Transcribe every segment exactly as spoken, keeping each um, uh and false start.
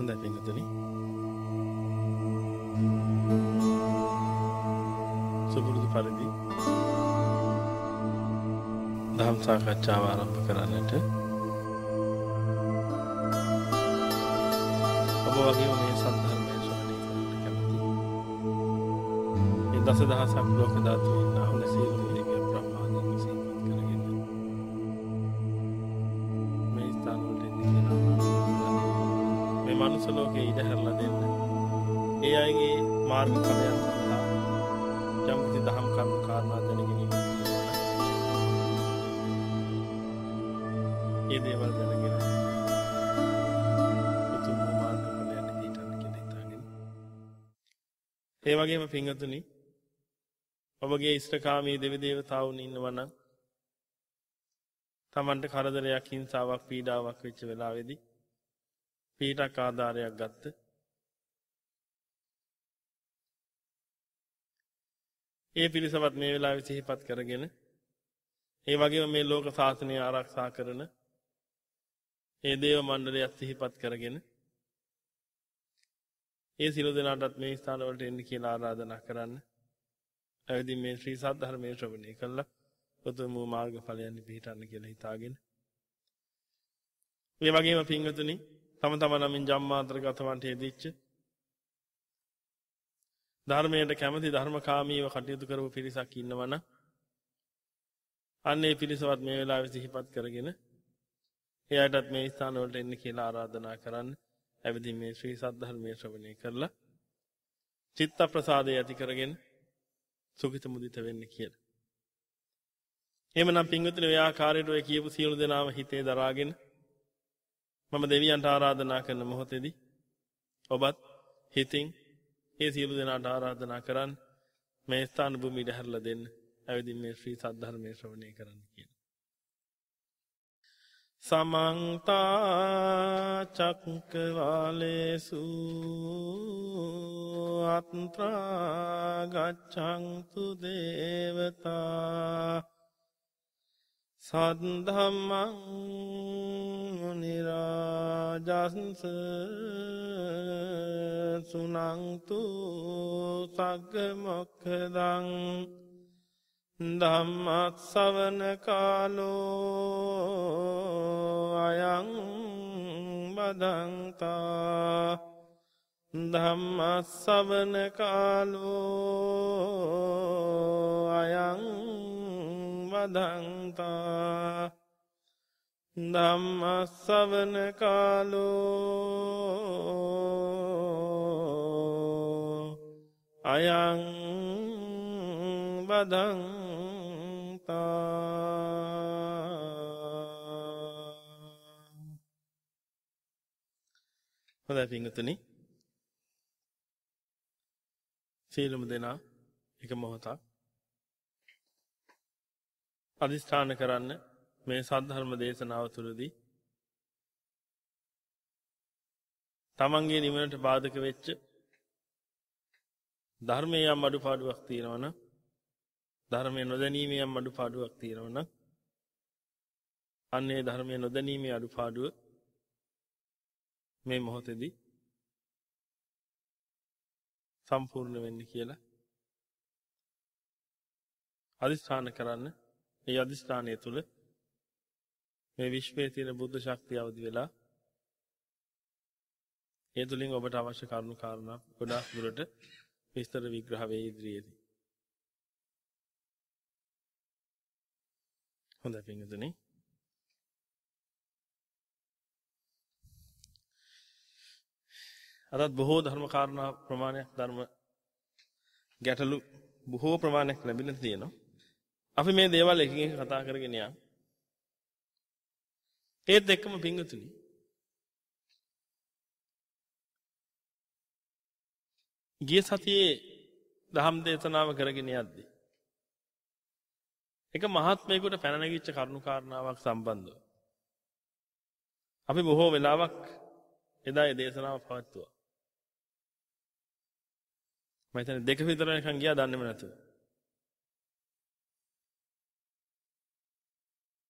හොඳයි පින්වතුනි. සුපුරුදු පරිදි ධම් සාකච්ඡාව ආරම්භ කරන්නට ඔබ වගේම මේ සද්ධර්මයේ ශ්‍රවණය කරන්නට කැමති. මේ දසදහසක් ලෝක ධාතු ඉන්නා වූ සියලු දිව්‍ය බ්‍රහ්මාදීන් සිහිපත් කරගෙන මේ ස්ථාන වලට එන්නේ මේ මනුස්ස ලෝකයේ ඉඩ හැරලා දෙන්න. ඒ අයගේ මාර්ග ඵලයන් සඳහා යම්කිසි දහම් කරුණු කාරණා දැනගෙන ඉන්න. ඒ දේවල් දැනගෙන උතුම් මාර්ග ඵලයන් දීටන්න කියලා හිතාගෙන. ඒ වගේම පින්වතුනි, ඔබගේ ඉෂ්ඨකාමී දෙවි දේවතාවුන් ඉන්නවා නම් Tamanට කරදරයක්, හිංසාවක්, පීඩාවක් වෙච්ච වෙලාවේදී පීඩක් ආධාරයක් ගත්ත ඒ පිරිසවත් මේ වෙලාවේ සිහිපත් කරගෙන, ඒ වගේම මේ ලෝක ශාසනය ආරක්ෂා කරන ඒ දේව මණ්ඩලයත් සිහිපත් කරගෙන, ඒ සියලු දෙනාටත් මේ ස්ථාන වලට එන්න කියලා ආරාධනා කරන්න. ඇවිදින් මේ ශ්‍රී සද්ධර්මයේ ශ්‍රවණය කළා උතුම් වූ මාර්ග ඵලයන් පිහිටන්න කියලා හිතාගෙන. මේ වගේම පින්වතුනි, තම තම නමින් ජම්මාන්තරගතවන්ට යෙදිච්ච ධර්මයට කැමති ධර්මකාමීව කටයුතු කරපු පිරිසක් ඉන්නවනම් අන්න ඒ පිරිසවත් මේ වෙලාවේ සිහිපත් කරගෙන එයාටත් මේ ස්ථාන වලට එන්න කියලා ආරාධනා කරන්න. ඇවිදින් මේ ශ්‍රී සද්ධර්මයේ ශ්‍රවණය කරලා චිත්ත ප්‍රසාදය ඇති කරගෙන සුඛිත මුදිත වෙන්න කියලා. එහෙමනම් පින්වතුනි, ඔය ආකාරයට ඔය කියපු සියලු දෙනාම හිතේ දරාගෙන මම දෙවියන්ට ආරාධනා කරන මොහොතේදී ඔබත් හිතින් ඒ සියලු දෙනාට ආරාධනා කරන්න මේ ස්ථාන භූමියට හැරලා දෙන්න. ඇවිදින් මේ ශ්‍රී සද්ධර්මයේ ශ්‍රවණය කරන්න කියලා. සමන්ත චක්කවාලේසු අත්‍රා ගච්ඡන්තු දේවතා සද්ධම්මං මුනි රාජස්ස සුනන්තු සග්ග මොක්ඛදං ධම්ම ශ්‍රවණ කාලෝ අයං බදන්තා ධම්ම ශ්‍රවණ කාලෝ අයං බදන්තා ධම්ම ශ්‍රවණ කාලෝ අයං බදන්තා. හොඳයි පින්වතුනි, සියලුම දෙනා එක මොහොතක් අධිෂ්ඨාන කරන්න. මේ සද්ධර්ම දේශනාව තුළදී තමන්ගේ නිවනට බාධක වෙච්ච ධර්මයේ යම් අඩුපාඩුවක් තියෙනවා නම්, ධර්මයේ නොදැනීමේ යම් අඩුපාඩුවක් තියෙනවා නම්, අන්න ඒ ධර්මයේ නොදැනීමේ අඩුපාඩුව මේ මොහොතේදී සම්පූර්ණ වෙන්න කියලා අධිෂ්ඨාන කරන්න. ඒ අධිෂ්ඨානය තුළ මේ විශ්වයේ තියෙන බුද්ධ ශක්තිය අවදි වෙලා ඒ තුලින් ඔබට අවශ්‍ය කරුණු කාරණා ගොඩාක් දුරට විස්තර විග්‍රහ වේ ඉදිරියේදී. හොඳයි පින්වතුනි, අදත් බොහෝ ධර්ම කාරණා ප්‍රමාණයක්, ධර්ම ගැටලු බොහෝ ප්‍රමාණයක් ලැබිලා තියෙනවා. අපි මේ දේවල් එකකින් එක කතා කරගෙන යනවා. ඒත් එක්කම පින්වතුනි, ගිය සතියේ දහම් දේශනාව කරගෙන යද්දී එක මහත්මයෙකුට පැන නැගිච්ච කරුණු කාරණාවක් සම්බන්ධව අපි බොහෝ වෙලාවක් එදා ඒ දේශනාව පවත්වුවා. මම හිතන්නේ දෙක විතර නිකන් ගියා දන්නේම නැතුව.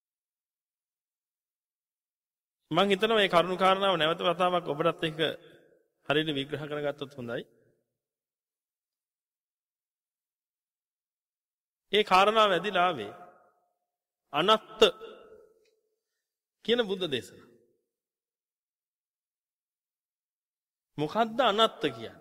මම හිතනවා මේ කරුණු කාරණාව නැවත වතාවක් ඔබටත් එක්ක හරියට විග්‍රහ කරගත්තොත් හොඳයි. ඒ කාරණාව ඇදිලා ආවේ අනත්ත කියන බුද්ධ දේශනාව. මොකද්ද අනත්ත කියන්නේ?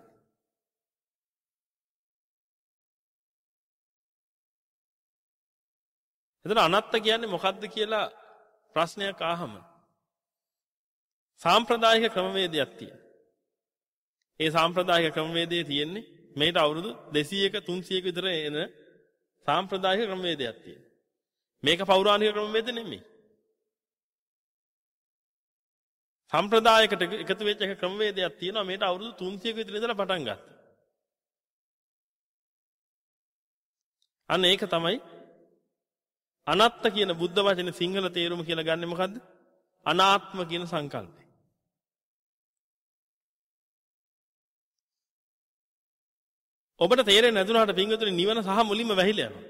එතන අනත්ත කියන්නේ මොකද්ද කියලා ප්‍රශ්නයක් ආවම සාම්ප්‍රදායික ක්‍රමවේදයක් තියෙනවා. ඒ සාම්ප්‍රදායික ක්‍රමවේදයේ තියෙන්නේ මේට අවුරුදු දෙසීයක තුන්සීයක විතර එන සාම්ප්‍රදායික ක්‍රමවේදයක් තියෙනවා. මේක පෞරාණික ක්‍රමවේද නෙමෙයි. සම්ප්‍රදායකට එකතු වෙච්ච එක ක්‍රමවේදයක් තියෙනවා මේට අවුරුදු තුන්සීයක විතර ඉඳලා පටන් ගත්තා. අන්න ඒක තමයි අනත්ත කියන බුද්ධ වචනේ සිංහල තේරුම කියලා ගන්නෙ මොකද්ද? අනාත්ම කියන සංකල්පය. ඔබට තේරෙන්නේ නැතුණාට පින්වතුනි නිවන සහ මුලින්ම වැහිලා යනවා.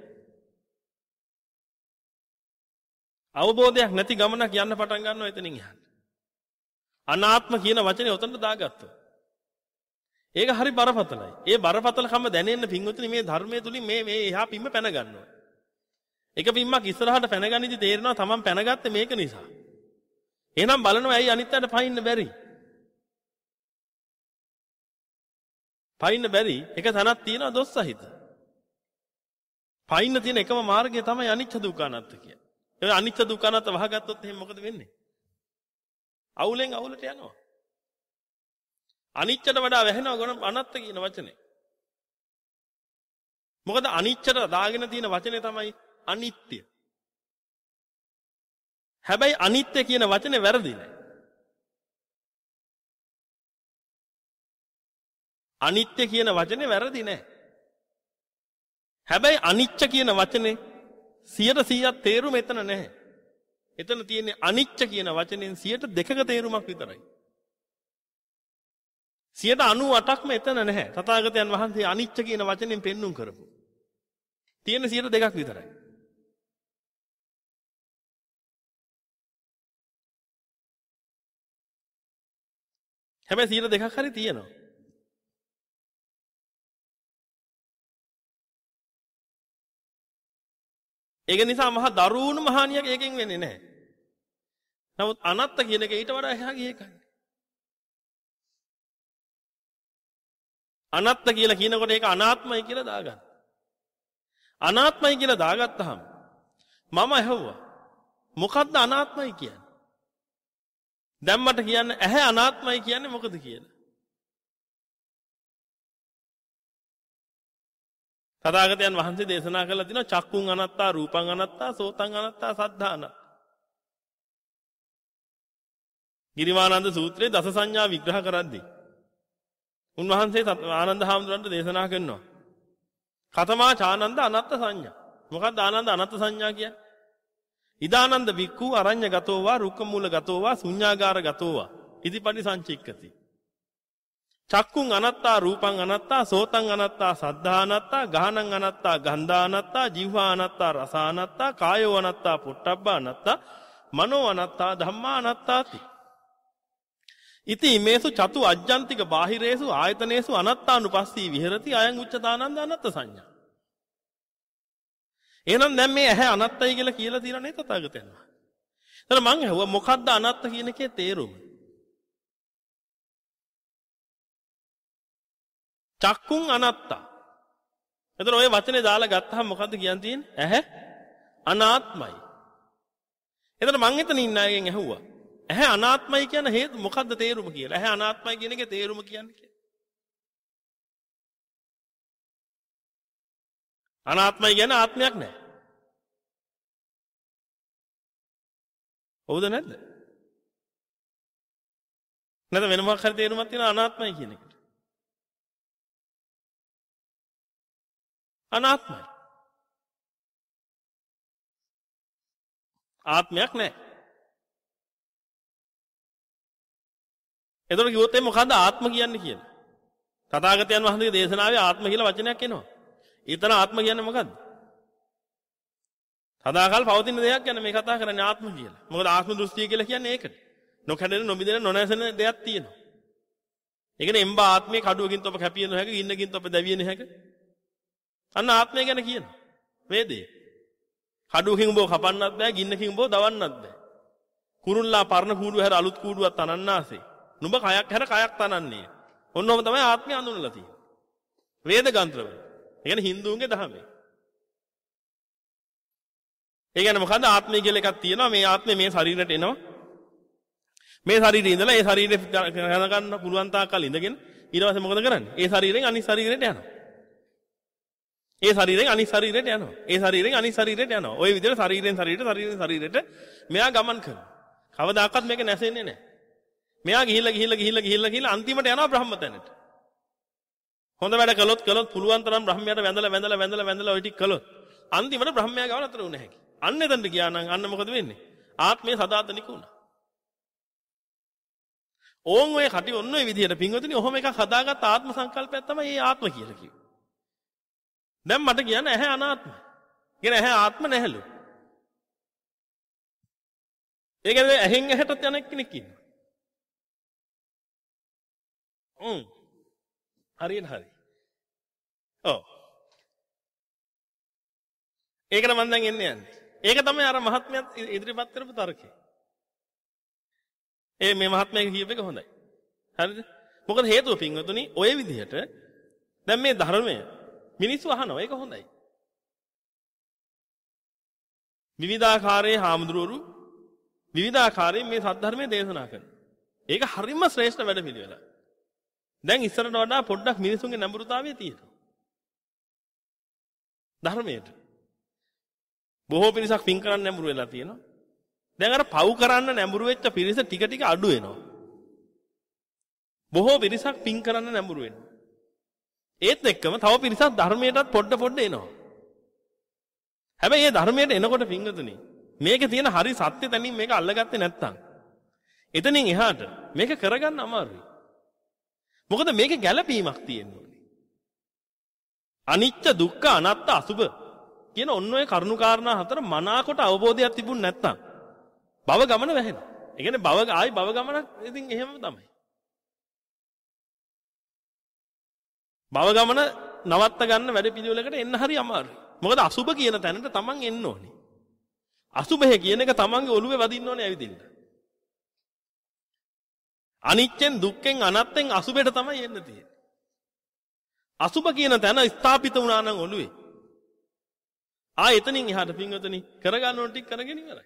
අවබෝධයක් නැති ගමනක් යන්න පටන් ගන්නවා එතනින් එහාට. අනාත්ම කියන වචනේ උතන්ට දාගත්තා. ඒක හරි බරපතලයි. ඒ බරපතලකම දැනෙන්න පින්වතුනි මේ ධර්මයේ තුලින් මේ මේ එහා පිම්ම පැන ගන්නවා. එක පිම්මක් ඉස්සරහට පැනගනිදි තේරෙනවා තමන් පැනගත්තේ මේක නිසා. එහෙනම් බලනවා ඇයි අනිත් අයට පයින්න බැරි? පයින්න බැරි එක තැනක් තියෙනවා දොස් සහිත. පයින්න තියෙන එකම මාර්ගය තමයි අනිච්ච දුක්ඛ අනාත්ම කියන්නේ. ඒ අනිච්ච දුක්ඛ අනාත්ම වහගත්තොත් එහෙනම් මොකද වෙන්නේ? අවුලෙන් අවුලට යනවා. අනිච්චට වඩා වැහෙනවා ගොන අනාත්ම කියන වචනේ. මොකද අනිච්චට දාගෙන තියෙන වචනේ තමයි අනිත්‍ය. හැබැයි අනිත්‍ය කියන වචනේ වැරදි නෑ. අනිත්‍ය කියන වචනේ වැරදි නෑ. හැබැයි අනිච්ච කියන වචනේ සියයට සීයක් තේරුම එතන නැහැ. එතන තියෙන්නේ අනිච්ච කියන වචනෙන් සියයට දෙකක තේරුමක් විතරයි. සියයට අනූඅටක්ම එතන නැහැ. තථාගතයන් වහන්සේ අනිච්ච කියන වචනෙන් පෙන්눔 කරපු. තියෙන සියයට දෙකක් විතරයි. හැබැයි සියයට දෙකක් හරි තියෙනවා. ඒක නිසා මහා දරුණු මහානියක් ඒකෙන් වෙන්නේ නැහැ. නමුත් අනත්ත කියන එක ඊට වඩා එහා ගිය එකයි. අනත්ත කියලා කියනකොට ඒක අනාත්මයි කියලා දාගන්න. අනාත්මයි කියලා දාගත්තාම මම ඇහුවා මොකද්ද අනාත්මයි කියන්නේ? දැන් මට කියන්න ඇහැ අනාත්මයි කියන්නේ මොකද කියලා. තථාගතයන් වහන්සේ දේශනා කළා දිනවා චක්කුං අනත්තා රූපං අනත්තා සෝතං අනත්තා සද්ධා අනත්තා. ගිරිමානන්ද සූත්‍රයේ දස සංඥා විග්‍රහ කරද්දී උන්වහන්සේ ආනන්ද හාමුදුරන්ට දේශනා කරනවා. කතමා චානන්ද අනත්ත සංඥා. මොකක්ද ආනන්ද අනත්ත සංඥා කියන්නේ? ඉදානන්ද වික්ඛු අරඤ්‍ය ගතෝවා රුක්ක මූල ගතෝවා ශුඤ්ඤාගාර ගතෝවා ඉදිපටි සංචික්කති. චක්කුං අනත්තා රූපං අනත්තා සෝතං අනත්තා සද්ධා අනත්තා ගානං අනත්තා ගන්ධා අනත්තා જીවහා අනත්තා රස අනත්තා කායෝ අනත්තා පොට්ටබ්බා අනත්තා මනෝ අනත්තා ධම්මා අනත්තාති. ඉති මේසු චතු අජ්ජන්තික බාහිරේසු ආයතනේසු අනත්තානුපස්සී විහෙරති අයං උච්චතානන්ද අනත්ත සංඥා. එහෙනම් දැන් මේ ඇහැ අනත්තයි කියලා කියලා තියෙනවා නේ තථාගතයන් වහන්සේ. එතන මං අහුවා මොකද්ද අනත්ත කියන එකේ තේරුම? චක්කුං අනත්තා. එතන ඔය වචනේ දාලා ගත්තාම මොකද්ද කියන් තියෙන්නේ? ඇහැ අනාත්මයි. එතන මං එතන ඉන්න අයගෙන් අහුවා. ඇහැ අනාත්මයි කියන හේතු මොකද්ද තේරුම කියලා. ඇහැ අනාත්මයි කියන එකේ තේරුම කියන්නේ කියලා. අනාත්මයි කියන්නේ ආත්මයක් නැහැ. හවුද නැද්ද? නැත්නම් වෙන මොකක් හරි තේරුමක් තියෙනවා අනාත්මයි කියන එකට. අනාත්මයි. ආත්මයක් නැහැ. එතකොට කිව්වොත් එහේ මොකද්ද ආත්ම කියන්නේ කියලා? තථාගතයන් වහන්සේගේ දේශනාවේ ආත්ම කියලා වචනයක් එනවා. ඊතන ආත්ම කියන්නේ මොකද්ද? සදාකල් පවතින දෙයක් ගැන මේ කතා කරන්නේ ආත්ම කියලා. මොකද ආත්ම දෘෂ්ටිය කියලා කියන්නේ ඒකට. නොකඩෙන නොමිදෙන නොනැසෙන දෙයක් තියෙනවා. ඒ කියන්නේ එම්බා ආත්මේ කඩුවකින් තොප කැපිය නොහැක, ගින්නකින් තොප දැවිය නොහැක. අන්න ආත්මය ගැන කියන වේදේ. කඩුවකින් උඹව කපන්නත් බෑ, ගින්නකින් උඹව දවන්නත් බෑ. කුරුල්ලා පරණ කූඩුව හැර අලුත් කූඩුවක් තනන්නාසේ. නුඹ කයක් හැර කයක් තනන්නේ. ඔන්නෝම තමයි ආත්මය අඳුනලා තියෙන්නේ. වේද ගන්ත්‍රවල. ඒ කියන්නේ හින්දුන්ගේ දහමේ. ඒ කියන්නේ මොකද්ද ආත්මය කියලා එකක් තියෙනවා. මේ ආත්මය මේ ශරීරයට එනවා. මේ ශරීරේ ඉඳලා ඒ ශරීරේ ගන්න පුළුවන් තාක්කල් ඉඳගෙන ඊට පස්සේ මොකද කරන්නේ? ඒ ශරීරයෙන් අනිත් ශරීරයට යනවා. ඒ ශරීරයෙන් අනිත් ශරීරයට යනවා. ඒ ශරීරයෙන් අනිත් ශරීරයට යනවා. ওই විදිහට ශරීරයෙන් ශරීරයට ශරීරයෙන් ශරීරයට මෙයා ගමන් කරනවා. කවදාකවත් මේක නැසෙන්නේ නැහැ. මෙයා ගිහිල්ලා ගිහිල්ලා ගිහිල්ලා ගිහිල්ලා ගිහිල්ලා අන්තිමට යනවා බ්‍රහ්ම තැනට. හොඳ වැඩ කළොත් කළොත් පුළුවන් තරම් බ්‍රහ්මයාට වැඳලා වැඳලා වැඳලා වැඳලා ওই ටික කළොත් අන්තිමට බ්‍රහ්මයා ගාව නතර වුණ හැකි. අන්න එතනට ගියා නම් අන්න මොකද වෙන්නේ? ආත්මය සදාතනික වුණා. ඕන් ඔය කටි ඔන්න ඔය විදිහට පින්වතුනි ඔහොම එකක් හදාගත්ත ආත්ම සංකල්පයක් තමයි මේ ආත්ම කියලා කිව්වේ. දැන් මට කියන්න ඇහැ අනාත්ම. කියන ඇහැ ආත්ම නැහැලු. ඒ කියන්නේ ඇහෙන් ඇහැටත් යන කෙනෙක් ඉන්නවා. හ්ම්. හරියට හරි. ඔව්. ඒකට මම දැන් එන්නේ යන්නේ. ඒක තමයි අර මහත්මයාත් ඉදිරිපත් කරපු තර්කය. ඒ මේ මහත්මයා කියප එක හොඳයි. හරිද? මොකද හේතුව පින්වතුනි ඔය විදිහට දැන් මේ ධර්මය මිනිස්සු අහනවා. ඒක හොඳයි. විවිධාකාරයේ හාමුදුරුවරු විවිධාකාරයෙන් මේ සද්ධර්මයේ දේශනා කරනවා. ඒක හරිම ශ්‍රේෂ්ඨ වැඩ පිළිවෙලක්. දැන් ඉස්සරට වඩා පොඩ්ඩක් මිනිසුන්ගේ නැඹුරුතාවය තියෙනවා. ධර්මයට. බොහෝ පිරිසක් පින් කරන්න නැඹුරු වෙලා තියෙනවා. දැන් අර පව් කරන්න නැඹුරු වෙච්ච පිරිස ටික ටික අඩු වෙනවා. බොහෝ පිරිසක් පින් කරන්න නැඹුරු වෙනවා. ඒත් එක්කම තව පිරිසක් ධර්මයටත් පොඩ පොඩ එනවා. හැබැයි මේ ධර්මයට එනකොට පින්වතුනි මේකේ තියෙන හරි සත්‍ය තැනින් මේක අල්ලගත්තේ නැත්තම් එතනින් එහාට මේක කරගන්න අමාරුයි. මොකද මේකේ ගැළපීමක් තියෙනවා. අනිච්ච දුක්ඛ අනාත්ත අසුභ කියන ඔන්න ඔය කරුණු කාරණා හතර මනාකොට අවබෝධයක් තිබුණ නැත්තම් භව ගමන වැහෙනවා. ඒ කියන්නේ භව ආයි භව ගමනක් ඉතින් එහෙම තමයි. භව ගමන නවත්ත ගන්න වැඩ පිළිවෙලකට එන්න හරි අමාරුයි. මොකද අසුභ කියන තැනට තමන් එන්න ඕනේ. අසුභය කියන එක තමන්ගේ ඔළුවේ වදින්න ඕනේ ඇවිදින්න. අනිච්චෙන් දුක්ඛෙන් අනාත්තෙන් අසුභයට තමයි එන්න තියෙන්නේ. අසුභ කියන තැන ස්ථාපිත වුණා නම් ඔළුවේ. ආ එතනින් එහාට පින්වතුනි කරගන්න ඕන ටික කරගෙන ඉවරයි.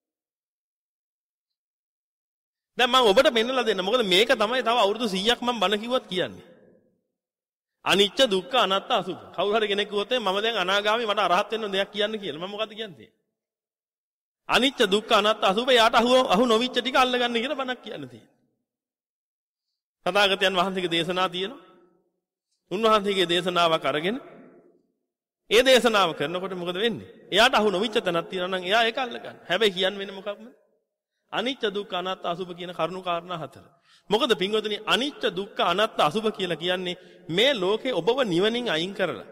දැන් මම ඔබට පෙන්නලා දෙන්න. මොකද මේක තමයි තව අවුරුදු සීයක් මම බණ කිව්වත් කියන්නේ. අනිච්ච දුක්ඛ අනාත්ත අසුභ. කවුරු හරි කෙනෙක් කිව්වොත් මම දැන් අනාගාමී මට අරහත් වෙන්න දෙයක් කියන්න කියලා. මම මොකද්ද කියන්නේ? අනිච්ච දුක්ඛ අනාත්ත අසුභ යාට අහු අහු නොවිච්ච ටික අල්ලගන්න කියලා බණක් කියන්න තියෙනවා. තථාගතයන් වහන්සේගේ දේශනා තියෙනවා. උන්වහන්සේගේ දේශනාවක් අරගෙන ඒ දේශනාව කරනකොට මොකද වෙන්නේ? එයාට අහු නොවිච්ච තැනක් තියෙනවා නම් එයා ඒක අල්ලගන්න. හැබැයි කියන්නේ වෙන්නේ මොකක්ද? අනිච්ච දුක්ඛ අනාත්ත අසුභ කියන කරුණු කාරණා හතර. මොකද පින්වතුනි අනිච්ච දුක්ඛ අනාත්ත අසුභ කියලා කියන්නේ මේ ලෝකේ ඔබව නිවනින් අයින් කරලා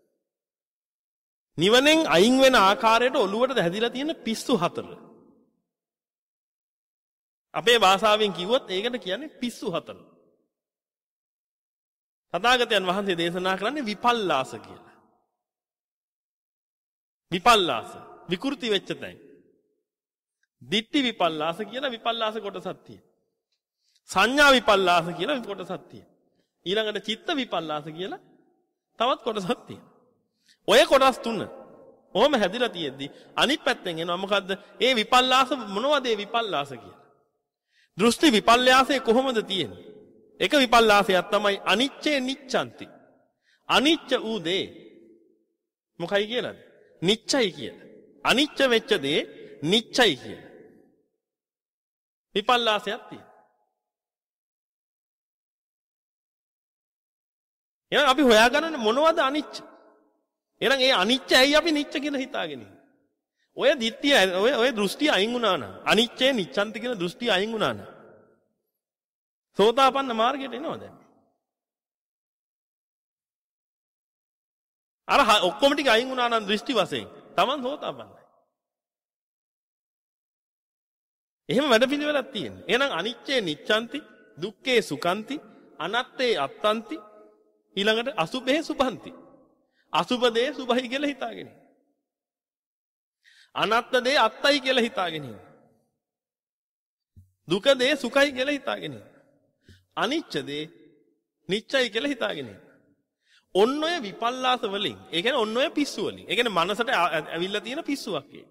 නිවනෙන් අයින් වෙන ආකාරයට ඔළුවට හැදිලා තියෙන පිස්සු හතර. අපේ භාෂාවෙන් කිව්වොත් ඒකට කියන්නේ පිස්සු හතර. තථාගතයන් වහන්සේ දේශනා කරන්නේ විපල්ලාස කියලා. විපල්ලාස විකෘති වෙච්ච තැන්. දිට්ඨි විපල්ලාස කියලා විපල්ලාස කොටසක් තියෙනවා. සංඥා විපල්ලාස කියලා කොටසක් තියෙනවා. ඊළඟට චිත්ත විපල්ලාස කියලා තවත් කොටසක් තියෙනවා. ඔය කොටස් තුන ඔහොම හැදිලා තියෙද්දි අනිත් පැත්තෙන් එනවා මොකද්ද? ඒ විපල්ලාස මොනවද ඒ විපල්ලාස කියලා? දෘෂ්ටි විපල්ලාසය කොහොමද තියෙන්නේ? එක විපල්ලාසයක් තමයි අනිච්චේ නිච්ඡanti. අනිච්ච ඌ දේ මොකයි කියලාද? නිච්චයි කියලා. අනිච්ච වෙච්ච දේ නිච්චයි කියලා. විපල්ලාසයක් තියෙනවා. එහෙනම් අපි හොයාගන්න මොනවද අනිච්ච? එහෙනම් ඒ අනිච්ච ඇයි අපි නිච්ච කියලා හිතාගෙන ඉන්නේ? ඔය දිට්ඨිය ඔය ඔය දෘෂ්ටි අයින් වුණා නම් අනිච්චේ නිච්ඡanti කියන දෘෂ්ටි අයින් වුණා නම් සෝතාපන්න මාර්ගයට එනවා දැන්. අර ඔක්කොම ටික අයින් වුණා නම් දෘෂ්ටි වශයෙන් Taman සෝතාපන්නයි. එහෙම වැඩ පිළිවෙලක් තියෙනවා. එහෙනම් අනිච්චේ නිච්ඡanti, දුක්ඛේ සුඛanti, අනත්තේ අත්තන්ති ඊළඟට අසුභේ සුභන්ති. අසුභ දේ සුභයි කියලා හිතාගෙන ඉන්න. අනත්ත දේ අත්තයි කියලා හිතාගෙන ඉන්න. දුක දේ සුඛයි කියලා හිතාගෙන ඉන්න. අනිච්ච දේ නිච්චයි කියලා හිතාගෙන ඉන්න. ඔන්න ඔය විපල්ලාස වලින්, ඒ කියන්නේ ඔන්න ඔය පිස්සු වලින්. ඒ කියන්නේ මනසට ඇවිල්ලා තියෙන පිස්සුවක් ඒ.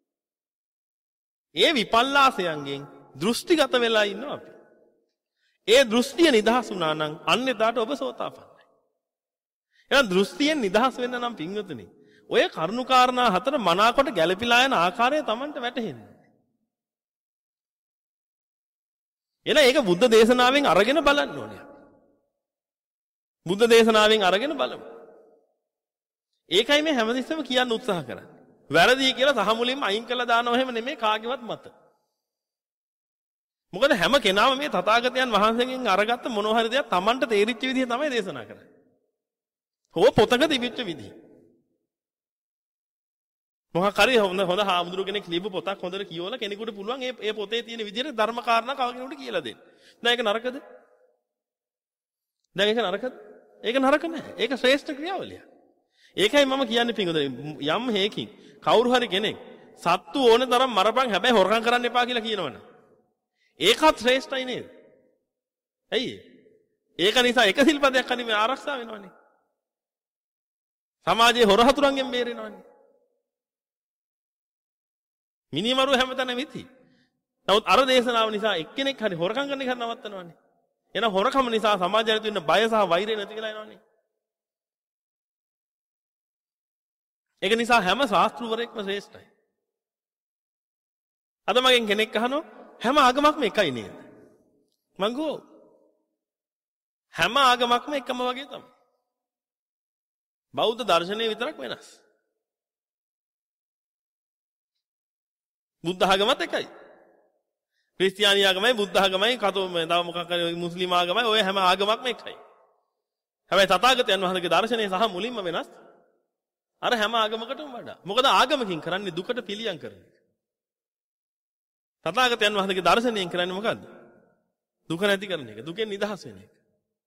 ඒ විපල්ලාසයන්ගෙන් දෘෂ්ටිගත වෙලා ඉන්නවා අපි. ඒ දෘෂ්ටිය නිදහස් වුණා නම් අන්න එදාට ඔබ සෝතාපන්නයි. එහෙනම් දෘෂ්ටියෙන් නිදහස් වෙන්න නම් පින්වතුනි, ඔය කරුණාකාරණා හතර මනාකොට ගැළපීලා යන ආකාරය Tamanට වැටහෙන්නේ. එන ඒක බුද්ධ දේශනාවෙන් අරගෙන බලන්න ඕනේ. බුද්ධ දේශනාවෙන් අරගෙන බලමු. ඒකයි මේ හැමතිස්සෙම කියන්න උත්සාහ කරන්නේ. වැරදි කියලා සහ මුලින්ම අයින් කළා දානවා එහෙම නෙමෙයි කාගේවත් මත. මොකද හැම කෙනාම මේ තථාගතයන් වහන්සේගෙන් අරගත්ත මොනවා හරි දෙයක් Tamanට තේරිච්ච විදිහ තමයි දේශනා කරන්නේ. හොව පොතක තිබිච්ච විදිහ. මොකක් හරි හොඳ හොඳ හාමුදුරු කෙනෙක් ලියපු පොතක් හොඳට කියවලා කෙනෙකුට පුළුවන් ඒ ඒ පොතේ තියෙන විදිහට ධර්ම කාරණා කව කෙනෙකුට කියලා දෙන්න. දැන් ඒක නරකද? දැන් ඒක නරකද? ඒක නරක නෑ. ඒක ශ්‍රේෂ්ඨ ක්‍රියාවලිය. ඒකයි මම කියන්නේ පිටුදේ යම් හේකින් කවුරු හරි කෙනෙක් සත්තු ඕනේ තරම් මරපන් හැබැයි හොරකම් කරන්න එපා කියලා කියනවනේ. ඒකත් ශ්‍රේෂ්ඨයි නේද? ඇයි ඒක නිසා එක සිල්පදයක් අනිත් මේ ආරක්ෂා වෙනවනේ. සමාජයේ හොරහතුරන්ගෙන් බේරෙනවනේ. මිනිමරු හැමතැනම ඉති. නමුත් අර දේශනාව නිසා එක්කෙනෙක් හරි හොරකම් කරන එක නවත්තනවනේ. එහෙනම් හොරකම නිසා සමාජයට තියෙන බය සහ වෛරය නැති වෙලා යනවනේ. ඒක නිසා හැම ශාස්ත්‍රවරයෙක්ම ශ්‍රේෂ්ඨයි. අද මගෙන් කෙනෙක් අහනවා හැම ආගමක්ම එකයි නේද? මං ගෝ හැම ආගමක්ම එකම වගේ තමයි. බෞද්ධ දර්ශනය විතරක් වෙනස්. බුද්ධ ආගමත් එකයි. ක්‍රිස්තියානි ආගමයි බුද්ධ ආගමයි කතෝ තව මොකක් හරි මුස්ලිම් ආගමයි ඔය හැම ආගමක්ම එකයි. හැබැයි තථාගතයන් වහන්සේගේ දර්ශනය සහ මුලින්ම වෙනස්. අර හැම ආගමකටම වඩා. මොකද ආගමකින් කරන්නේ දුකට පිළියම් කරන එක. තථාගතයන් වහන්සේගේ දර්ශනයෙන් කරන්නේ මොකද්ද? දුක නැති කරන එක. දුකෙන් නිදහස් වෙන එක.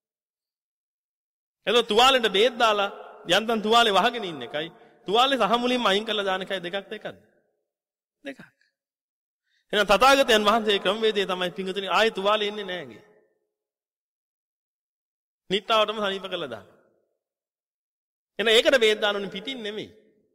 එතකොට තුවාලෙට බේත් දාලා යන්තම් තුවාලේ වහගෙන ඉන්න එකයි තුවාලේ සහ මුලින්ම අයින් කරලා දාන එකයි දෙකක් දෙකක්ද? දෙකක්. එහෙනම් තථාගතයන් වහන්සේගේ ක්‍රමවේදය තමයි පිංගුතුනි ආයේ තුවාලේ ඉන්නේ නැහැ. නිට්ටාවටම සනීප කරලා දාන්න. එහෙනම් ඒකට බේත් දාන්න ඕනේ පිටින් නෙමෙයි.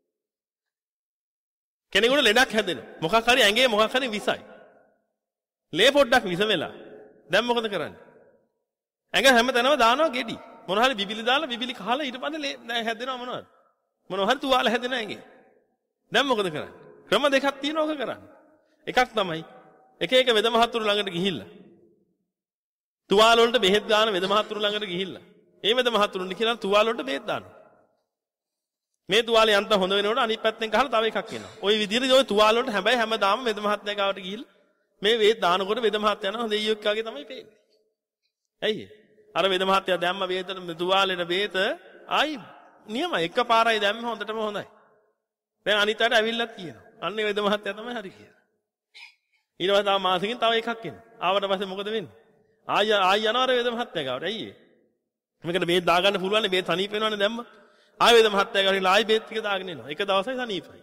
කෙනෙකුට ලෙඩක් හැදෙනවා. මොකක් හරි ඇඟේ මොකක් හරි විසයි. ලේ පොඩ්ඩක් විස වෙලා. දැන් මොකද කරන්නේ? ඇඟ හැමතැනම දානවා ගෙඩි. මොන හරි බිබිලි දාලා බිබිලි කහලා ඊට පස්සේ ලේ හැදෙනවා මොනවද? මොනවා හරි තුවාල හැදෙනවා ඇඟේ. දැන් මොකද කරන්නේ? ක්‍රම දෙකක් තියෙනවා ඔක කරන්නේ. එකක් තමයි එක එක වෙද මහතුරු ළඟට ගිහිල්ලා තුවාල වලට බෙහෙත් දාන වෙද මහතුරු ළඟට ගිහිල්ලා ඒ වෙද මහතුරුන්ට කියලා තුවාල වලට බෙහෙත් දානවා. මේ තුවාලේ යන්තම් හොඳ වෙනකොට අනිත් පැත්තෙන් ගහලා තව එකක් එනවා. ওই විදිහට ওই තුවාල වලට හැබැයි හැමදාම වෙද මහත්මයා ගාවට ගිහිල්ලා මේ වේත් දානකොට වෙද මහත්මයා යනවා දෙයියෙක් වගේ තමයි පේන්නේ. ඇයි? අර වෙද මහත්මයා දැම්ම වේතන තුවාලෙට වේත ආයි නියමයි එකපාරයි දැම්ම හොඳටම හොඳයි. දැන් අනිත් අයට ඇවිල්ලත් කියනවා. අන්නේ වෙද මහත්මයා තමයි හරි කියලා. ඊට පස්සේ තව මාසෙකින් තව එකක් එනවා. ආවට පස්සේ මොකද වෙන්නේ? ආය ආය යනවා අර වේද මහත්මයා ගාවට. ඇයි ඒ? මේකට බේත් දාගන්න පුළුවන් බේත් සනීප වෙනවනේ දැම්ම. ආය වේද මහත්මයා ගාවට ආයි බේත් ටික දාගෙන එනවා. එක දවසයි සනීපයි.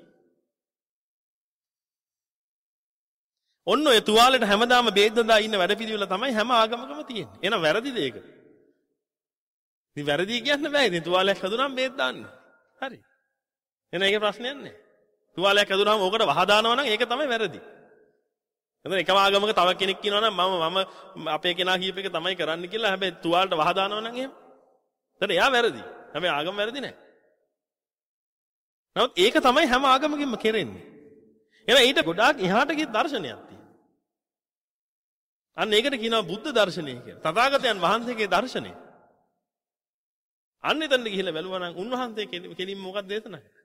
ඔන්න ඔය තුවාලෙට හැමදාම බේත් දා ඉන්න වැඩ පිළිවෙල තමයි හැම ආගමකම තියෙන්නේ. එහෙනම් වැරදිද ඒක? ඉතින් වැරදි කියන්න බෑ. ඉතින් තුවාලයක් හදුනම බේත් දාන්න. හරි. එහෙනම් ඒකේ ප්‍රශ්නයක් නැහැ. තුවාලයක් හදුනම ඕකට වහ දානවා නම් ඒක තමයි වැරදි. එතන එකම ආගමක තව කෙනෙක් කියනවා නම් මම මම අපේ කෙනා කියප එක තමයි කරන්න කියලා. හැබැයි තුවාලට වහ දානවා නම් එහෙම. එතන එයා වැරදි. හැබැයි ආගම වැරදි නෑ. නමුත් ඒක තමයි හැම ආගමකින්ම කෙරෙන්නේ. එහෙනම් ඊට ගොඩාක් එහාට ගිය දර්ශනයක් තියෙනවා. අන්න ඒකට කියනවා බුද්ධ දර්ශනය කියලා. තථාගතයන් වහන්සේගේ දර්ශනය. අන්න එතනට ගිහිල්ලා බැලුවා නම් උන්වහන්සේ කෙලින්ම මොකක්ද දේශනා කරන්නේ?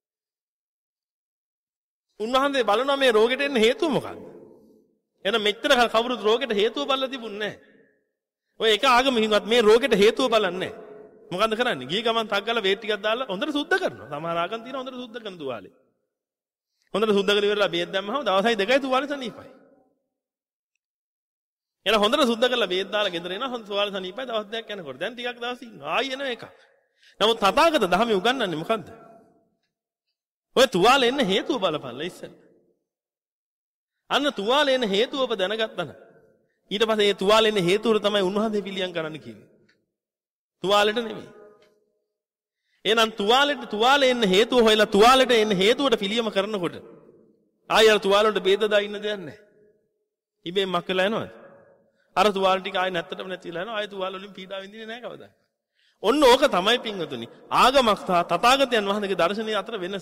උන්වහන්සේ බලනවා මේ රෝගෙට එන්න හේතුව මොකක්ද? එහෙනම් මෙච්චර කවුරුත් රෝගෙට හේතුව බලලා තිබුණේ නැහැ. ඔය එක ආගමකින්වත් මේ රෝගෙට හේතුව බලන්නේ නැහැ. මොකන්ද කරන්නේ? ගිහි ගමන් 탁 ගාලා වේත් ටිකක් දාලා හොඳට සුද්ධ කරනවා. සමහර ආගම් තියෙනවා හොඳට සුද්ධ කරන තුවාලේ. හොඳට සුද්ධ කරලා ඉවරලා බේත් දැම්මහම දවසයි දෙකයි තුවාලේ සනීපයි. එන හොඳට සුද්ධ කරලා බේත් දාලා ගෙදර එනවා හොඳ තුවාල සනීපයි දවස් දෙකක් යනකොට. දැන් ටිකක් දවස් ඉන්නවා. ආයි එන එක. නමුත් තථාගත ධර්මයේ උගන්වන්නේ මොකද්ද? ඔය තුවාල එන්න හේතුව බලපල්ලා ඉස්සෙල්ලා. අන්න තුවාල එන්න හේතුව ඔබ දැනගත්තා. ඊට පස්සේ මේ තුවාල එන්න හේතුව තමයි උන්වහන්සේ පිළියම් කරන්න කිව්වේ. තුවාලෙට නෙමෙයි. එහෙනම් තුවාලෙට තුවාල එන්න හේතුව හොයලා තුවාලෙට එන්න හේතුවට පිළියම කරනකොට ආයෙ අර තුවාල වලට බේද දා ඉන්න දෙයක් නැහැ. ඉබේම මක් වෙලා යනවද? අර තුවාල ටික ආයෙ නැත්තටම නැතිලා යනවා. ආයෙ තුවාල වලින් පීඩා විඳින්නේ නැහැ කවදා. ඔන්න ඕක තමයි පින්වතුනි. ආගමක් සහ තථාගතයන් වහන්සේගේ දර්ශනය අතර වෙනස.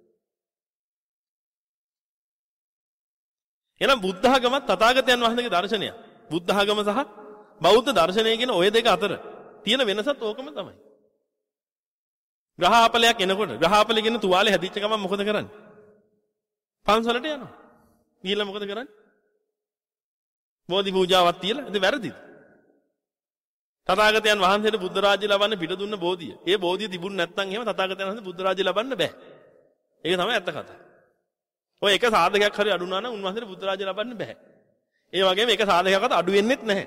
එහෙනම් බුද්ධ ආගමත් තථාගතයන් වහන්සේගේ දර්ශනය. බුද්ධ ආගම සහ බෞද්ධ දර්ශනය කියන ওই දෙක අතර තියෙන වෙනසත් ඕකම තමයි. ග්‍රහාපලයක් එනකොට ග්‍රහාපලේ කියන තුවාලේ හැදිච්ච ගමන් මොකද කරන්නේ? පන්සලට යනවා. ගිහිල්ලා මොකද කරන්නේ? බෝධි පූජාවක් තියලා ඉතින් වැරදිද? තථාගතයන් වහන්සේට බුද්ධ රාජ්‍ය ලබන්න පිට දුන්න බෝධිය. ඒ බෝධිය තිබුණ නැත්නම් එහෙම තථාගතයන් වහන්සේ බුද්ධ රාජ්‍ය ලබන්න බෑ. ඒක තමයි ඇත්ත කතාව. ඔය එක සාධකයක් හරි අඩු වුණා නම් උන්වහන්සේට බුද්ධ රාජ්‍ය ලබන්න බෑ. ඒ වගේම එක සාධකයක්වත් අඩු වෙන්නෙත් නැහැ.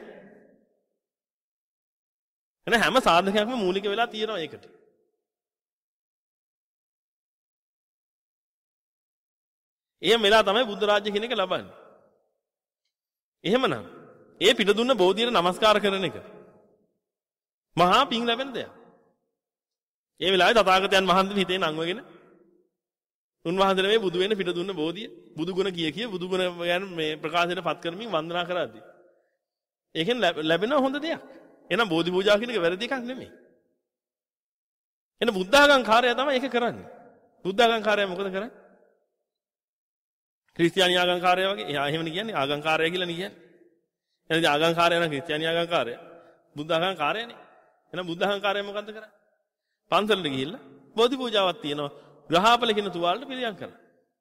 එන හැම සාධකයක්ම මූලික වෙලා තියෙනවා ඒකට. එහෙම වෙලා තමයි බුද්ධ රාජ්‍ය කියන එක ලබන්නේ. එහෙමනම් ඒ පිට දුන්න බෝධියට නමස්කාර කරන එක මහා පිං ලැබෙන දෙයක්. ඒ වෙලාවේ තථාගතයන් වහන්සේ හිතේ නංවගෙන උන්වහන්සේට මේ බුදු වෙන පිට දුන්න බෝධිය බුදු ගුණ කිය කිය බුදු ගුණ ගැන මේ ප්‍රකාශයට පත් කරමින් වන්දනා කරද්දී ඒකෙන් ලැබෙන හොඳ දෙයක්. එහෙනම් බෝධි පූජා කියන එක වැරදි එකක් නෙමෙයි. එහෙනම් බුද්ධාගම්කාරය තමයි ඒක කරන්නේ. බුද්ධාගම්කාරය මොකද කරන්නේ? ක්‍රිස්තියානි ආගම්කාරය වගේ. එයා එහෙමනේ කියන්නේ ආගම්කාරය කියලා නේ කියන්නේ. එහෙනම් ඉතින් ආගම්කාරය නම් ක්‍රිස්තියානි ආගම්කාරය. බුද්ධ ආගම්කාරයනේ. එහෙනම් බුද්ධ ආගම්කාරය මොකද්ද කරන්නේ? පන්සලට ගිහිල්ලා බෝධි පූජාවක් තියෙනවා. ග්‍රහාපල කියන තුවාලට පිළියම් කරනවා.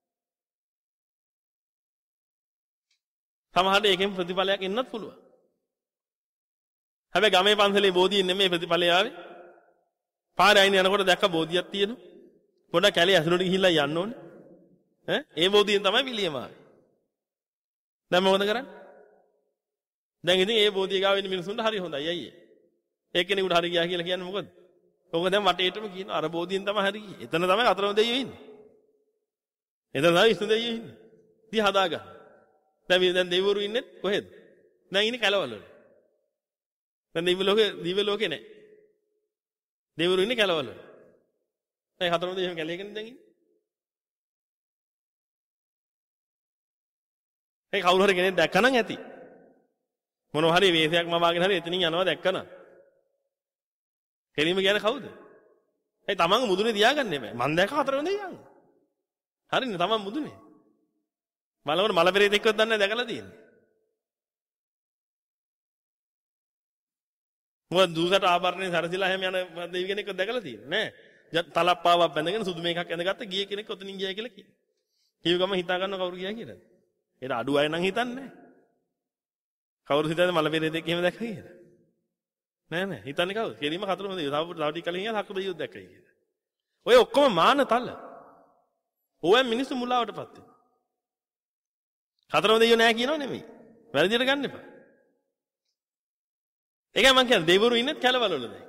සමහරට ඒකෙන් ප්‍රතිඵලයක් එන්නත් පුළුවන්. හැබැයි ගමේ පන්සලේ බෝධියෙන් නෙමෙයි ප්‍රතිඵලය ආවේ. පාරේ අයින් යනකොට දැක්ක බෝධියක් තියෙනවා. පොඩක් කැලේ ඇසුරට ගිහිල්ලා යන්න ඕනේ. ඈ ඒ බෝධියෙන් තමයි පිළියම ආවේ. දැන් මොකද කරන්නේ? දැන් ඉතින් ඒ බෝධිය ගාව ඉන්න මිනිස්සුන්ට හරි හොඳයි අයියේ. ඒ කෙනෙකුට හරි ගියා කියලා කියන්නේ මොකද? ඔක දැන් වටේටම කියන අර බෝධියෙන් තමයි හරි ගියේ. එතන තමයි අතරම දෙයියෝ ඉන්නේ. එතන තමයි ඉස්තු දෙයියෝ ඉන්නේ. ඉතින් හදාගන්න. දැන් මේ දැන් දෙවිවරු ඉන්නේ කොහෙද? දැන් ඉන්නේ කැලවල වල. දැන් දිව්‍ය ලෝකේ දිව්‍ය ලෝකේ නැහැ. දෙවිවරු ඉන්නේ කැලවල වල. දැන් හතරම දෙයියෝ කැලේකනේ දැන් ඉන්නේ. ඒ කවුරු හරි කෙනෙක් දැක්කනම් ඇති. මොනවා හරි වේශයක් මවාගෙන හරි එතනින් යනවා දැක්කනම්. කෙලින්ම කියන්නේ කවුද? ඒ තමන් මුදුනේ තියාගන්න එපා. මං දැක්ක හතරම දෙයියන්. හරිනේ තමන් මුදුනේ. බලනකොට මල පෙරේත එක්කවත් දන්නේ දැකලා තියෙන්නේ. මොකද දූසට ආභරණේ සරසිලා හැම යන දෙවි කෙනෙක්ව දැකලා තියෙන්නේ නෑ. තලප්පාවක් බැඳගෙන සුදු මේකක් ඇඳගත්ත ගිය කෙනෙක් ඔතනින් ගියා කියලා කියනවා. කීව ගම හිතා ගන්නව කවුරු ගියා කියලාද? ඒක අඩු අය නම් හිතන්නේ නෑ. කවුරු හිතන්නේ මල පෙරේතෙක් එහෙම දැක්කා කියලා? නෑ නෑ හිතන්නේ කවුද? කෙලින්ම කතරම දෙවියෝ. තව තව ටික කලින් ගියා සක්‍ර දෙවියෝ දැක්කයි කියලා. ඔය ඔක්කොම මාන තල. ඕවෙන් මිනිස්සු මුලාවටපත් වෙනවා. කතරම දෙවියෝ නෑ කියනව නෙමෙයි. වැරදියට ගන්න එපා. ඒකයි මං කියන්නේ දෙවිවරු ඉන්නේ කැලවල වල දැන්.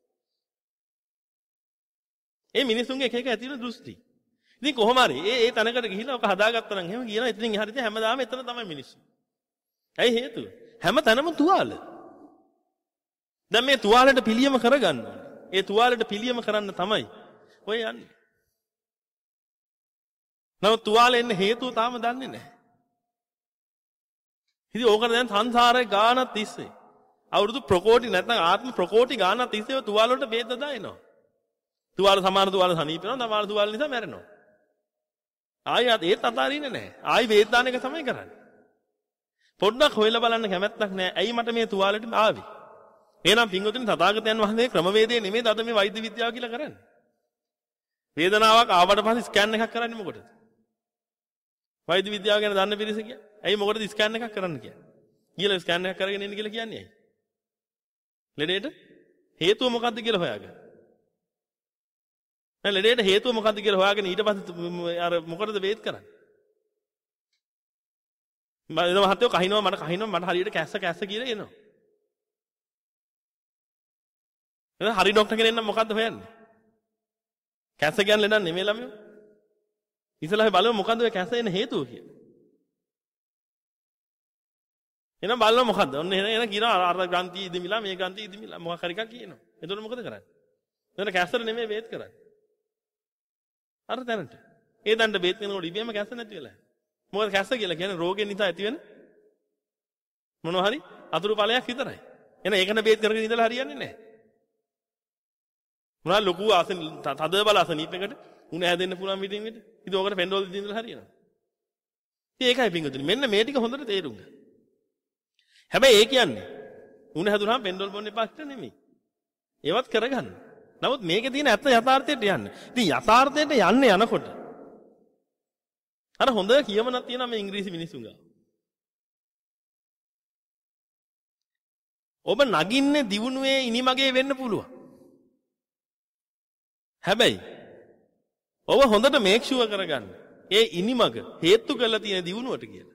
ඒ මිනිස්සුන්ගේ එක එක ඇති වෙන දෘෂ්ටි. ඉතින් කොහොම හරි ඒ ඒ තැනකට ගිහිල්ලා ඔක හදාගත්තා නම් එහෙම කියනවා. ඉතින් එහාට ඉතින් හැමදාම එතන තමයි මිනිස්සු. ඇයි හේතුව? හැම තැනම තුවාල. දැන් මේ තුවාලෙට පිළියම කරගන්න ඕනේ. ඒ තුවාලෙට පිළියම කරන්න තමයි ඔය යන්නේ. නමුත් තුවාලෙ එන්න හේතුව තාම දන්නේ නැහැ. ඉතින් ඕකට දැන් සංසාරේ ගානක් තිස්සේ අවුරුදු ප්‍රකෝටි නැත්නම් ආත්ම ප්‍රකෝටි ගානක් තිස්සේ තුවාල වලට බේද දානවා. තුවාල සමාන තුවාල සනීප වෙනවා, සමාන තුවාල නිසා මැරෙනවා. ආයෙත් ඒත් අතාරින්නේ නැහැ. ආයෙ බේද දාන එක තමයි කරන්නේ. පොඩ්ඩක් හොයලා බලන්න කැමැත්තක් නැහැ. ඇයි මට මේ තුවාලෙට ආවේ? එහෙනම් පින්වතුනි තථාගතයන් වහන්සේ ක්‍රමවේදයේ නෙමෙයි අද මේ වෛද්‍ය විද්‍යාව කියලා කරන්නේ. වේදනාවක් ආවට පස්සේ ස්කෑන් එකක් කරන්නේ මොකටද? වෛද්‍ය විද්‍යාව ගැන දන්න පිරිස කියන්නේ. ඇයි මොකටද ස්කෑන් එකක් කරන්න කියන්නේ? කියලා ස්කෑන් එකක් කරගෙන ඉන්න කියලා කියන්නේ ඇයි? ලෙඩේට හේතුව මොකද්ද කියලා හොයාගන්න. දැන් ලෙඩේට හේතුව මොකද්ද කියලා හොයාගෙන ඊට පස්සේ අර මොකටද වේද කරන්නේ? මම මහත්තයෝ කහිනවා මට කහිනවා මට හරියට කැස්ස කැස්ස කියලා එනවා. එහෙනම් හරි ડોක්ටර් කෙනෙක් නම් මොකද්ද හොයන්නේ? කැස්ස කියන්නේ නෑ නෙමෙයි ළමයෝ. ඉතලා බලමු මොකද්ද ඔය කැස්ස එන හේතුව කියලා. එහෙනම් බලන්න මොකද්ද? ඔන්න එහෙනම් එහෙනම් කියනවා අර ග්‍රන්ථි ඉදිමිලා මේ ග්‍රන්ථි ඉදිමිලා මොකක් හරි එකක් කියනවා. එතකොට මොකද කරන්නේ? එතන කැස්සට නෙමෙයි බේත් කරන්නේ. අර දැනට. ඒ දණ්ඩ බේත් කරනකොට ඉබේම කැස්ස නැති වෙලා. මොකද කැස්ස කියලා කියන්නේ රෝගෙ නිසා ඇති වෙන මොනවා හරි අතුරු ඵලයක් විතරයි. එහෙනම් ඒකන බේත් කරගෙන ඉඳලා හරියන්නේ නැහැ. මොනවා ලොකු ආසන තද බල අසනීපයකට උණ හැදෙන්න පුළුවන් විදිහින් විතර. ඉතින් ඕකට පෙන්ඩෝල් දෙන්න ඉඳලා හරියනවා. ඉතින් ඒකයි පිංගුතුනි. මෙන්න මේ ටික හොඳට තේරුම් ගන්න. හැබැයි ඒ කියන්නේ උණ හැදුනහම පෙන්ඩෝල් බොන්න එපා කියලා නෙමෙයි. ඒවත් කරගන්න. නමුත් මේකේ තියෙන ඇත්ත යථාර්ථයට යන්න. ඉතින් යථාර්ථයට යන්න යනකොට අර හොඳ කියමනක් තියෙනවා මේ ඉංග්‍රීසි මිනිස්සුන් ගාව. ඔබ නගින්නේ දිවුණුවේ ඉනිමගේ වෙන්න පුළුවන්. හැබැයි ඔබ හොඳට මේක් ෂුවර් කරගන්න. ඒ ඉනිමග හේතු කරලා තියෙන දිවුණුවට කියලා.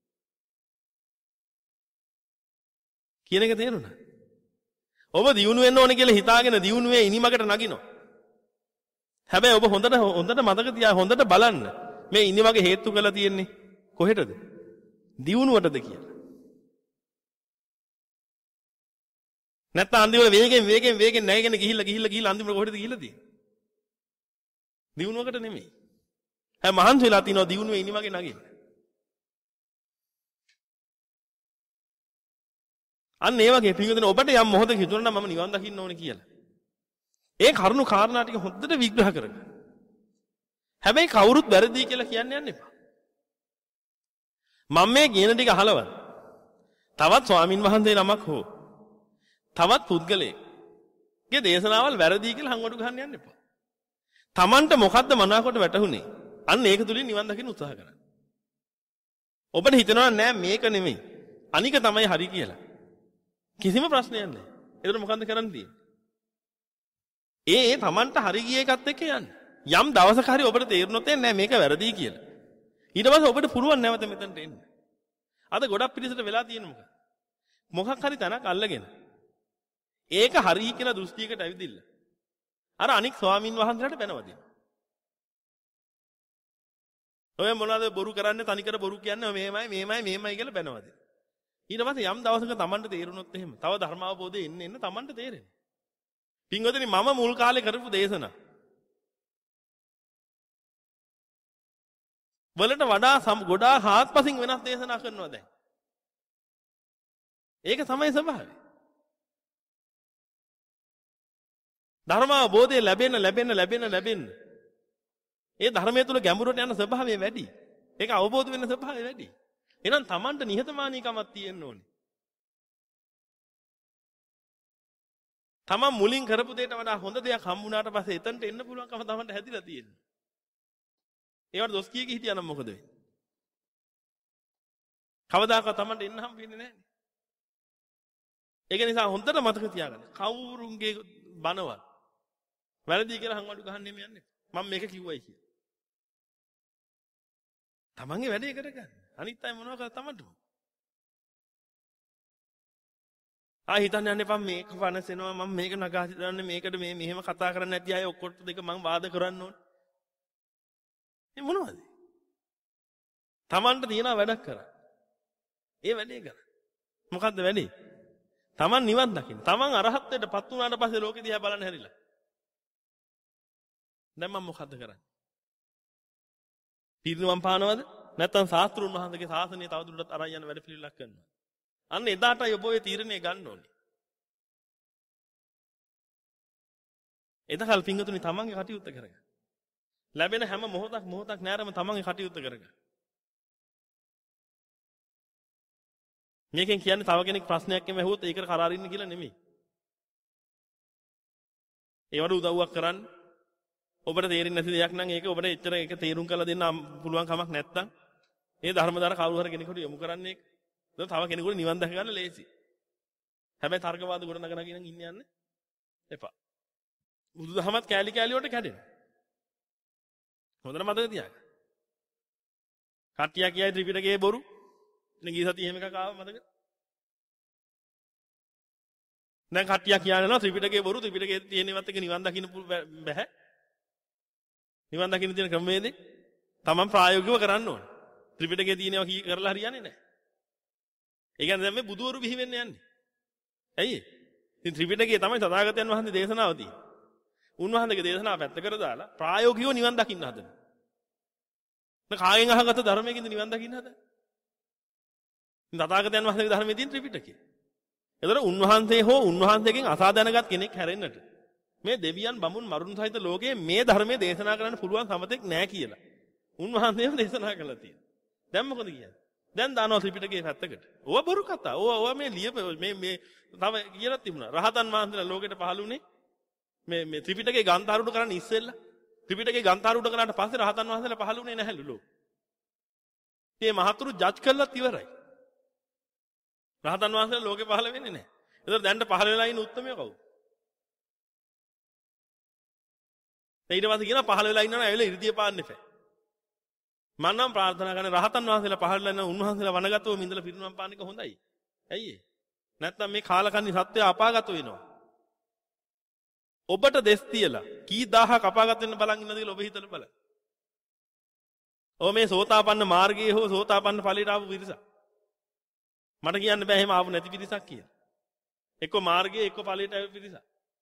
කියන එක තේරුණා? ඔබ දියුණු වෙන්න ඕනේ කියලා හිතාගෙන දියුණුවේ ඉනිමකට නගිනවා. හැබැයි ඔබ හොඳට හොඳට මතක තියා හොඳට බලන්න මේ ඉනිමගේ හේතු කරලා තියෙන්නේ කොහෙටද? දියුණුවටද කියලා. නැත්නම් අන්තිමට වේගෙන් වේගෙන් වේගෙන් නැගගෙන ගිහිල්ලා ගිහිල්ලා ගිහිල්ලා අන්තිමට කොහෙටද ගිහිල්ලා තියෙන්නේ? දියුණුවකට නෙමෙයි. හැබැයි මහන්සි වෙලා තිනවා දියුණුවේ ඉනිමගේ නගින්න. අන්න ඒ වගේ පිළිගන්න ඔබට යම් මොහොතක හිතුණා නම් මම නිවන් දකින්න ඕනේ කියලා. ඒ කරුණු කාරණා ටික හොඳට විග්‍රහ කරගන්න. හැබැයි කවුරුත් වැරදි කියලා කියන්න යන්න එපා. මම මේ කියන ටික අහලවත්. තවත් ස්වාමින් වහන්සේ නමක් හෝ තවත් පුද්ගලයෙක්ගේ දේශනාවල් වැරදි කියලා හංගොඩු ගහන්න යන්න එපා. Tamanට මොකද්ද මනාවකට වැටහුනේ? අන්න ඒක තුලින් නිවන් දකින්න උත්සාහ කරන්න. ඔබට හිතනවා නෑ මේක නෙමෙයි. අනික තමයි හරි කියලා. කිසිම ප්‍රශ්නයක් නැහැ. ඒතර මොකන්ද කරන්න තියෙන්නේ? ඒ ඒ Tamanට හරි ගිය එකත් එක්ක යන්න. යම් දවසක හරි ඔබට තේරුනොත් නෑ මේක වැරදි කියලා. ඊට පස්සේ ඔබට පුළුවන් නැවත මෙතනට එන්න. අද ගොඩක් පිළිසෙට වෙලා තියෙන මොකක්ද? මොකක් හරි තැනක් අල්ලගෙන ඒක හරි කියලා දෘෂ්ටියකට ඇවිදින්න. අර අනික් ස්වාමින් වහන්සේලාට බැනවදින. ඔය මොනවාද බොරු කරන්නේ තනිකර බොරු කියන්නේ මේමයි මේමයි මේමයි කියලා බැනවදින. ඊට පස්සේ යම් දවසක Tamanට තේරුනොත් එහෙම තව ධර්ම අවබෝධය එන්න එන්න Tamanට තේරෙනවා. පින්වතුනි මම මුල් කාලේ කරපු දේශනා වලට වඩා ගොඩාක් හාත්පසින් වෙනස් දේශනා කරනවා දැන්. ඒක තමයි ස්වභාවය. ධර්ම අවබෝධය ලැබෙන්න ලැබෙන්න ලැබෙන්න ලැබෙන්න ඒ ධර්මයේ තුල ගැඹුරට යන ස්වභාවය වැඩි. ඒක අවබෝධ වෙන ස්වභාවය වැඩි. එහෙනම් Tamanට නිහතමානීකමක් තියෙන්න ඕනේ. Taman මුලින් කරපු දෙයට වඩා හොඳ දෙයක් හම්බුනාට පස්සේ එතනට එන්න පුළුවන්කම Tamanට හැදිලා තියෙනවා. ඒවට දොස් කිය කී හිටියනම් මොකද වෙන්නේ? කවදාකවත් Tamanට එන්න හම්බ වෙන්නේ නැහැ. ඒක නිසා හොඳට මතක තියාගන්න. කවුරුන්ගේ බනවල් වැරදි කියලා හංවඩු ගහන්න එමු යන්නේ. මම මේක කිව්වයි කියලා. Tamanගේ වැඩේ කරගන්න. අනිත් අය මොනවා කරා Tamanට. ආ හිතන්න යන්න එපා මේක වනසෙනවා මම මේක නගා හිතන්නේ මේකට මේ මෙහෙම කතා කරන්නේ නැති අය ඔක්කොට දෙක මම වාද කරන්න ඕනේ. මේ මොනවද? Tamanට තියන වැඩක් කරා. ඒ වැඩේ කරා. මොකද්ද වැඩේ? Taman නිවන් දකින්න. Taman අරහත්ත්වයට පත් වුණාට පස්සේ ලෝකෙ දිහා බලන්න හැරිලා. දැන් මම මොකද්ද කරන්නේ? පිරිනුවම් පානවද? නැත්නම් ශාස්ත්‍රුන් වහන්සේගේ ශාසනය තවදුරටත් අරන් යන වැඩ පිළිලක් කරනවා. අන්න එදාටයි ඔබ ඔය තීරණය ගන්න ඕනේ. එදකල් පිංගුතුනි තමන්ගේ කටයුත්ත කරගන්න. ලැබෙන හැම මොහොතක් මොහොතක් නෑරම තමන්ගේ කටයුත්ත කරගන්න. මේකෙන් කියන්නේ තව කෙනෙක් ප්‍රශ්නයක් එම ඇහුවොත් ඒකට කරාරින්න කියලා නෙමෙයි. ඒවට උදව්වක් කරන්න ඔබට තේරෙන්නේ නැති දෙයක් නම් ඒක ඔබට එච්චර ඒක තේරුම් කරලා දෙන්න පුළුවන් කමක් නැත්තම් ඒ ධර්මදාන කවුරු හරි කෙනෙකුට යොමු කරන්නේ ඒක තව කෙනෙකුට නිවන් දැක ගන්න ලේසි. හැබැයි තර්කවාද ගොඩ නගනගෙන ඉන්න යන්න එපා. බුදුදහමත් කෑලි කෑලි වලට කැඩෙනවා. හොඳට මතක තියාගන්න. කට්ටිය කියයි ත්‍රිපිටකයේ බොරු නේ ගිය සතියේ එහෙම එකක් ආව මතකද? දැන් කට්ටියක් කියනවා ත්‍රිපිටකයේ බොරු ත්‍රිපිටකයේ තියෙනවත් එක නිවන් දකින්න බෑ. නිවන් දකින්න තියෙන ක්‍රමවේදේ තමන් ප්‍රායෝගිකව කරන්න ඕනේ. ත්‍රිපිටකයේ තියෙනවා කී කරලා හරියන්නේ නැහැ. ඒ කියන්නේ දැන් මේ බුදුවරු බිහි වෙන්න යන්නේ. ඇයි ඒ? ඉතින් ත්‍රිපිටකයේ තමයි තථාගතයන් වහන්සේ දේශනාව තියෙන්නේ. උන්වහන්සේගේ දේශනාව පැත්ත කර දාලා ප්‍රායෝගිකව නිවන් දකින්න හදනවා. න කායෙන් අහගත ධර්මයකින්ද නිවන් දකින්න හදන්නේ? ඉතින් තථාගතයන් වහන්සේගේ ධර්මයේ තියෙන ත්‍රිපිටකය. එතකොට උන්වහන්සේ හෝ උන්වහන්සේගෙන් අසා දැනගත් කෙනෙක් හැරෙන්නට මේ දෙවියන් බමුණු මරුන් සහිත ලෝකයේ මේ ධර්මයේ දේශනා කරන්න පුළුවන් සමතෙක් නැහැ කියලා. උන්වහන්සේම දේශනා කළා තියෙනවා. දැන් මොකද කියන්නේ? දැන් දානවා ත්‍රිපිටකයේ පැත්තකට. ඕවා බොරු කතා. ඕවා ඕවා මේ ලියප මේ මේ තව කියලා තිබුණා. රහතන් වහන්සේලා ලෝකෙට පහළ වුණේ මේ මේ ත්‍රිපිටකේ ගන්ධාරූඪ කරන්න ඉස්සෙල්ලා. ත්‍රිපිටකේ ගන්ධාරූඪ කරාට පස්සේ රහතන් වහන්සේලා පහළ වුණේ නැහැලු ලෝක. මේ මහතුරු ජජ් කළාත් ඉවරයි. රහතන් වහන්සේලා ලෝකේ පහළ වෙන්නේ නැහැ. ඒතර දැන්ට පහළ වෙලා ඉන්න උත්තරමය කවුද? ඊට පස්සේ කියනවා පහළ වෙලා ඉන්නවනේ ඇවිල්ලා ඉර්ධිය පාන්න එපා. මම නම් ප්‍රාර්ථනා කරන්නේ රහතන් වහන්සේලා පහළ වෙලා උන්වහන්සේලා වනගතව මින්දලා පිරිනමන පාන්න එක හොඳයි. ඇයි ඒ? නැත්නම් මේ කාලකන්ණි සත්‍යය අපාගත වෙනවා. ඔබට දෙස් තියලා කී දහහක් අපාගත වෙන්න බලන් ඉන්නද කියලා ඔබ හිතලා බලන්න. ඔව් මේ සෝතාපන්න මාර්ගයේ හෝ සෝතාපන්න ඵලයට ආපු පිරිසක්. මට කියන්න බෑ එහෙම ආපු නැති පිරිසක් කියලා. එක්ක මාර්ගයේ එක්ක ඵලයට ආපු පිරිසක්.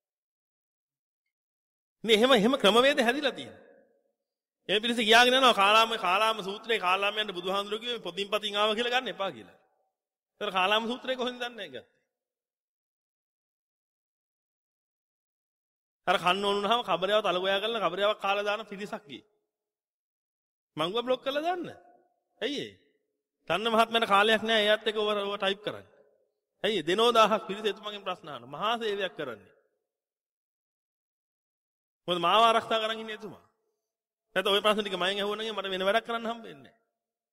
නේ එහෙම එහෙම ක්‍රමවේද හැදිලා තියෙනවා. ඒ පිරිස කියාගෙන යනවා කාලාම කාලාම සූත්‍රයේ කාලාමයන්ට බුදුහාඳුරෝ කිව්වේ පොදින් පතින් ආව කියලා ගන්න එපා කියලා. ඒතර කාලාම සූත්‍රය කොහෙන්ද දන්නේ නැහැ. අර කන්න ඕනුනහම කබරයාව තලගොයා කරලා කබරයාවක් කාලා දාන පිරිසක් ගියේ. මංගුව බ්ලොක් කරලා දාන්න. ඇයි ඒ? තන්න මහත්මයාට කාලයක් නැහැ එයාත් එක්ක ඔව ටයිප් කරන්න. ඇයි ඒ? දෙනෝ දහහක් පිරිස එතුමගෙන් ප්‍රශ්න අහනවා. මහා සේවයක් කරන්නේ. මොකද මාව ආරක්ෂා කරන් ඉන්නේ එතුමා. නැත්නම් ওই ප්‍රශ්න ටික මයෙන් අහුවනගේ මට වෙන වැඩක් කරන්න හම්බෙන්නේ නැහැ.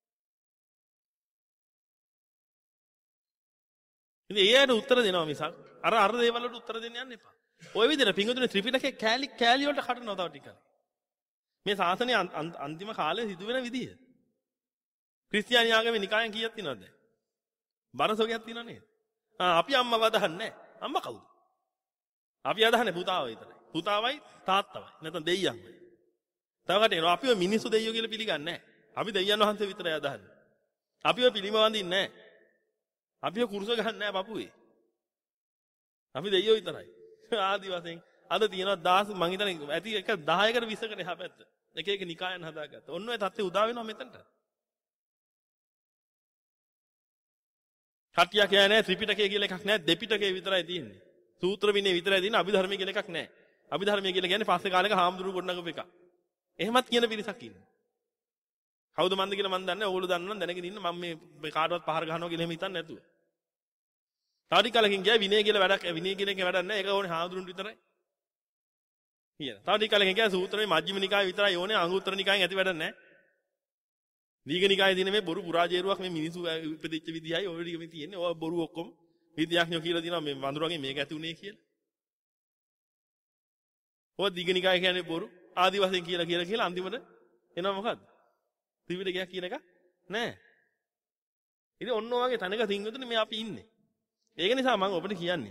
ඉතින් ඒ අයට උත්තර දෙනවා මිසක් අර අර දේවල් වලට උත්තර දෙන්න යන්න එපා. ওই විදිහට පිංගුතුනේ ත්‍රිපිටකේ කෑලි කෑලි වලට කඩනවා තව ටිකක්. මේ ශාසනයේ අන්තිම කාලේ සිදු වෙන විදිය. ක්‍රිස්තියානි ආගමේ නිකායන් කීයක් තියෙනවද? බරසෝගයක් තියෙනව නේද? ආ අපි අම්මව අදහන්නේ නැහැ. අම්මා කවුද? අපි අදහන්නේ පුතාව විතරයි. පුතාවයි තාත්තවයි. නැත්නම් දෙයියන්මයි. තව කටේනවා අපිව මිනිස්සු දෙයියෝ කියලා පිළිගන්නේ නැහැ. අපි දෙයියන් වහන්සේ විතරයි අදහන්නේ. අපිව පිළිම වඳින්නේ නැහැ. අපිව කුරුස ගහන්නේ නැහැ පපුවේ. අපි දෙයියෝ විතරයි. ආදි වශයෙන් අද තියෙනවා දහස් මං හිතන්නේ ඇති එක දහයකට විස්සකට එහා පැත්ත. එක එක නිකායන් හදාගත්තා. ඔන්න ඔය தත්ත්වය උදා වෙනවා මෙතනට. කට්ටිය කියන්නේ ත්‍රිපිටකය කියලා එකක් නැහැ දෙපිටකය විතරයි තියෙන්නේ. සූත්‍ර විනය විතරයි තියෙන්නේ අභිධර්මය කියලා එකක් නැහැ. අභිධර්මය කියලා කියන්නේ පස්සේ කාලෙක හාමුදුරුවෝ ගොඩනගපු එකක්. එහෙමත් කියන පිරිසක් ඉන්නවා. කවුද මන්ද කියලා මන් දන්නේ නැහැ. ඕගොල්ලෝ දන්නවනම් දැනගෙන ඉන්න මම මේ කාටවත් පහර ගහනවා කියලා එහෙම හිතන්නේ නැතුව. තාඩි කලකින් ගියා විනය කියලා වැඩක් විනය කියන එක වැඩක් නැහැ. ඒක ඕනේ හාමුදුරුවන්ට විතරයි. කියන. තාඩි කලකින් ගියා සූත්‍රයේ මජ්ක්‍ධිම නිකාය විතරයි ඕනේ අංගුත්තර නිකායෙන් ඇති වැඩක් නැහැ. දීඝ නිකායේ තියෙන මේ බොරු පුරාජේරුවක් මේ මිනිසු ඉපදිච්ච විදියයි ඔය ටික මේ තියෙන්නේ. ඔය බොරු ඔක්කොම විද්‍යාඥයෝ කියලා දිනවා මේ වඳුරගෙන් මේක ඇති උනේ කියලා. ඔය දීඝ නිකාය කියන්නේ බොරු ආදි වශයෙන් කියලා කියලා කියලා අන්තිමට එනවා මොකද්ද? ත්‍රිපිටකයක් කියන එක නෑ. ඉතින් ඔන්න ඔයගේ තැනක තින්ගුතුනේ මේ අපි ඉන්නේ. ඒක නිසා මම ඔබට කියන්නේ.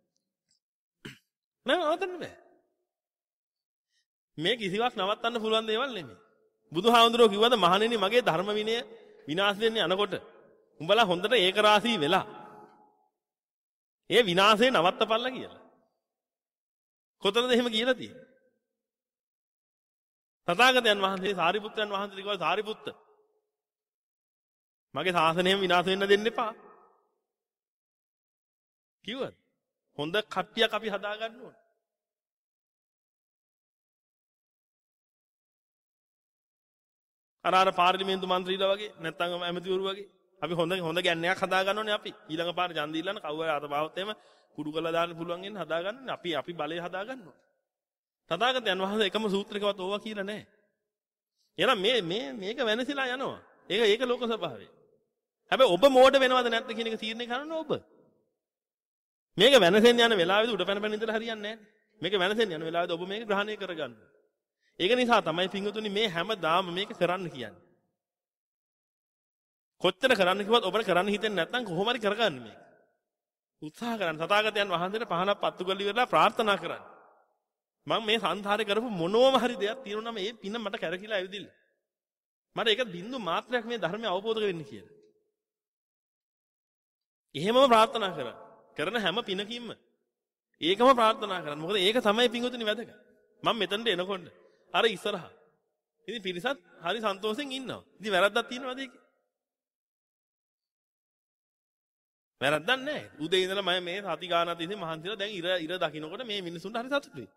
නෑ නවත්තන්න බෑ. මේ කිසිවක් නවත්තන්න පුළුවන් දේවල් නෙමෙයි. බුදුහාමුදුරුවෝ කිව්වද මහණෙනි මගේ ධර්ම විනය විනාශ වෙන්නේ යනකොට උඹලා හොඳට ඒක රාසී වෙලා ඒ විනාශේ නවත්තපල්ලා කියලා. කොතනද එහෙම කියලා තියෙන්නේ? තථාගතයන් වහන්සේ සාරිපුත්‍රයන් වහන්සේ කිව්වා සාරිපුත්ත මගේ ශාසනයම විනාශ වෙන්න දෙන්න එපා. කිව්වද? හොඳ කට්ටියක් අපි හදා ගන්න ඕනේ. අර අර පාර්ලිමේන්තු මන්ත්‍රීලා වගේ නැත්නම් ඇමතිවරු වගේ අපි හොඳ හොඳ ගැන්නයක් හදා ගන්න ඕනේ අපි. ඊළඟ පාර ඡන්දය ඉල්ලන්න කවුරු අත බාවත් එහෙම කුඩු කරලා දාන්න පුළුවන් වෙන හදා ගන්න ඕනේ. අපි අපි බලය හදා ගන්න ඕනේ. තථාගතයන් වහන්සේ එකම සූත්‍රයකවත් ඕවා කියලා නැහැ. එහෙනම් මේ මේ මේක වෙනසිලා යනවා. ඒක ඒක ලෝක ස්වභාවය. හැබැයි ඔබ මෝඩ වෙනවද නැද්ද කියන එක තීරණය කරන්නේ ඔබ. මේක වෙනසෙන් යන වෙලාවෙදී උඩ පැන පැන ඉඳලා හරියන්නේ නැහැ. මේක වෙනසෙන් යන වෙලාවෙදී ඔබ මේක ග්‍රහණය කරගන්න. ඒක නිසා තමයි පින්වතුනි මේ හැමදාම මේක කරන්න කියන්නේ. කොච්චර කරන්න කිව්වත් ඔබට කරන්න හිතෙන්නේ නැත්නම් කොහොම හරි කරගන්න මේක. උත්සාහ කරන්න. තථාගතයන් වහන්සේට පහනක් පත්තු කරලා ඉවරලා ප්‍රාර්ථනා කරන්න. මම මේ සංසාරේ කරපු මොනෝම හරි දෙයක් තියෙනවා නම් ඒ පින මට කැරකිලා ඇවිදින්න. මට ඒක බින්දු මාත්‍රයක් මේ ධර්මය අවබෝධ වෙන්න කියලා. එහෙමම ප්‍රාර්ථනා කරන්න. කරන හැම පිනකින්ම ඒකම ප්‍රාර්ථනා කරන්න. මොකද ඒක තමයි පින්වතුනි වැදගත්. මම මෙතනට එනකොට අර ඉස්සරහා. ඉතින් පිරිසත් හරි සන්තෝෂෙන් ඉන්නවා. ඉතින් වැරද්දක් තියෙනවද ඒකේ? වැරද්දක් නැහැ. උදේ ඉඳලා මම මේ සති ගානක් ඉතින් මහන්සිලා දැන් ඉර ඉර දකින්නකොට මේ මිනිසුන්ට හරි සතුටුයි.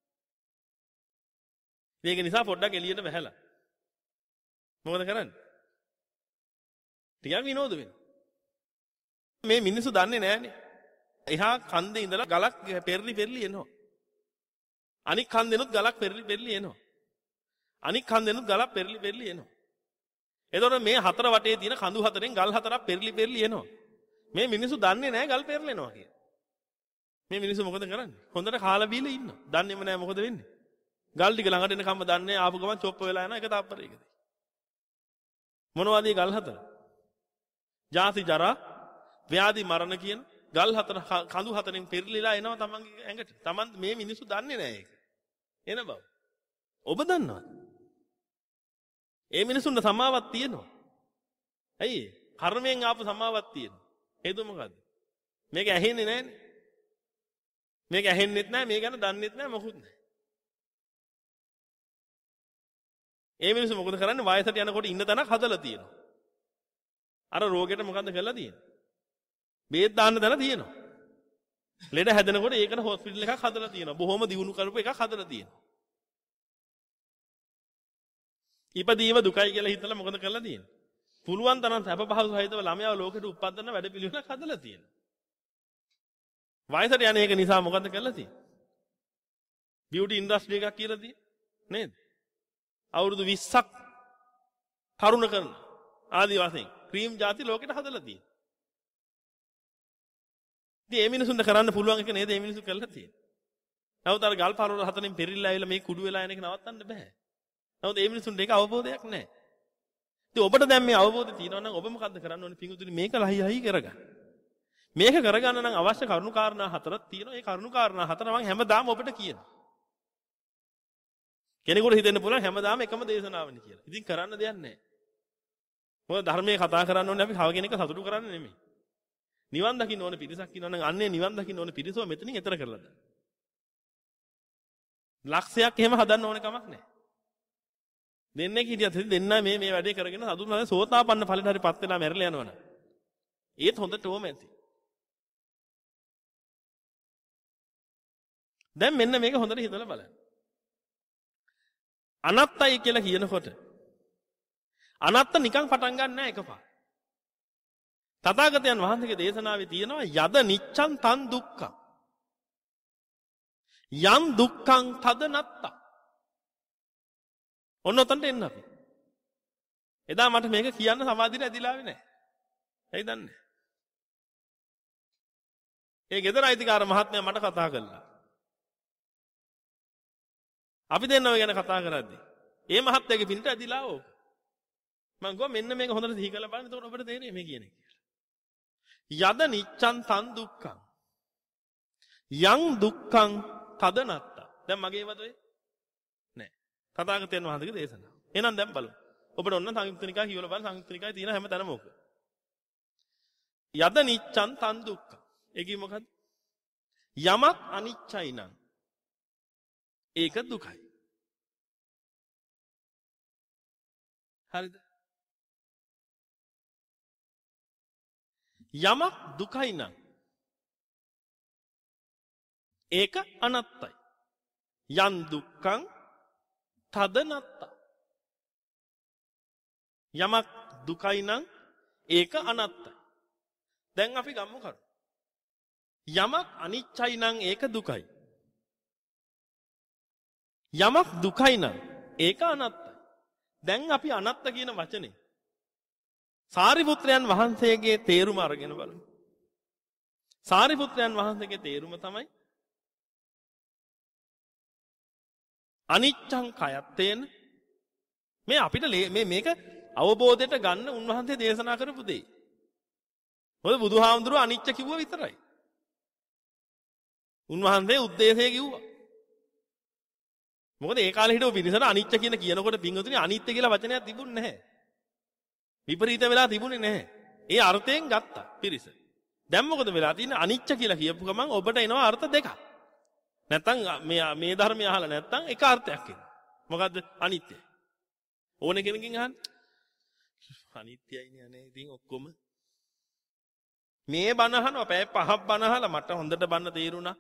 මේක නිසා පොඩ්ඩක් එළියට වැහැලා. මොකද කරන්නේ? ටිකක් විනෝද වෙනවා. මේ මිනිස්සු දන්නේ නැහනේ. එහා කන්දේ ඉඳලා ගලක් පෙරලි පෙරලි එනවා. අනික් කන්දෙනුත් ගලක් පෙරලි පෙරලි එනවා. අනික් කන්දෙනුත් ගලක් පෙරලි පෙරලි එනවා. එතකොට මේ හතර වටේ තියෙන කඳු හතරෙන් ගල් හතරක් පෙරලි පෙරලි එනවා. මේ මිනිස්සු දන්නේ නැහැ ගල් පෙරලෙනවා කියලා. මේ මිනිස්සු මොකද කරන්නේ? හොඳට කාලා බීලා ඉන්නවා. දන්නේම නැහැ මොකද වෙන්නේ? ගල් ටික ළඟට එනකම්ම දන්නේ ආපු ගමන් චොප්ප වෙලා යනවා එක තාප්පරයකදී. මොනවද මේ ගල් හතර? ජාති ජරා ව්‍යාධි මරණ කියන ගල් හතර කඳු හතරෙන් පෙරලිලා එනවා තමන්ගේ ඇඟට. තමන් මේ මිනිස්සු දන්නේ නැහැ ඒක. එන බව. ඔබ දන්නවද? ඒ මිනිසුන්ට සමාවක් තියෙනවා. ඇයි? කර්මයෙන් ආපු සමාවක් තියෙනවා. හේතුව මොකද්ද? මේක ඇහෙන්නේ නැහනේ. මේක ඇහෙන්නෙත් නැහැ, මේ ගැන දන්නෙත් නැහැ, මොකුත් නැහැ. ඒ මිනිස්සු මොකද කරන්නේ? වයසට යනකොට ඉන්න තැනක් හදලා තියෙනවා. අර රෝගෙට මොකද්ද කරලා තියෙන්නේ? බේත් දාන්න තැන තියෙනවා. ලෙඩ හැදෙනකොට ඒකට හොස්පිටල් එකක් හදලා තියෙනවා. බොහොම දියුණු කරපු එකක් හදලා තියෙනවා. ඉපදීම දුකයි කියලා හිතලා මොකද කරලා තියෙන්නේ? පුළුවන් තරම් සැප පහසු සහිතව ළමයාව ලෝකෙට උප්පද්දන්න වැඩ පිළිවෙලක් හදලා තියෙනවා. වයසට යන එක නිසා මොකද කරලා තියෙන්නේ? බියුටි ඉන්ඩස්ට්‍රි එකක් කියලා තියෙන්නේ නේද? අවුරුදු විස්සක් තරුණ කරන ආදි වශයෙන් ක්‍රීම් ಜಾති ලෝකෙට හදලා තියෙනවා. ඉතින් මේ මිනිසුන්ට කරන්න පුළුවන් එක නේද මේ මිනිසු කරලා තියෙන්නේ. නමුත් අර ගල් පරවල හතරෙන් පෙරිලා ඇවිල්ලා මේ කුඩු වෙලා යන එක නවත්තන්න බෑ. නමුත් මේ මිනිසුන්ට ඒක අවබෝධයක් නැහැ. ඉතින් ඔබට දැන් මේ අවබෝධය තියෙනවා නම් ඔබ මොකද්ද කරන්න ඕනේ? පිංගුතුනි මේක ලහි ලහි කරගන්න. මේක කරගන්න නම් අවශ්‍ය කරුණු කාරණා හතරක් තියෙනවා. ඒ කරුණු කාරණා හතර මම හැමදාම ඔබට කියනවා. කෙනෙකුට හිතෙන්න පුළුවන් හැමදාම එකම දේශනාවනේ කියලා. ඉතින් කරන්න දෙයක් නැහැ. මොකද ධර්මයේ කතා කරන්න ඕනේ අපි කව කෙනෙක් සතුටු කරන්න නෙමෙයි. නිවන් දකින්න ඕනේ පිරිසක් ඉන්නවා නම් අන්නේ නිවන් දකින්න ඕනේ පිරිසව මෙතනින් එතර කරලා දාන්න. ලක්ෂයක් එහෙම හදන්න ඕනේ කමක් නැහැ. දෙන්නේ හිටියත් දෙන්න මේ මේ වැඩේ කරගෙන සතුටු නැද සෝතාපන්න ඵලෙට හරිපත් වෙලා මැරලා යනවනේ. ඒත් හොඳට ඕම ඇති. දැන් මෙන්න මේක හොඳට හිතලා බලන්න. අනත්තයි කියලා කියනකොට අනත්ත නිකන් පටන් ගන්න නෑ එකපාර. තථාගතයන් වහන්සේගේ දේශනාවේ තියෙනවා යද නිච්ඡං තන් දුක්ඛං. යම් දුක්ඛං තද නත්ත. ඔන්න ඔතනට එන්න අපි. එදා මට මේක කියන්න සමාධියට ඇදිලාවේ නෑ. ඇයි දන්නේ? ඒ ගෙදර අයිතිකාර මහත්මයා මට කතා කළා. අපි දෙන්නව ගැන කතා කරද්දී ඒ මහත්තයාගේ පිටට ඇදිලා ඕක. මම ගෝ මෙන්න මේක හොඳට සිහි කරලා බලන්න. එතකොට ඔබට තේරෙන්නේ මේ කියන්නේ කියලා. යද නිච්ඡං තන් දුක්ඛං. යං දුක්ඛං තද නත්ත. දැන් මගේ වදේ නෑ. තථාගතයන් වහන්සේගේ දේශනාව. එහෙනම් දැන් බලමු. ඔබට ඔන්න සංයුක්ත නිකාය කියවලා බලන්න. සංයුක්ත නිකායේ තියෙන හැම තැනම ඕක. යද නිච්ඡං තන් දුක්ඛං. ඒ කිය මොකද්ද? යමක් අනිච්චයි නම් ඒක දුකයි. හරිද? යමක් දුකයි නම් ඒක අනත්තයි. යන් දුක්ඛං තද නත්ත. යමක් දුකයි නම් ඒක අනත්තයි. දැන් අපි ගමු කරු. යමක් අනිච්චයි නම් ඒක දුකයි. යමක් දුකයි නම් ඒක අනත්තයි. දැන් අපි අනත්ත කියන වචනේ සාරිපුත්‍රයන් වහන්සේගේ තේරුම අරගෙන බලමු. සාරිපුත්‍රයන් වහන්සේගේ තේරුම තමයි අනිච්ඡං කයත්තේන මේ අපිට මේ මේක අවබෝධයට ගන්න උන්වහන්සේ දේශනා කරපු දේ. මොකද බුදුහාමුදුරුවෝ අනිච්ච කිව්ව විතරයි. උන්වහන්සේ උද්දේශය කිව්වා. මොකද ඒ කාලේ හිටව පිරිසට අනිච්ච කියන කියනකොට පින්වතුනි අනිත්‍ය කියලා වචනයක් තිබුණේ නැහැ. විපරීත වෙලා තිබුණේ නැහැ. ඒ අර්ථයෙන් ගත්තා පිරිස. දැන් මොකද වෙලා තියෙන්නේ අනිච්ච කියලා කියපු ගමන් ඔබට එනවා අර්ථ දෙකක්. නැත්තම් මේ මේ ධර්මය අහලා නැත්තම් එක අර්ථයක් එනවා. මොකද්ද අනිත්‍යයි. ඕන කෙනකින් අහන්න. අනිත්‍යයිනේ අනේ ඉතින් ඔක්කොම මේ බණ අහනවා පැය පහක් බණ අහලා මට හොඳට බණ තේරුණා.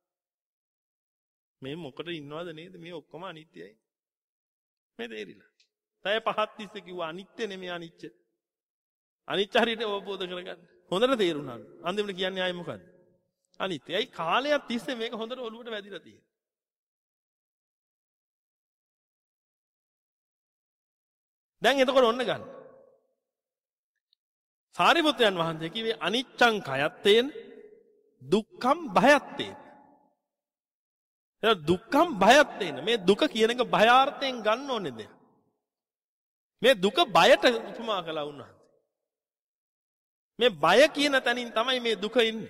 මේ මොකට ඉන්නවද නේද මේ ඔක්කොම අනිත්‍යයි. මේ තේරිලා. පැය පහක් තිස්සේ කිව්වා අනිත්‍ය නෙමෙයි අනිච්ච. අනිච්ච හරියට අවබෝධ කරගන්න. හොඳට තේරුණා. අන්තිමට කියන්නේ ආයේ මොකද්ද? අනිත්‍යයි. කාලයක් තිස්සේ මේක හොඳට ඔලුවට වැදිලා තියෙනවා. දැන් එතකොට ඔන්න ගන්න. සාරිපුත්‍රයන් වහන්සේ කිව්වේ අනිච්ඡං කයත්තේන දුක්ඛං භයත්තේන. එහෙනම් දුක්ඛං භයත්තේන මේ දුක කියන එක භයාර්ථයෙන් ගන්න ඕනේ දෙයක්. මේ දුක බයට උපමා කළා උන්වහන්සේ. මේ බය කියන තැනින් තමයි මේ දුක ඉන්නේ.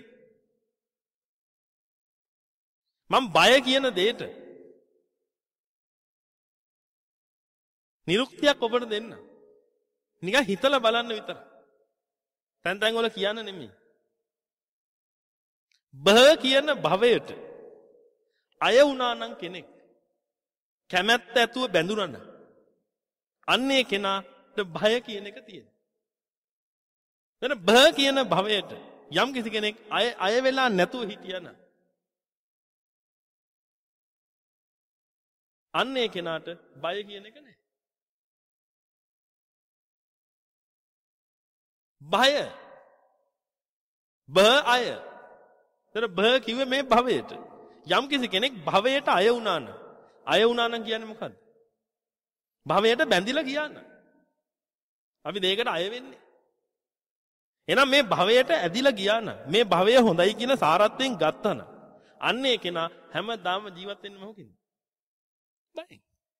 මම බය කියන දෙයට නිරුක්තියක් ඔබට දෙන්න. නිකන් හිතලා බලන්න විතරයි. තැන් තැන් වල කියන්න නෙමෙයි. බහ කියන භවයට අය වුණා නම් කෙනෙක් කැමැත්ත ඇතුව බැඳුනන අන්නේ කෙනාට බය කියන එක තියෙනවා. එතන බහ කියන භවයට යම් කිසි කෙනෙක් අය අය වෙලා නැතුව හිටියන අන්නේ කෙනාට බය කියන එක නැහැ. බය බ අය එතන බ කිව්වේ මේ භවයට යම් කිසි කෙනෙක් භවයට අය වුණා නම් අය වුණා නම් කියන්නේ මොකද්ද? භවයට බැඳිලා කියන්න. අපි දෙයකට අය වෙන්නේ. එහෙනම් මේ භවයට ඇදිලා ගියා නම් මේ භවය හොඳයි කියන සාරත්වයෙන් ගත්තා නම් අන්නේ කෙනා හැමදාම ජීවත් වෙන්නේ මොකකින්ද? බයෙන්.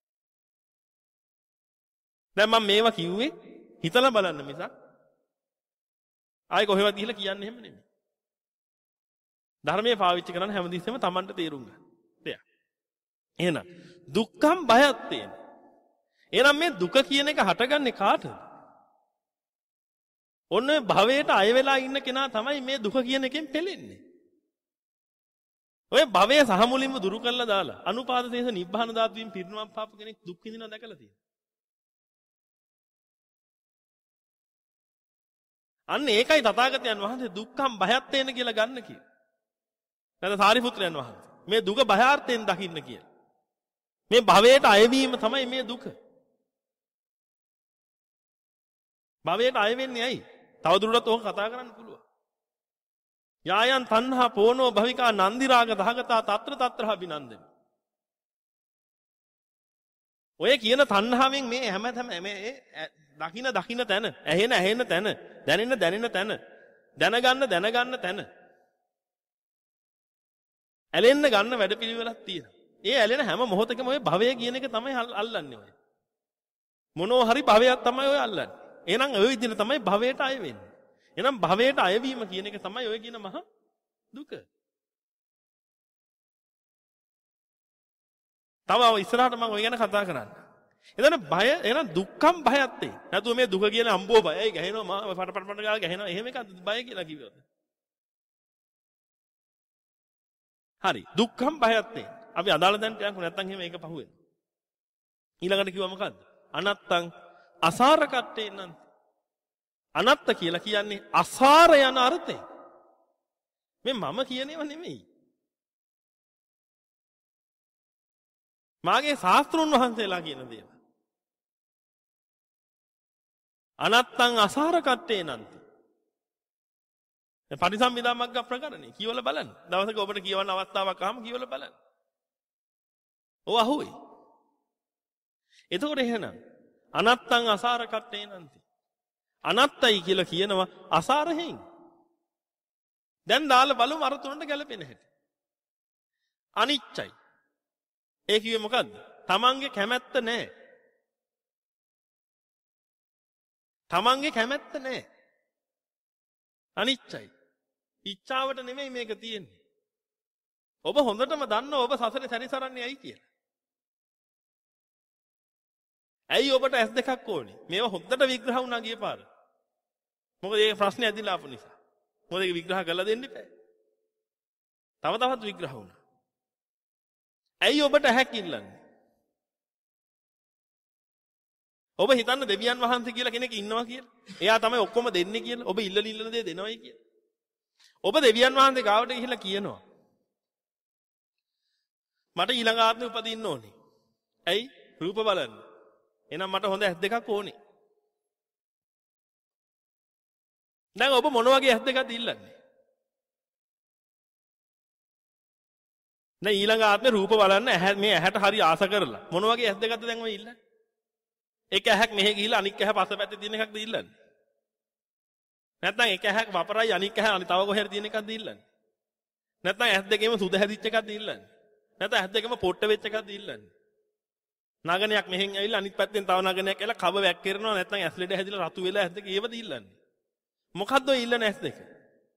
දැන් මම මේවා කිව්වේ හිතලා බලන්න මිසක් ආයි කොහෙවත් ගිහිල්ලා කියන්නේ එහෙම නෙමෙයි. ධර්මයේ පාවිච්චි කරන හැමදෙස්සෙම Tamanට තේරුම් ගන්න. දෙයක්. එහෙනම් දුක්ඛම් බයත් තියෙන. එහෙනම් මේ දුක කියන එක හටගන්නේ කාටද? ඔන්න භවයට අය වෙලා ඉන්න කෙනා තමයි මේ දුක කියන එකෙන් පෙළෙන්නේ. ඔය භවය සහ මුලින්ම දුරු කරලා දාලා අනුපාද තේස නිබ්බාන ධාතුවෙන් පිරිනුවම් පාප කෙනෙක් දුක් විඳිනවා දැකලා තියෙනවා. අන්න ඒකයි තථාගතයන් වහන්සේ දුක්ඛම් බයත් තේන කියලා ගන්න කියේ. නැත්නම් සාරිපුත්‍රයන් වහන්සේ මේ දුක බයාර්ථයෙන් දකින්න කියලා. මේ භවයට අයවීම තමයි මේ දුක. භවයට අය වෙන්නේ ඇයි? තවදුරටත් ඕක කතා කරන්න පුළුවන්. යායන් තණ්හා පෝනෝ භවිකා නන්දි රාග දහගතා తත්‍ර తත්‍රා බිනන්දනි. ඔය කියන තණ්හාවෙන් මේ හැමතැම මේ දකින්න දකින්න තැන, ඇහෙන ඇහෙන තැන, දැනෙන දැනෙන තැන, දැනගන්න දැනගන්න තැන. ඇලෙන්න ගන්න වැඩපිළිවෙලක් තියෙනවා. ඒ ඇලෙන හැම මොහොතකම ඔය භවය කියන එක තමයි අල්ලන්නේ ඔය. මොනෝ හරි භවයක් තමයි ඔය අල්ලන්නේ. එහෙනම් ඔය විදිහට තමයි භවයට අය වෙන්නේ. එහෙනම් භවයට අයවීම කියන එක තමයි ඔය කියන මහා දුක. තව ඉස්සරහට මම ඔය ගැන කතා කරන්න. එතන බය එහෙනම් දුක්ඛම් බයත් ඒ. නැතුව මේ දුක කියන අම්බෝ බයයි ගහනවා මම පට පට පට ගාලා ගහනවා. එහෙම එකක් බය කියලා කිව්වොත්. හරි දුක්ඛම් බයත් ඒ. අපි අදාළ දැනට යන්කෝ නැත්තම් එහෙම ඒක පහුවෙනවා. ඊළඟට කිව්වා මොකද්ද? අනත්තං අසාර කට්ටේ නන්ති. අනත්ත කියලා කියන්නේ අසාර යන අර්ථය. මේ මම කියන ඒවා නෙමෙයි. මාගේ ශාස්ත්‍රුන් වහන්සේලා කියන දේවල්. අනත්තං අසාර කට්ටේ නන්ති. පටිසම්භිදා මග්ග ප්‍රකරණේ කියවලා බලන්න. දවසක ඔබට කියවන්න අවස්ථාවක් ආවම කියවලා බලන්න. ඔව් අහුවේ. එතකොට එහෙනම් අනත්තං අසාර කට්ටේ නන්ති. අනත්තයි කියලා කියනවා අසාරයෙන්. දැන් දාලා බලමු අර තුනට ගැලපෙන හැටි. අනිච්චයි. ඒ කිව්වේ මොකද්ද? තමන්ගේ කැමැත්ත නැහැ. තමන්ගේ කැමැත්ත නැහැ. අනිච්චයි. ඉච්ඡාවට නෙමෙයි මේක තියෙන්නේ. ඔබ හොඳටම දන්නවා ඔබ සසරේ සැරිසරන්නේ ඇයි කියලා. ඇයි ඔබට ඇස් දෙකක් ඕනේ? මේවා හොද්දට විග්‍රහ වුණා ගිය පාර. මොකද මේ ප්‍රශ්නේ ඇදිලා ආපු නිසා. මොකද ඒක විග්‍රහ කරලා දෙන්න බෑ. තව තවත් විග්‍රහ වුණා. ඇයි ඔබට ඇහැක් ඉල්ලන්නේ? ඔබ හිතන්න දෙවියන් වහන්සේ කියලා කෙනෙක් ඉන්නවා කියලා. එයා තමයි ඔක්කොම දෙන්නේ කියලා. ඔබ ඉල්ලන ඉල්ලන දේ දෙනවයි කියලා. ඔබ දෙවියන් වහන්සේ ගාවට ගිහිල්ලා කියනවා. මට ඊළඟ ආත්මෙ උපදින්න ඕනේ. ඇයි? රූප බලන්න. එහෙනම් මට හොඳ ඇස් දෙකක් ඕනේ. දැන් ඔබ මොන වගේ ඇස් දෙකක්ද ඉල්ලන්නේ? දැන් ඊළඟ ආත්මේ රූප බලන්න ඇහැ මේ ඇහැට හරි ආස කරලා මොන වගේ ඇස් දෙකක්ද දැන් ඔය ඉල්ලන්නේ? එක ඇහැක් මෙහෙ ගිහිල්ලා අනික් ඇහැ පස්සපැත්තේ තියෙන එකක්ද ඉල්ලන්නේ? නැත්නම් එක ඇහැක් වපරයි අනික් ඇහැ අනිත් තව කොහෙද තියෙන එකක්ද ඉල්ලන්නේ? නැත්නම් ඇස් දෙකේම සුද හැදිච්ච එකක්ද ඉල්ලන්නේ? නැත්නම් ඇස් දෙකේම පොට්ට වෙච්ච එකක්ද ඉල්ලන්නේ? නගනයක් මෙහෙන් ඇවිල්ලා අනිත් පැත්තෙන් තව නගනයක් ඇවිල්ලා කව වැක් කරනවා නැත්නම් ඇස් ලෙඩ හැදිලා රතු වෙලා ඇස් දෙක ඒවද ඉල්ලන්නේ? මොකද්ද ඔය ඉල්ලන ඇස් දෙක?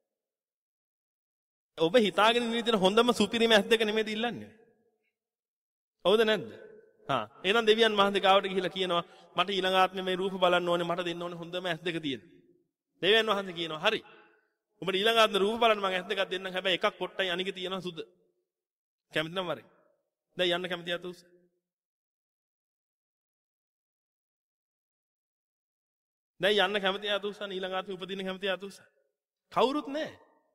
ඔබ හිතාගෙන ඉන්න විදිහට හොඳම සුපිරිම ඇස් දෙක නෙමෙයිද ඉල්ලන්නේ? හවුද නැද්ද? හා එහෙනම් දෙවියන් වහන්සේ ගාවට ගිහිල්ලා කියනවා මට ඊළඟ ආත්මේ මේ රූප බලන්න ඕනේ මට දෙන්න ඕනේ හොඳම ඇස් දෙක තියෙන. දෙවියන් වහන්සේ කියනවා හරි. උඹට ඊළඟ ආත්මේ රූප බලන්න මම ඇස් දෙකක් දෙන්නම් හැබැයි එකක් පොට්ටයි අනික තියෙනවා සුද. කැමති නම් වරේ. දැන් යන්න කැමති අත උස්ස. දැන් යන්න කැමති අත උස්සන ඊළඟ ආත්මේ උපදින්න කැමති අත උස්ස. කවුරුත් නැහැ.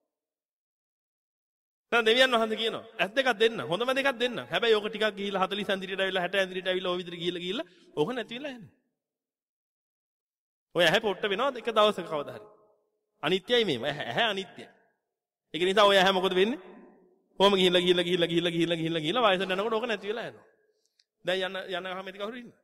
දැන් දෙවියන් වහන්සේ කියනවා ඇස් දෙකක් දෙන්න හොඳම දෙකක් දෙන්න. හැබැයි ඕක ටිකක් ගිහිල්ලා හතළිස් ඇඳිරියට ඇවිල්ලා හැට ඇඳිරියට ඇවිල්ලා ඔය විදිහට ගිහිල්ලා ගිහිල්ලා ඕක නැති වෙලා යනවා. ඔය ඇහැ පොට්ට වෙනවද එක දවසක කවදා හරි. අනිත්‍යයි මේව. ඇහැ අනිත්‍යයි. ඒක නිසා ඔය ඇහැ මොකද වෙන්නේ? කොහොම ගිහිල්ලා ගිහිල්ලා ගිහිල්ලා ගිහිල්ලා ගිහිල්ලා ගිහිල්ලා ගිහිල්ලා වයසට යනකොට ඕක නැති වෙලා යනවා. දැන් යන්න යන්න අකමැති කවුරු ඉන්නවද?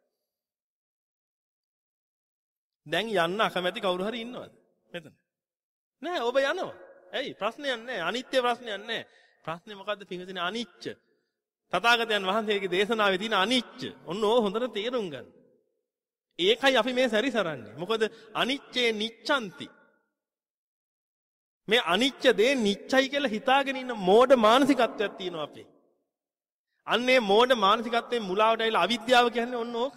දැන් යන්න අකමැති කවුරු හරි ඉන්නවද? මෙතන. නෑ ඔබ යනවා. ඇයි ප්‍රශ්නයක් නෑ. අනිත්‍ය ප්‍රශ්නයක් නෑ. ප්‍රශ්නේ මොකද්ද පින්වතුනි? අනිච්ච. තථාගතයන් වහන්සේගේ දේශනාවේ තියෙන අනිච්ච. ඔන්න ඕක හොඳට තේරුම් ගන්න. ඒකයි අපි මේ සැරිසරන්නේ. මොකද අනිච්චේ නිච්ඡanti. මේ අනිච්ච දේ නිච්චයි කියලා හිතාගෙන ඉන්න මෝඩ මානසිකත්වයක් තියෙනවා අපේ. අන්නේ මෝඩ මානසිකත්වයෙන් මුලාවට ඇවිල්ලා අවිද්‍යාව කියන්නේ ඔන්න ඕක.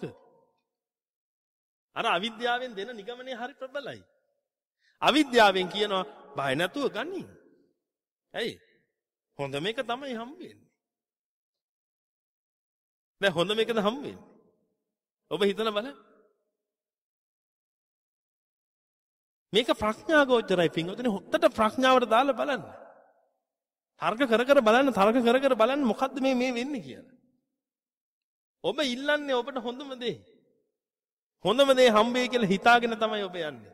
අර අවිද්‍යාවෙන් දෙන නිගමනය හරි ප්‍රබලයි. අවිද්‍යාවෙන් කියනවා බය නැතුව ගනින්. ඇයි? හොඳ මේක තමයි හම්බ වෙන්නේ. දැන් හොඳ මේකද හම්බ වෙන්නේ? ඔබ හිතලා බලන්න. මේක ප්‍රඥා ගෝචරයි පින්වතුනි හොත්තට ප්‍රඥාවට දාලා බලන්න. තර්ක කර කර බලන්න තර්ක කර කර බලන්න මොකද්ද මේ මේ වෙන්නේ කියලා. ඔබ ඉල්ලන්නේ ඔබට හොඳම දේ. හොඳම දේ හම්බෙයි කියලා හිතාගෙන තමයි ඔබ යන්නේ.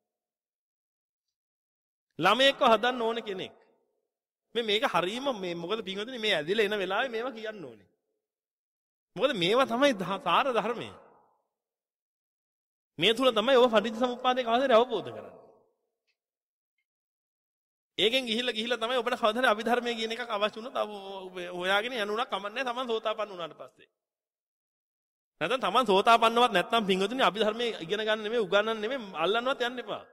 ළමයෙක්ව හදන්න ඕන කෙනෙක්. මේ මේක හරීම මේ මොකද පින්වතුනි මේ ඇදිලා එන වෙලාවේ මේවා කියන්න ඕනේ. මොකද මේවා තමයි සාර ධර්මය. මේ තුල තමයි ඔබ පටිච්චසමුප්පාදේ කවදාද අවබෝධ කරන්නේ. ඒකෙන් ගිහිල්ලා ගිහිල්ලා තමයි ඔබට කවදාද අභිධර්මයේ කියන එකක් අවශ්‍ය වුණොත් හොයාගෙන යනුණා කමන්නේ තමන් සෝතාපන්න වුණාට පස්සේ. නැත්නම් තමන් සෝතාපන්නවත් නැත්නම් පින්වතුනි අභිධර්මයේ ඉගෙන ගන්න නෙමෙයි උගන්නන්න නෙමෙයි අල්ලන්නවත් යන්න එපා.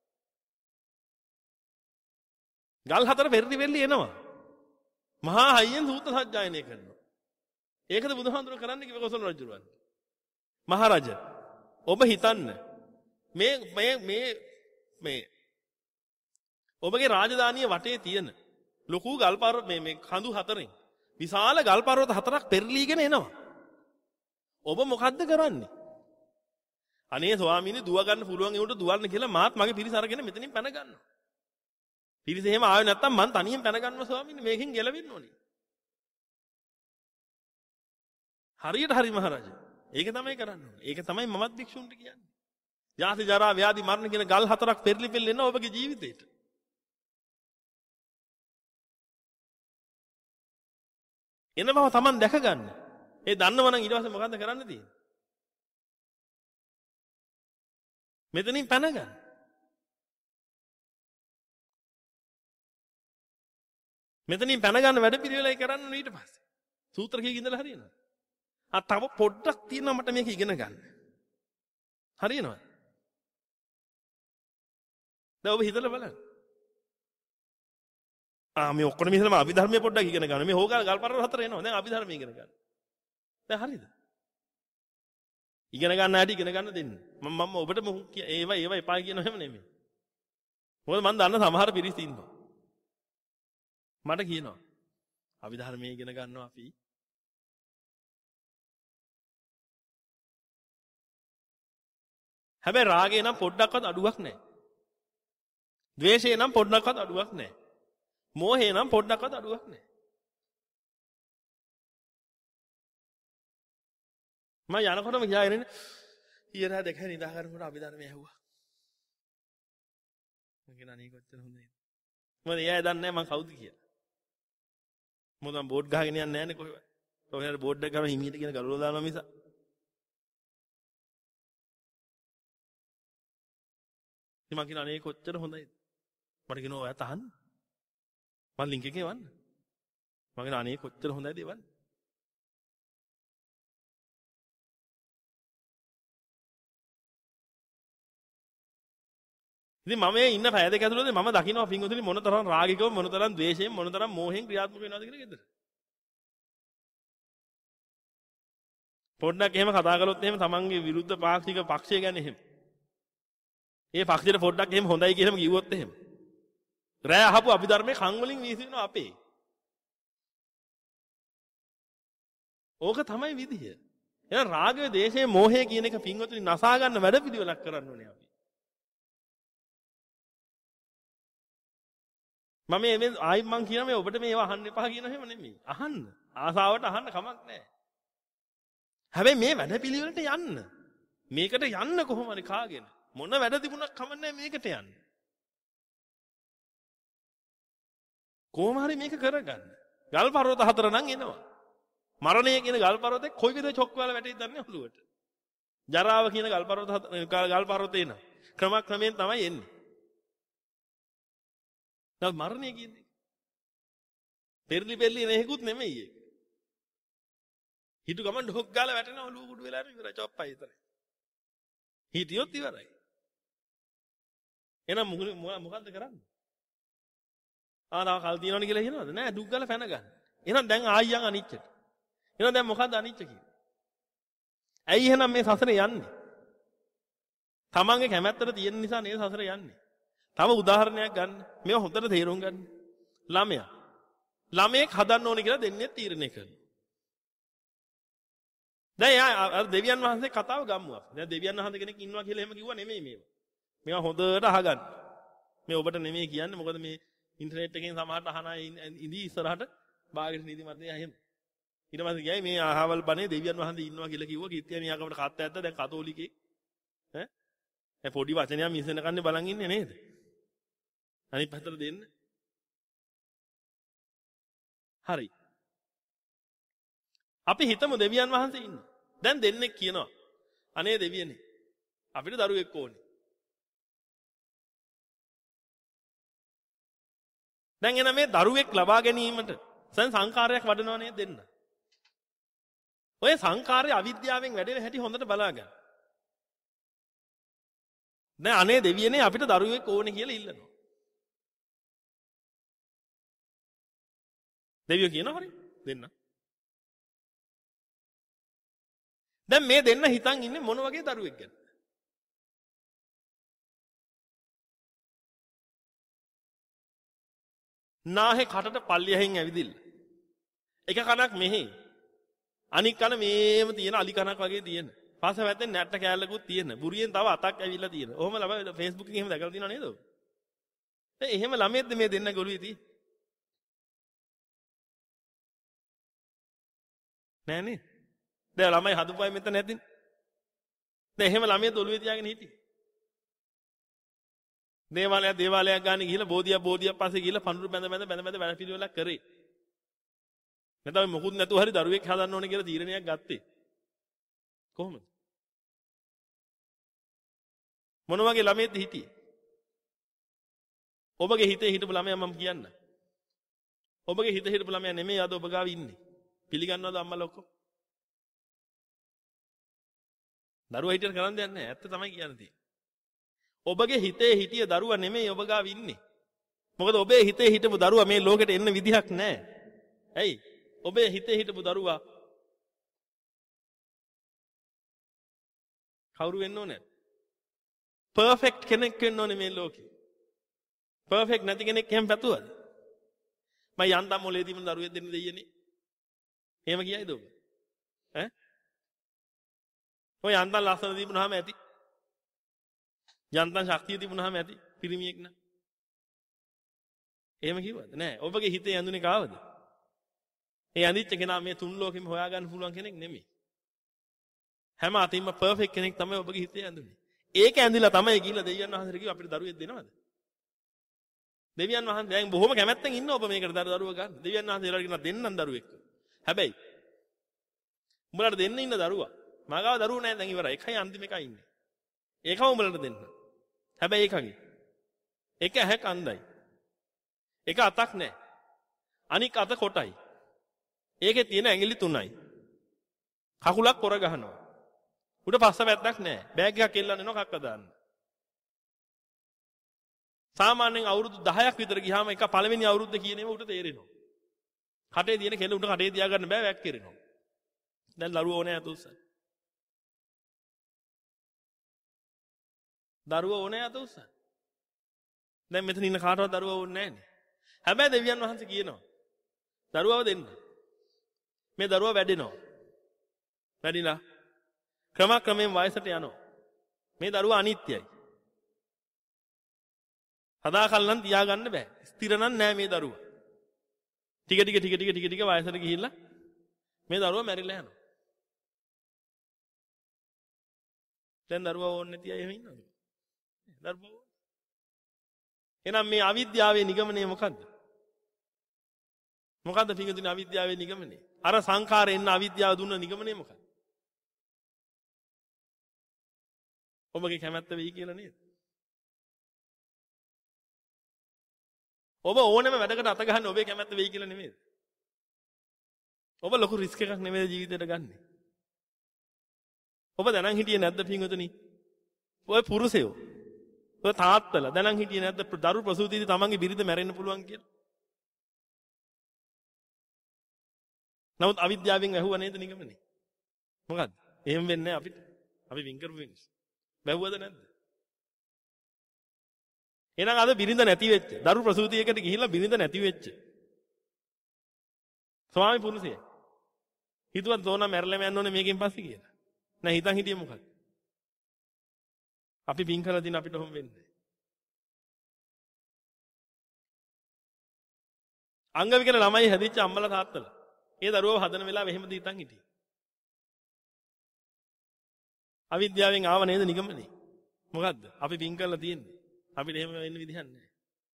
ගල් හතර පෙරලි වෙල්ලි එනවා. මහා හයියෙන් සූත්‍ර සජ්ජායනය කරනවා. ඒකද බුදුහාමුදුරුවෝ කරන්නේ කිව්ව කොසල් රජුරවන්ට. මහරජා ඔබ හිතන්න මේ මේ මේ මේ ඔබගේ රාජධානිය වටේ තියෙන ලොකු ගල් පර්වත මේ මේ කඳු හතරෙන් විශාල ගල් පර්වත හතරක් පෙරලීගෙන එනවා. ඔබ මොකද්ද කරන්නේ? අනේ ස්වාමීනි දුව ගන්න පුළුවන් ඒකට දුවන්න කියලා මාත් මගේ පිරිස අරගෙන මෙතනින් පැන ගන්නවා. පිරිස එහෙම ආවේ නැත්තම් මං තනියෙන් පැන ගන්නවා ස්වාමීනි මේකෙන් ගැලවෙන්න ඕනේ. හරියට හරි මහරජා. ඒක තමයි කරන්න ඕනේ. ඒක තමයි මමත් භික්ෂුන්ට කියන්නේ. ජාති ජරා ව්‍යාධි මරණ කියන ගල් හතරක් පෙරලි පෙරලි එනවා ඔබගේ ජීවිතේට. එන බව Taman දැක ගන්න. ඒ දන්නවනම් ඊට පස්සේ මොකද්ද කරන්න තියෙන්නේ? මෙතනින් පැන ගන්න. මෙතනින් පැන ගන්න වැඩ පිළිවෙලයි කරන්න ඕනේ ඊට පස්සේ. සූත්‍ර කීක ඉඳලා හරියනවා. ආ තව පොඩ්ඩක් තියෙනවා මට මේක ඉගෙන ගන්න. හරියනවද? දැන් ඔබ හිතලා බලන්න. ආ මේ ඔක්කොම ඉස්සෙල්ලාම අභිධර්මයේ පොඩ්ඩක් ඉගෙන ගන්න. මේ හොගල් ගල්පර හතර එනවා. දැන් අභිධර්මය ඉගෙන ගන්න. දැන් හරියද? ඉගෙන ගන්න හැටි ඉගෙන ගන්න දෙන්න. මම මම ඔබට ඒවා ඒවා එපා කියනව එහෙම නෙමෙයි. මොකද මම දන්න සමහර පිරිස් ඉන්නවා. මට කියනවා අභිධර්මයේ ඉගෙන ගන්නවා අපි. හැබැයි රාගේ නම් පොඩ්ඩක්වත් අඩුවක් නැහැ. ද්වේෂේ නම් පොඩ්ඩක්වත් අඩුවක් නැහැ. මෝහේ නම් පොඩ්ඩක්වත් අඩුවක් නැහැ. මම යනකොටම ගියාගෙන ඉන්නේ ඊයරා දෙක නිදා ගන්නකොට අභිධර්මයේ ඇහුවා. මම කියන අනේ කොච්චර හොඳයි. මොකද එයා දන්නේ නැහැ මම කවුද කියලා. මොකද මම බෝඩ් ගහගෙන යන්නේ නැහැනේ කොහෙවත්. කොහෙන්ද බෝඩ් එක ගම හිමීට කියන ගලවලා දානවා මිස. ඉතින් මම කියන අනේ කොච්චර හොඳයිද. මට කියනවා ඔයා තහන්න. මම ලින්ක් එකේ වන්න. මම කියන අනේ කොච්චර හොඳයිද ඒවන්න. ඉතින් මම මේ ඉන්න පැය දෙක ඇතුළත මම දකින්නවා පින්වතුනි මොනතරම් රාගිකව මොනතරම් ද්වේෂයෙන් මොනතරම් මෝහෙන් ක්‍රියාත්මක වෙනවද කියලා ගෙදර. පොඩ්ඩක් එහෙම කතා කළොත් එහෙම තමන්ගේ විරුද්ධ පාක්ෂික පක්ෂය ගැන එහෙම. ඒ පක්ෂයට පොඩ්ඩක් එහෙම හොඳයි කියලාම කිව්වොත් එහෙම. රෑ අහපු අභිධර්මයේ කන් වලින් වීසිනවා අපේ. ඕක තමයි විදිය. එහෙනම් රාගය, දේශය, මෝහය කියන එක පින්වතුනි නසා ගන්න වැඩ පිළිවෙලක් කරන්න ඕනේ අපි. මම මේ ආයි මං කියන මේ ඔබට මේව අහන්න එපා කියන හැම නෙමෙයි. අහන්න. ආසාවට අහන්න කමක් නැහැ. හැබැයි මේ වැඩ පිළිවෙලට යන්න. මේකට යන්න කොහොම හරි කාගෙන. මොන වැඩ තිබුණක් කමන්නේ මේකට යන්න. කොහොම හරි මේක කරගන්න. ගල් පර්වත හතර නම් එනවා. මරණය කියන ගල් පර්වතේ කොයි විදිහට චොක් වල වැටෙයිද දන්නේ ඔළුවට. ජරාව කියන ගල් පර්වත ගල් පර්වතේ එනවා. ක්‍රමක්‍රමයෙන් තමයි එන්නේ. දැන් මරණය කියන්නේ පෙරලි පෙරලි නෙහෙකුත් නෙමෙයි ඒක. හිටු ගමන් ඩොක් ගාලා වැටෙනවා ඔළුව කුඩු වෙලා ඉවරයි චොප්පයි විතරයි. හිටියොත් ඉවරයි. එහෙනම් මොකද්ද කරන්නේ? ආ නා කල් තියනවනේ කියලා හිනවද? නෑ දුක් ගාලා පැන ගන්න. එහෙනම් දැන් ආයියන් අනිච්චට. එහෙනම් දැන් මොකද්ද අනිච්ච කියන්නේ? ඇයි එහෙනම් මේ සසරේ යන්නේ? තමන්ගේ කැමැත්තට තියෙන නිසා නේද සසරේ යන්නේ. තව උදාහරණයක් ගන්න. මේව හොඳට තේරුම් ගන්න. ළමයා. ළමයෙක් හදන්න ඕනේ කියලා දෙන්නේ තීරණය කරනවා. දැන් අර දෙවියන් වහන්සේ කතාව ගම්මු අපි. දැන් දෙවියන් වහන්සේ කෙනෙක් ඉන්නවා කියලා එහෙම කිව්වා නෙමෙයි මේවා. මේවා හොඳට අහගන්න. මේ ඔබට නෙමෙයි කියන්නේ මොකද මේ ඉන්ටර්නෙට් එකෙන් සමහරට අහන අය ඉඳි ඉස්සරහට බාගෙට නිදි මතේ එහෙම. ඊට පස්සේ ගියයි මේ අහවල් බනේ දෙවියන් වහන්සේ ඉන්නවා කියලා කිව්වා. කීර්තිය මියාකමට කත් ඇත්ත දැන් කතෝලිකේ. ඈ? ඒ පොඩි වචනයක් මිසෙන කන්නේ බලන් ඉන්නේ නේද? අනිත් පැත්තට දෙන්න. හරි. අපි හිතමු දෙවියන් වහන්සේ ඉන්නවා. දැන් දෙන්නෙක් කියනවා. අනේ දෙවියනේ. අපිට දරුවෙක් ඕනේ. දැන් එන මේ දරුවෙක් ලබා ගැනීමට සන් සංකාරයක් වඩනවා නේද දෙන්න. ඔය සංකාරය අවිද්‍යාවෙන් වැඩෙන හැටි හොඳට බලා ගන්න. දැන් අනේ දෙවියනේ අපිට දරුවෙක් ඕනේ කියලා ඉල්ලනවා. දෙවියෝ කියනවා හරි දෙන්න. දැන් මේ දෙන්න හිතන් ඉන්නේ මොන වගේ දරුවෙක් ගැනද? නාහේ කටට පල්ලියෙන් ඇවිදින්න. එක කනක් මෙහි. අනික් කන මේම තියෙන අලි කනක් වගේ තියෙන. පස්ස වැත්තෙන් නැට්ට කෑල්ලකුත් තියෙන. බුරියෙන් තව අතක් ඇවිල්ලා තියෙන. ඔහොම ළමයි Facebook එකේ එහෙම දැකලා තියෙනව නේද? ඒ එහෙම ළමයෙක්ද මේ දෙන්න ගොළුවේ තියෙන්නේ? නෑනේ. දැන් ළමයි හදුපයි මෙතන නැතිනේ. දැන් එහෙම ළමයෙක් ඔළුවේ තියාගෙන හිටියේ. දේවාලයක් දේවාලයක් ගන්න ගිහිල්ලා බෝධියක් බෝධියක් පස්සේ ගිහිල්ලා පඳුරු බැඳ බැඳ බැඳ බැඳ වැඩ පිළිවෙලක් කරේ. නැත්නම් මොකුත් නැතුව හරි දරුවෙක් හදන්න ඕනේ කියලා තීරණයක් ගත්තේ. කොහොමද? මොන වගේ ළමයෙක්ද හිටියේ? ඔබගේ හිතේ හිටපු ළමයා මම කියන්න. ඔබගේ හිතේ හිටපු ළමයා නෙමෙයි අද ඔබ ගාව ඉන්නේ. පිළිගන්නවද අම්මලා ඔක්කොම? දරුවා හිටියට කරන්න දෙයක් නැහැ. ඇත්ත තමයි කියන්නේ. ඔබගේ හිතේ හිටිය දරුවා නෙමෙයි ඔබ ගාව ඉන්නේ. මොකද ඔබේ හිතේ හිටපු දරුවා මේ ලෝකෙට එන්න විදිහක් නැහැ. ඇයි? ඔබේ හිතේ හිටපු දරුවා කවුරු වෙන්න ඕනේ? පර්ෆෙක්ට් කෙනෙක් වෙන්න ඕනේ මේ ලෝකේ. පර්ෆෙක්ට් නැති කෙනෙක් එහෙම පැතුවද? මම යන්තම් මොලේදීම දරුවෙක් දෙන්න දෙයියනේ. එහෙම කියයිද ඔබ? ඈ? ඔය යන්තම් ලස්සන දීපුනහම ඇති. යන්තම් ශක්තිය තිබුණාම ඇති පිරිමියෙක් න ะ. එහෙම කිව්වද? නෑ. ඔබගේ හිතේ ඇඳුනේ කාවද? ඒ ඇඳිච්ච කෙනා මේ තුන් ලෝකෙම හොයාගන්න පුළුවන් කෙනෙක් නෙමෙයි. හැම අතින්ම පර්ෆෙක්ට් කෙනෙක් තමයි ඔබගේ හිතේ ඇඳුනේ. ඒක ඇඳිලා තමයි ගිහිල්ලා දෙවියන් වහන්සේට කිව්ව අපිට දරුවෙක් දෙනවද? දෙවියන් වහන්සේ දැන් බොහොම කැමැත්තෙන් ඉන්න ඔබ මේකට දරුව ගන්න. දෙවියන් වහන්සේලා කියනවා දෙන්නම් දරුවෙක්. හැබැයි උඹලට දෙන්න ඉන්න දරුවා. මගාව දරුවෝ නෑ දැන් ඉවරයි. එකයි අන්තිම එකයි ඉන්නේ. ඒකම උඹලට දෙන්න. හැබැයි ඒකගේ. එක ඇහැක් අන්දයි. එක අතක් නෑ. අනික අත කොටයි. ඒකේ තියෙන ඇඟිලි තුනයි. කකුලක් කොර ගහනවා. උඩ පස්ස වැද්දක් නෑ. බෑග් එකක් එල්ලන්න එනවා කක්ක දාන්න. සාමාන්‍යයෙන් අවුරුදු දහයක් විතර ගියාම එක පළවෙනි අවුරුද්ද කියන ඒවා උට තේරෙනවා. කටේ තියෙන කෙල උට කටේ තියාගන්න බෑ වැක් කෙරෙනවා. දැන් දරුවෝ ඕනේ අත උස්සන්න. දරුවෝ ඕනේ අත උස්සන්න. දැන් මෙතන ඉන්න කාටවත් දරුවෝ ඕනේ නැහැනේ. හැබැයි දෙවියන් වහන්සේ කියනවා දරුවව දෙන්න. මේ දරුවා වැඩෙනවා. වැඩිලා ක්‍රමක්‍රමයෙන් වයසට යනවා. මේ දරුවා අනිත්‍යයි. සදාකල් නම් තියාගන්න බෑ. ස්ථිර නම් නෑ මේ දරුවා. ටික ටික ටික ටික ටික ටික වයසට ගිහිල්ලා මේ දරුවා මැරිලා යනවා. දැන් දරුවා ඕනේ නැති අය එහෙම ඉන්නවද? දරුවා. එහෙනම් මේ අවිද්‍යාවේ නිගමනය මොකද්ද? මොකද්ද පිටුදින අවිද්‍යාවේ නිගමනය? අර සංඛාරේ එන්න අවිද්‍යාව දුන්න නිගමනය මොකද්ද? ඔබගේ කැමැත්ත වෙයි කියලා නේද? ඔබ ඕනෑම වැඩකට අත ගන්න ඔබේ කැමැත්ත වෙයි කියලා නෙමෙයි. ඔබ ලොකු රිස්ක් එකක් නෙමෙයි ජීවිතේට ගන්නෙ. ඔබ දැනන් හිටියේ නැද්ද පින්වතුනි? ඔය පුරුෂයෝ. ඔය තාත්තලා දැනන් හිටියේ නැද්ද දරු ප්‍රසූතියේදී තමන්ගේ බිරිඳ මැරෙන්න පුළුවන් කියලා? නමුත් අවිද්‍යාවෙන් ඇහුවා නේද නිගමනේ? මොකද්ද? එහෙම වෙන්නේ නැහැ අපිට. අපි වින් කරපු වෙනස්. බැහුවද නැද්ද? එහෙනම් අද බිරිඳ නැති වෙච්ච, දරු ප්‍රසූතියකට ගිහිල්ලා බිරිඳ නැති වෙච්ච. ස්වාමි පුරුෂයෙක්. හිතුවත් තෝනා මැරලා යන්න ඕනේ මේකෙන් පස්සේ කියලා. නෑ හිතන් හිටියේ මොකක්ද? අපි පින් කරලා දින අපිට ඔහොම වෙන්නේ. අංග විකල ළමයි හැදිච්ච අම්මලා තාත්තලා. ඒ දරුවව හදන වෙලාවෙ එහෙමද හිතන් හිටියේ. අවිද්‍යාවෙන් ආව නේද නිගමනේ? මොකද්ද? අපි පින් කරලා තියෙන්නේ. අපිට එහෙම වෙන්න විදිහක් නැහැ.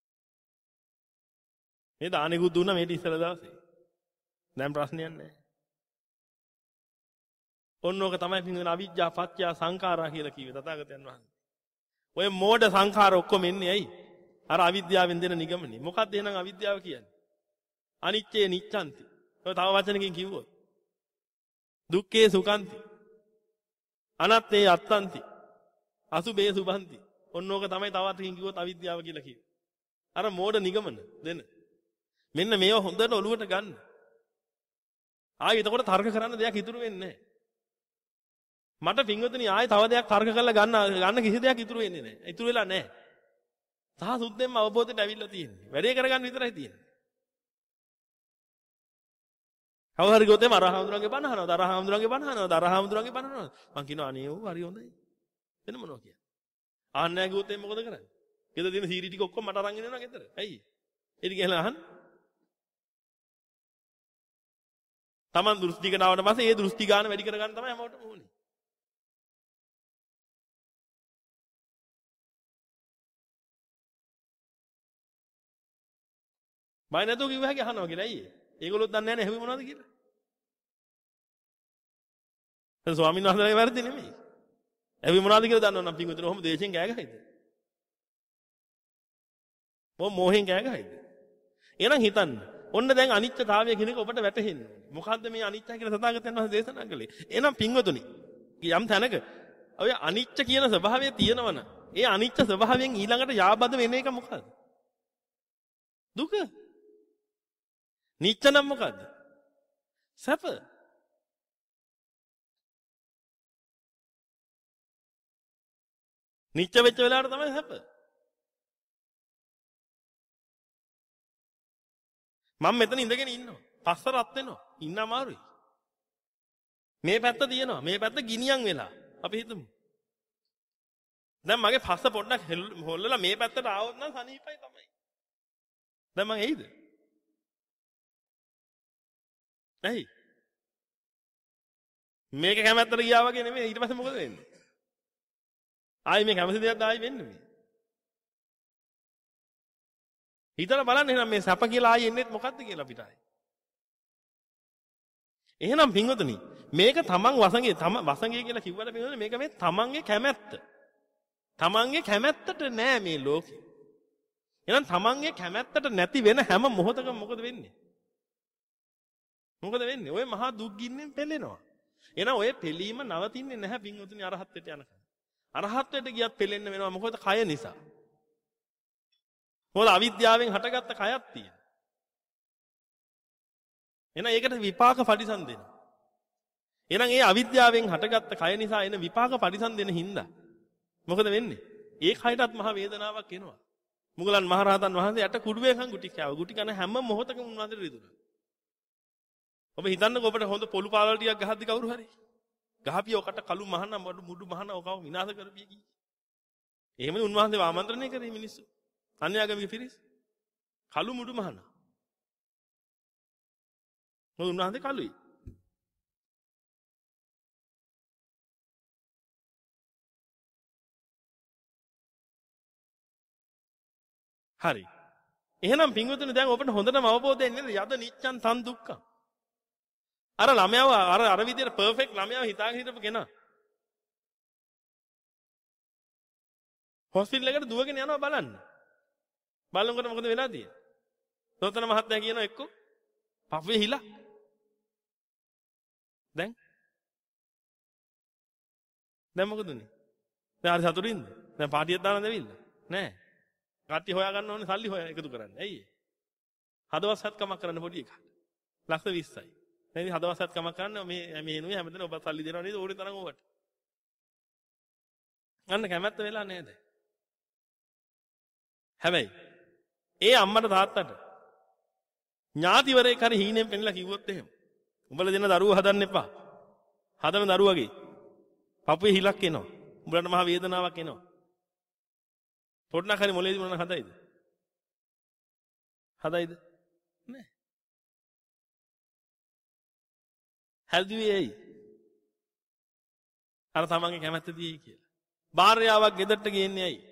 මේ දානෙකුත් දුන්නා මේට ඉස්සර දවසේ. දැන් ප්‍රශ්නයක් නැහැ. ඔන්නෝක තමයි පින්වන අවිජ්ජා පත්‍ය සංඛාරා කියලා කිව්වේ තථාගතයන් වහන්සේ. ඔය මෝඩ සංඛාර ඔක්කොම එන්නේ ඇයි? අර අවිද්‍යාවෙන් දෙන නිගමනේ. මොකක්ද එහෙනම් අවිද්‍යාව කියන්නේ? අනිච්චේ නිච්ඡන්ති. ඔය තව වචනකින් කිව්වොත්. දුක්ඛේ සුඛන්ති. අනත්තේ අත්තන්ති. අසුභේ සුභන්ති. ඔන්නෝක තමයි තවත්කින් කිව්වොත් අවිද්‍යාව කියලා කිව්වේ. අර මෝඩ නිගමන දෙන. මෙන්න මේව හොඳට ඔලුවට ගන්න. ආයෙ එතකොට තර්ක කරන්න දෙයක් ඉතුරු වෙන්නේ නැහැ. මට පින්වතුනි ආයෙ තව දෙයක් තර්ක කරලා ගන්න ගන්න කිසි දෙයක් ඉතුරු වෙන්නේ නැහැ. ඉතුරු වෙලා නැහැ. සහ සුද්ධෙන්ම අවබෝධයට ඇවිල්ලා තියෙන්නේ. වැඩේ කරගන්න විතරයි තියෙන්නේ. කවුරු ගොතේ මරහඳුරන්ගේ බණ අහනවා, දරහඳුරන්ගේ බණ අහනවා, දරහඳුරන්ගේ බණ අහනවා. මං කියනවා අනේ ඌ හරි හොඳයි. වෙන මොනවා කියන්නේ? ආන්නේ ගොතේ මොකද කරන්නේ? ගෙදර තියෙන සීරි ටික ඔක්කොම මට අරන් එනවා ගෙදර. ඇයි? ඒක කියලා අහන්න. Taman දෘෂ්ටි ගානවට පස්සේ ඒ දෘෂ්ටි ගාන වැඩි කරගන්න තමයි හැමෝටම ඕනේ. බය නැතුව කිව්ව හැකි අහනවා කියලා. ඇයි? ඒගොල්ලොත් දන්නේ නැහැ නේ හැවි මොනවද කියලා. ඒ ස්වාමීන් වහන්සේලාගේ වැරදි නෙමෙයි. හැවි මොනවද කියලා දන්නවනම් පින්විතන ඔහොම දේශෙන් කෑ ගහයිද? මො මොහෙන් කෑ ගහයිද? එහෙනම් හිතන්න. ඔන්න දැන් අනිත්‍යතාවය කියන එක ඔබට වැටහෙන්නේ. මොකද්ද මේ අනිත්‍ය කියලා තථාගතයන් වහන්සේ දේශනා කළේ? එහෙනම් පින්වතුනි යම් තැනක ඔය අනිත්‍ය කියන ස්වභාවය තියෙනවනම් ඒ අනිච්ච ස්වභාවයෙන් ඊළඟට යාබද වෙන එක මොකද්ද? දුක. නිච්ච නම් මොකද්ද? සැප. නිච්ච වෙච්ච වෙලාවට තමයි සැප. මම මෙතන ඉඳගෙන ඉන්නවා. පස්ස රත් වෙනවා. ඉන්න අමාරුයි. මේ පැත්ත තියෙනවා. මේ පැත්ත ගිනියම් වෙලා. අපි හිතමු. දැන් මගේ පස්ස පොඩ්ඩක් හොල්ලලා මේ පැත්තට ආවොත් නම් සනීපයි තමයි. දැන් මං එයිද? ඇයි? මේක කැමැත්තට ගියා වගේ නෙමෙයි ඊට පස්සේ මොකද වෙන්නේ? ආයි මේ කැමති දෙයක් ආයි වෙන්නේ මේ. හිතලා බලන්න එහෙනම් මේ සැප කියලා ආයි එන්නේත් මොකද්ද කියලා අපිට ආයි. එහෙනම් පින්වතුනි මේක තමන් වසඟේ තම වසඟේ කියලා කිව්වට පින්වතුනි මේක මේ තමන්ගේ කැමැත්ත. තමන්ගේ කැමැත්තට නෑ මේ ලෝකේ. එහෙනම් තමන්ගේ කැමැත්තට නැති වෙන හැම මොහොතකම මොකද වෙන්නේ? මොකද වෙන්නේ? ඔය මහා දුක් ගින්නෙන් පෙළෙනවා. එහෙනම් ඔය පෙළීම නවතින්නේ නැහැ පින්වතුනි අරහත්ත්වයට යනකම්. අරහත්ත්වයට ගියත් පෙළෙන්න වෙනවා මොකද කය නිසා. මොකද අවිද්‍යාවෙන් හටගත්ත කයක් තියෙන. එහෙනම් ඒකට විපාක පරිසම් දෙනවා. එහෙනම් ඒ අවිද්‍යාවෙන් හටගත්ත කය නිසා එන විපාක පරිසම් දෙන හින්දා මොකද වෙන්නේ? ඒ කයටත් මහ වේදනාවක් එනවා. මුගලන් මහරහතන් වහන්සේ යට කුඩුවේකන් ගුටි කෑවා. ගුටි කන හැම මොහොතකම උන්වහන්සේ රිදුනා. ඔබ හිතන්නකෝ ඔබට හොඳ පොළු පාවල ටිකක් ගහද්දි කවුරු හරි ගහපිය ඔකට කළු මහන මුඩු මහන ඔකව විනාශ කරපිය කි. එහෙමනේ උන්වහන්සේ ආමන්ත්‍රණය කරේ මිනිස්සු. අන්‍යාගමික පිරිස. කළු මුඩු මහන. මොකද උන්වහන්සේ කළුයි. හරි. එහෙනම් පින්වතුනි දැන් ඔබට හොඳටම අවබෝධ වෙන්නේ යද නිච්ඡන් තන් දුක්ඛං. අර ළමයාව අර අර විදියට පර්ෆෙක්ට් ළමයාව හිතාගෙන හිටපු කෙනා. හොස්පිටල් එකට දුවගෙන යනවා බලන්න. බලනකොට මොකද වෙලා තියෙන්නේ? දොස්තර මහත්තයා කියනවා එක්ක පපුවේ හිලා. දැන් දැන් මොකද උනේ? දැන් හරි සතුටින්ද? දැන් පාටියක් දාන්න දෙවිල්ල? නෑ. කට්ටිය හොයා ගන්න ඕනේ සල්ලි හොයා එකතු කරන්න. ඇයි ඒ? හදවත් සත්කමක් කරන්න පොඩි එකක්. ලක්ෂ විස්සයි. දැන් ඉතින් හදවත් සත්කමක් කරන්න මේ මේ එනුවේ හැමදේම ඔබ සල්ලි දෙනවා නේද? ඕනේ තරම් ඕවට. අන්න කැමැත්ත වෙලා නේද? හැබැයි ඒ අම්මට තාත්තට ඥාතිවරයෙක් හරි හීනෙන් පෙන්නලා කිව්වොත් එහෙම. උඹලා දෙන දරුවෝ හදන්න එපා. හදන දරුවගේ පපුවේ හිලක් එනවා. උඹලට මහ වේදනාවක් එනවා. පොඩ්ඩක් හරි මොලේදී මොනවාද හදයිද? හදයිද? නෑ. හැදුවේ ඇයි? අර තමන්ගේ කැමැත්ත දියේ කියලා. භාර්යාවක් ගෙදරට ගේන්නේ ඇයි?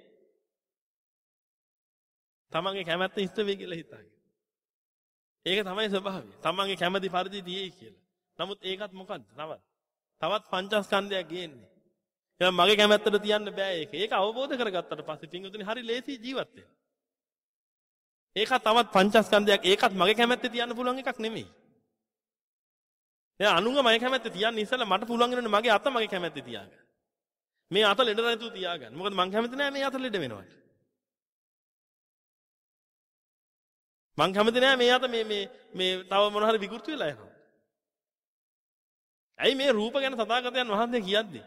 තමන්ගේ කැමැත්ත ඉෂ්ට වෙයි කියලා හිතාගෙන. ඒක තමයි ස්වභාවය. තමන්ගේ කැමැති පරිදි දියේ කියලා. නමුත් ඒකත් මොකද්ද? තවත් තවත් පංචස්කන්ධයක් ගේන්නේ. එහෙනම් මගේ කැමැත්තට තියන්න බෑ ඒක. ඒක අවබෝධ කරගත්තට පස්සේ පින්වතුනි හරි ලේසි ජීවත් වෙන්න. ඒකත් තවත් පංචස්කන්ධයක්. ඒකත් මගේ කැමැත්තේ තියන්න පුළුවන් එකක් නෙමෙයි. එයා අනුන්ගේ මගේ කැමැත්තේ තියන්න ඉස්සෙල්ලා මට පුළුවන් වෙනනේ මගේ අත මගේ කැමැත්තේ තියාගන්න. මේ අත ලෙඩ නැතුව තියාගන්න. මොකද මං කැමති නෑ මේ අත ලෙඩ වෙනවට. මං කැමති නෑ මේ අත මේ මේ මේ තව මොන හරි විකෘති වෙලා යනවා. ඇයි මේ රූප ගැන තථාගතයන් වහන්සේ කියද්දී?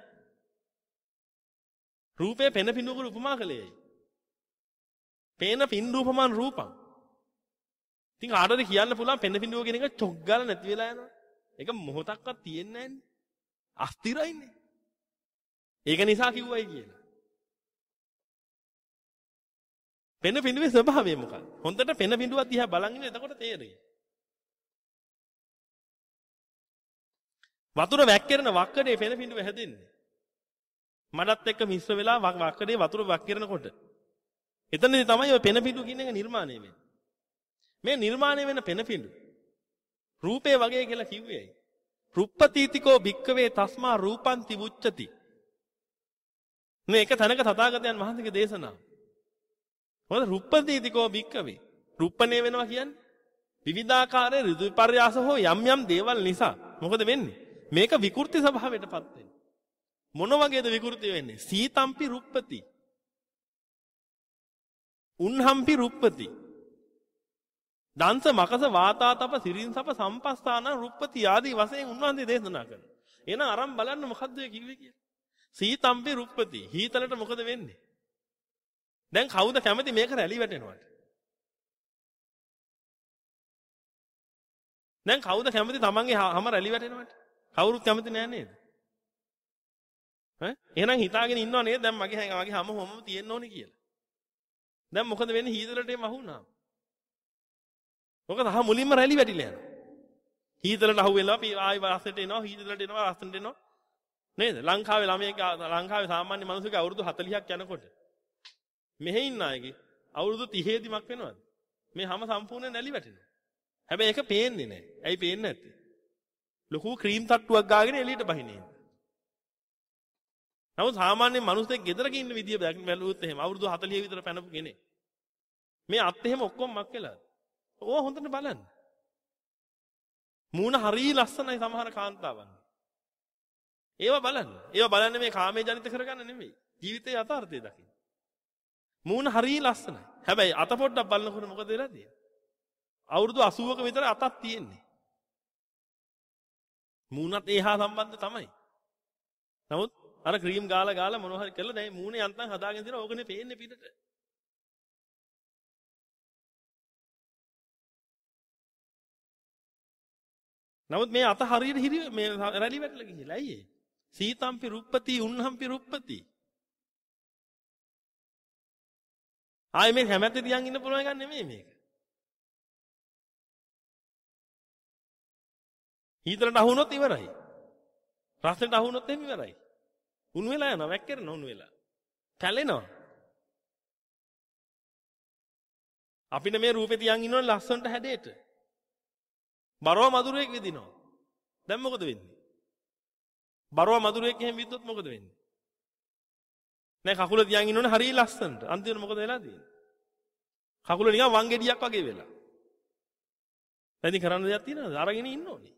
රූපේ පෙන පිඬුවකට උපමා කළේයි. පේන පිඬුවපමන් රූපං. ඉතින් ආඩද කියන්න පුළුවන් පෙන පිඬුව කියන එක චොක් ගාලා නැති වෙලා යනවා. ඒක මොහොතක්වත් තියෙන්නේ නැන්නේ. අස්තිරයිනේ. ඒක නිසා කිව්වයි කියලා. පෙන පිඬුවේ ස්වභාවය මොකක්ද? හොඳට පෙන පිඬුවක් දිහා බලන් ඉන්න එතකොට තේරෙයි. වතුර වැක්කිරෙන වක්කඩේ පෙන පිඬුව හැදෙන්නේ. මඩත් එක්ක මිශ්‍ර වෙලා වක්කඩේ වතුර වැක්කිරෙනකොට එතනදී තමයි ඔය පෙන පිඬුව කියන එක නිර්මාණය වෙන්නේ. මේ නිර්මාණය වෙන පෙන පිඬුව රූපේ වගේ කියලා කිව්වේයි. රුප්පතීතිකෝ භික්කවේ තස්මා රූපන්ති උච්චති. මේක තනක තථාගතයන් වහන්සේගේ දේශනාව. මොකද රුප්පතීතිකෝ භික්කවේ රුප්පණේ වෙනවා කියන්නේ විවිධාකාරයේ ඍතු විපර්යාස හෝ යම් යම් දේවල් නිසා මොකද වෙන්නේ? මේක විකෘති ස්වභාවයටපත් වෙනවා. මොන වගේද විකෘති වෙන්නේ? සීතම්පි රුප්පති. උන්හම්පි රුප්පති. දන්ස මකස වාතාතප සිරින්සප සම්පස්ථාන රුප්පති ආදී වශයෙන් උන්වහන්සේ දේශනා කරනවා. එහෙනම් අරන් බලන්න මොකද්ද කිව්වේ කියලා. සීතම්පි රුප්පති. හීතලට මොකද වෙන්නේ? දැන් කවුද කැමති මේක රැලි වැටෙනවට? දැන් කවුද කැමති තමන්ගේ හැම රැලි වැටෙනවට? කවුරුත් කැමති නෑ නේද? ඈ එහෙනම් හිතාගෙන ඉන්නව නේද දැන් මගේ මගේ හැම හොමම තියෙන්න ඕනේ කියලා. දැන් මොකද වෙන්නේ හීතලට එම අහුණාම? මොකද අහ මුලින්ම රැලි වැටිලා යනවා. හීතලට අහු වෙලා අපි ආයි රස්සට එනවා හීතලට එනවා රස්සට එනවා නේද? ලංකාවේ ළමයෙක් ලංකාවේ සාමාන්‍ය මිනිස්සුගේ අවුරුදු හතළිහක් යනකොට මෙහෙ ඉන්න අයගේ අවුරුදු තිහේ දිමක් වෙනවද? මේ හැම සම්පූර්ණයෙන් රැලි වැටෙනවා. හැබැයි ඒක පේන්නේ නැහැ. ඇයි පේන්නේ නැත්තේ? ලොකු ක්‍රීම් තට්ටුවක් ගාගෙන එළියට බහිනේ. නමුත් සාමාන්‍ය මිනිස්සෙක් ගෙදරක ඉන්න විදිය බැලුවොත් එහෙම අවුරුදු හතළිහ විතර පැනපු කෙනෙක්. මේ අත් එහෙම ඔක්කොම මක් වෙලාද? ඕව හොඳට බලන්න. මූණ හරිය ලස්සනයි සමහර කාන්තාවන්. ඒව බලන්න. ඒව බලන්නේ මේ කාමයේ ජනිත කරගන්න නෙමෙයි. ජීවිතයේ යථාර්ථය දකින්න. මූණ හරිය ලස්සනයි. හැබැයි අත පොඩ්ඩක් බලනකොට මොකද වෙලා තියෙන්නේ? අවුරුදු අසූවක විතර අතක් තියෙන්නේ. මූණත් ඒහා සම්බන්ධ තමයි. නමුත් අර ක්‍රීම් ගාලා ගාලා මොනවා හරි කරලා දැන් මූණේ යන්තම් හදාගෙන තියෙනවා. ඕකනේ පේන්නේ පිටට. නමුත් මේ අත හරියට හිරි මේ රැලි වැටලා ගිහිලා. අයියේ. සීතම්පි රුප්පති උන්හම්පි රුප්පති. ආයේ මේ හැමතේ තියන් ඉන්න පුළුවන් එකක් නෙමෙයි මේක. හීතලට අහුනොත් ඉවරයි. රස්නෙට අහුනොත් එහෙම ඉවරයි. උණු වෙලා යනවා වැක්කිරෙන උණු වෙලා. කැලෙනවා. අපිට මේ රූපේ තියන් ඉන්නවනේ ලස්සනට හැඩයට. බරව මధుරයක් විදිනවා. දැන් මොකද වෙන්නේ? බරව මధుරයක් එහෙම විද්දොත් මොකද වෙන්නේ? දැන් කකුල තියන් ඉන්නවනේ හරිය ලස්සනට. අන්තිමට මොකද වෙලා තියෙන්නේ? කකුල නිකන් වංගෙඩියක් වගේ වෙලා. දැන් ඉතින් කරන්න දෙයක් තියෙනවද? අරගෙන ඉන්න ඕනේ.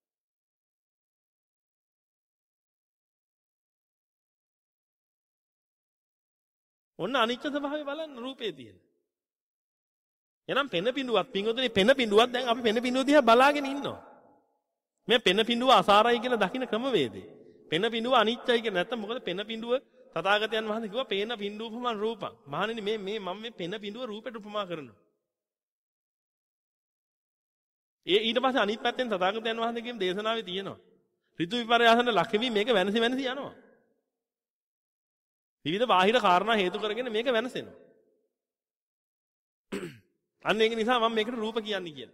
ඔන්න අනිච්ච ස්වභාවය බලන්න රූපේ තියෙන. එනම් පෙන පිඬුවක් පිංගොතුනි පෙන පිඬුවක් දැන් අපි පෙන පිඬුව දිහා බලාගෙන ඉන්නවා. මේ පෙන පිඬුව අසාරයි කියලා දකින්න ක්‍රමවේදේ. පෙන පිඬුව අනිච්චයි කියලා නැත්තම් මොකද පෙන පිඬුව තථාගතයන් වහන්සේ කිව්වා පේන පිඬුවපමණ රූපං. මහණෙනි මේ මේ මම මේ පෙන පිඬුව රූපෙට උපමා කරනවා. ඒ ඊට පස්සේ අනිත් පැත්තෙන් තථාගතයන් වහන්සේගේ දේශනාවේ තියෙනවා. ඍතු විපර්යාසන ලක්ෂවි මේක වෙනසි වෙනසි යනවා. විවිධ බාහිර කාරණා හේතු කරගෙන මේක වෙනසෙනවා. අන්න ඒක නිසා මම මේකට රූප කියන්නේ කියලා.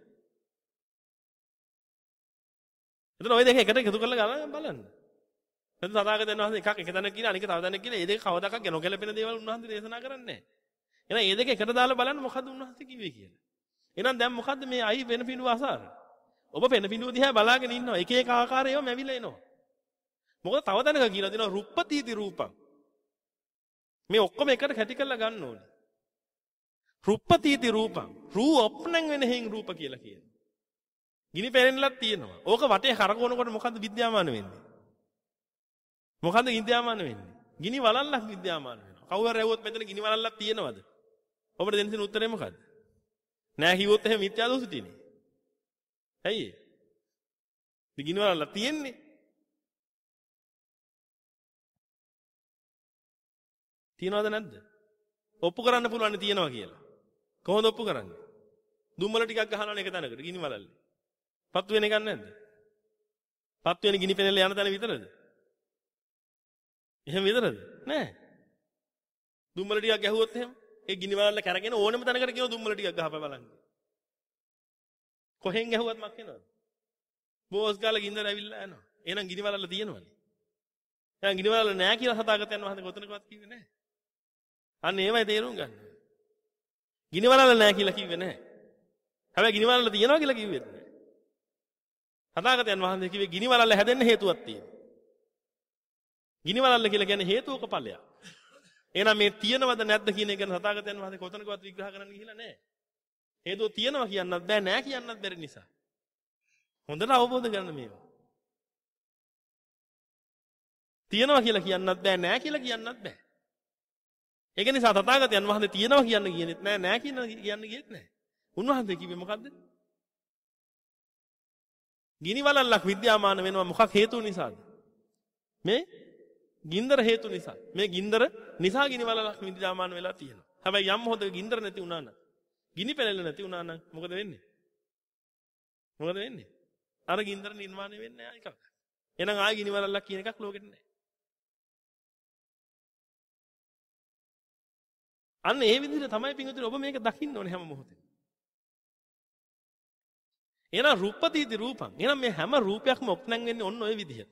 එතන ওই දෙක එකට එකතු කරලා ගන්න බලන්න. එතන තථාගතයන් වහන්සේ එකක් එක තැනක කියලා අනික තව තැනක කියලා මේ දෙක කවදාකවත් නොගැලපෙන දේවල් උන්වහන්සේ දේශනා කරන්නේ නැහැ. එහෙනම් මේ දෙක එකට දාලා බලන්න මොකද්ද උන්වහන්සේ කිව්වේ කියලා. එහෙනම් දැන් මොකද්ද මේ අයි වෙන පිඬුව අසාර? ඔබ වෙන පිඬුව දිහා බලාගෙන ඉන්නවා. එක එක ආකාරයව මැවිලා එනවා. මොකද තව තැනක කියලා දෙනවා රුප්පතිති රූපං. මේ ඔක්කොම එකට කැටි කරලා ගන්න ඕනේ. රුප්පතිති රූපං. රූ ඔප්නං වෙන හේන් රූප කියලා කියනවා. ගිනි පෙරෙන්නලක් තියෙනවා. ඕක වටේ කරකවනකොට මොකද්ද විද්‍යාමාන වෙන්නේ? මොකද්ද විද්‍යාමාන වෙන්නේ? ගිනි වලල්ලක් විද්‍යාමාන වෙනවා. කවුරු හරි ඇහුවොත් මෙතන ගිනි වලල්ලක් තියෙනවද? ඔබට දෙන්න තියෙන උත්තරේ මොකද්ද? නෑ කිව්වොත් එහෙම මිත්‍යා දෝෂිතීනේ. ඇයි ඒ? ගිනි වලල්ලක් තියෙන්නේ. තියනවද නැද්ද? ඔප්පු කරන්න පුළුවන් තියනවා කියලා. කොහොමද ඔප්පු කරන්නේ? දුම්වල ටිකක් ගහනවනේ එක තැනකට ගිනි වලල්ලේ. පත්තු වෙන එකක් නැද්ද? පත්තු වෙන ගිනි පෙනෙල්ල යන තැන විතරද? එහෙම විතරද? නෑ. දුම්වල ටිකක් ගැහුවොත් එහෙම ඒ ගිනි වලල්ල කැරගෙන ඕනෙම තැනකට කියන දුම්වල ටිකක් ගහපෑ බලන්න. කොහෙන් ගැහුවත් මක් වෙනවද? බෝස් ගාලා ගින්දර ඇවිල්ලා යනවා. එහෙනම් ගිනි වලල්ල තියෙනවනේ. එහෙනම් ගිනි වලල්ල නෑ කියලා සතාගතයන් වහන්සේ කොතනකවත් කිව්වේ නෑ. අන්න ඒවයි තේරුම් ගන්න. ගිනි වලල්ල නෑ කියලා කිව්වේ නෑ. හැබැයි ගිනි වලල්ල තියෙනවා කියලා කිව්වෙත් නෑ. තථාගතයන් වහන්සේ කිව්වේ ගිනි වලල්ල හැදෙන්න හේතුවක් තියෙනවා. ගිනි වලල්ල කියලා කියන්නේ හේතුක ඵලයක්. එහෙනම් මේ තියෙනවද නැද්ද කියන එක ගැන තථාගතයන් වහන්සේ කොතනකවත් විග්‍රහ කරන්න ගිහිලා නෑ. හේතුව තියෙනවා කියන්නත් බෑ නෑ කියන්නත් බැරි නිසා. හොඳට අවබෝධ කරගන්න මේවා. තියෙනවා කියලා කියන්නත් බෑ නෑ කියලා කියන්නත් බෑ. ඒක නිසා තථාගතයන් වහන්සේ තියෙනවා කියන්න කියනෙත් නෑ නෑ කියන කියන්න ගියෙත් නෑ. උන්වහන්සේ කිව්වේ මොකද්ද? ගිනි වලල්ලක් විද්‍යාමාන වෙනවා මොකක් හේතු නිසාද? මේ ගින්දර හේතු නිසා. මේ ගින්දර නිසා ගිනි වලල්ලක් විද්‍යාමාන වෙලා තියෙනවා. හැබැයි යම් මොහොතක ගින්දර නැති වුණා නම්, ගිනි පෙරෙල්ල නැති වුණා නම් මොකද වෙන්නේ? මොකද වෙන්නේ? අර ගින්දර නිර්මාණය වෙන්නේ නැහැ එකක්. එහෙනම් ආයෙ ගිනි වලල්ලක් කියන එකක් ලෝකෙට නැහැ. අන්න ඒ විදිහට තමයි පින්වතුනි ඔබ මේක දකින්න ඕනේ හැම මොහොතෙම. එහෙනම් රූපපතිති රූපං. එහෙනම් මේ හැම රූපයක්ම ඔප්නං වෙන්නේ ඔන්න ඔය විදිහට.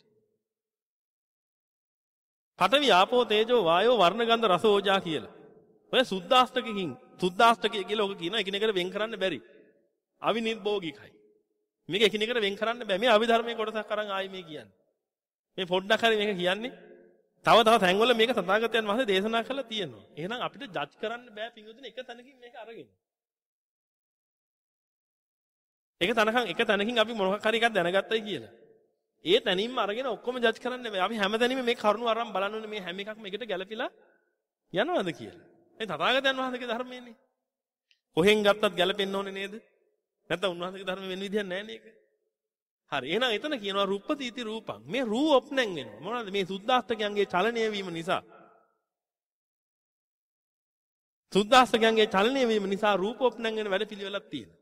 පඨවි ආපෝ තේජෝ වායෝ වර්ණ ගන්ධ රස ඕජා කියලා. ඔය සුද්ධාෂ්ටකකින් සුද්ධාෂ්ටකය කියලා ඔක කියන එකිනෙකට වෙන් කරන්න බැරි. අවිනිර්භෝගිකයි. මේක එකිනෙකට වෙන් කරන්න බෑ. මේ අභිධර්මයේ කොටසක් අරන් ආයි මේ කියන්නේ. මේ පොඩ්ඩක් හරි මේක කියන්නේ. තව තව තැන්වල මේක තථාගතයන් වහන්සේ දේශනා කළා තියෙනවා. එහෙනම් අපිට ජජ් කරන්න බෑ පින්වතුනි එක තැනකින් මේක අරගෙන. එක තැනකින් එක තැනකින් අපි මොනවක් හරි එකක් දැනගත්තයි කියලා. ඒ තැනින්ම අරගෙන ඔක්කොම ජජ් කරන්න බෑ. අපි හැමතැනම මේ කරුණු අරන් බලන්න ඕනේ මේ හැම එකක්ම එකට ගැලපිලා යනවද කියලා. මේ තථාගතයන් වහන්සේගේ ධර්මයේනේ. කොහෙන් ගත්තත් ගැලපෙන්න ඕනේ නේද? නැත්නම් උන්වහන්සේගේ ධර්ම වෙන විදියක් නැහැ නේද? හරි. එහෙනම් එතන කියනවා රුප්පතිති රූපං. මේ රූ ඔප්නං වෙනවා. මොනවද මේ සුද්ධාස්තකයන්ගේ චලනය වීම නිසා. සුද්ධාස්තකයන්ගේ චලනය වීම නිසා රූප ඔප්නං වෙන වැඩ පිළිවෙලක් තියෙනවා.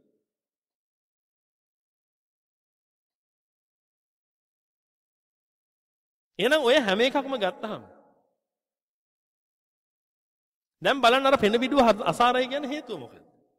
එහෙනම් ඔය හැම එකක්ම ගත්තාම දැන් බලන්න අර පෙන පිටුව අසාරයි කියන හේතුව මොකද?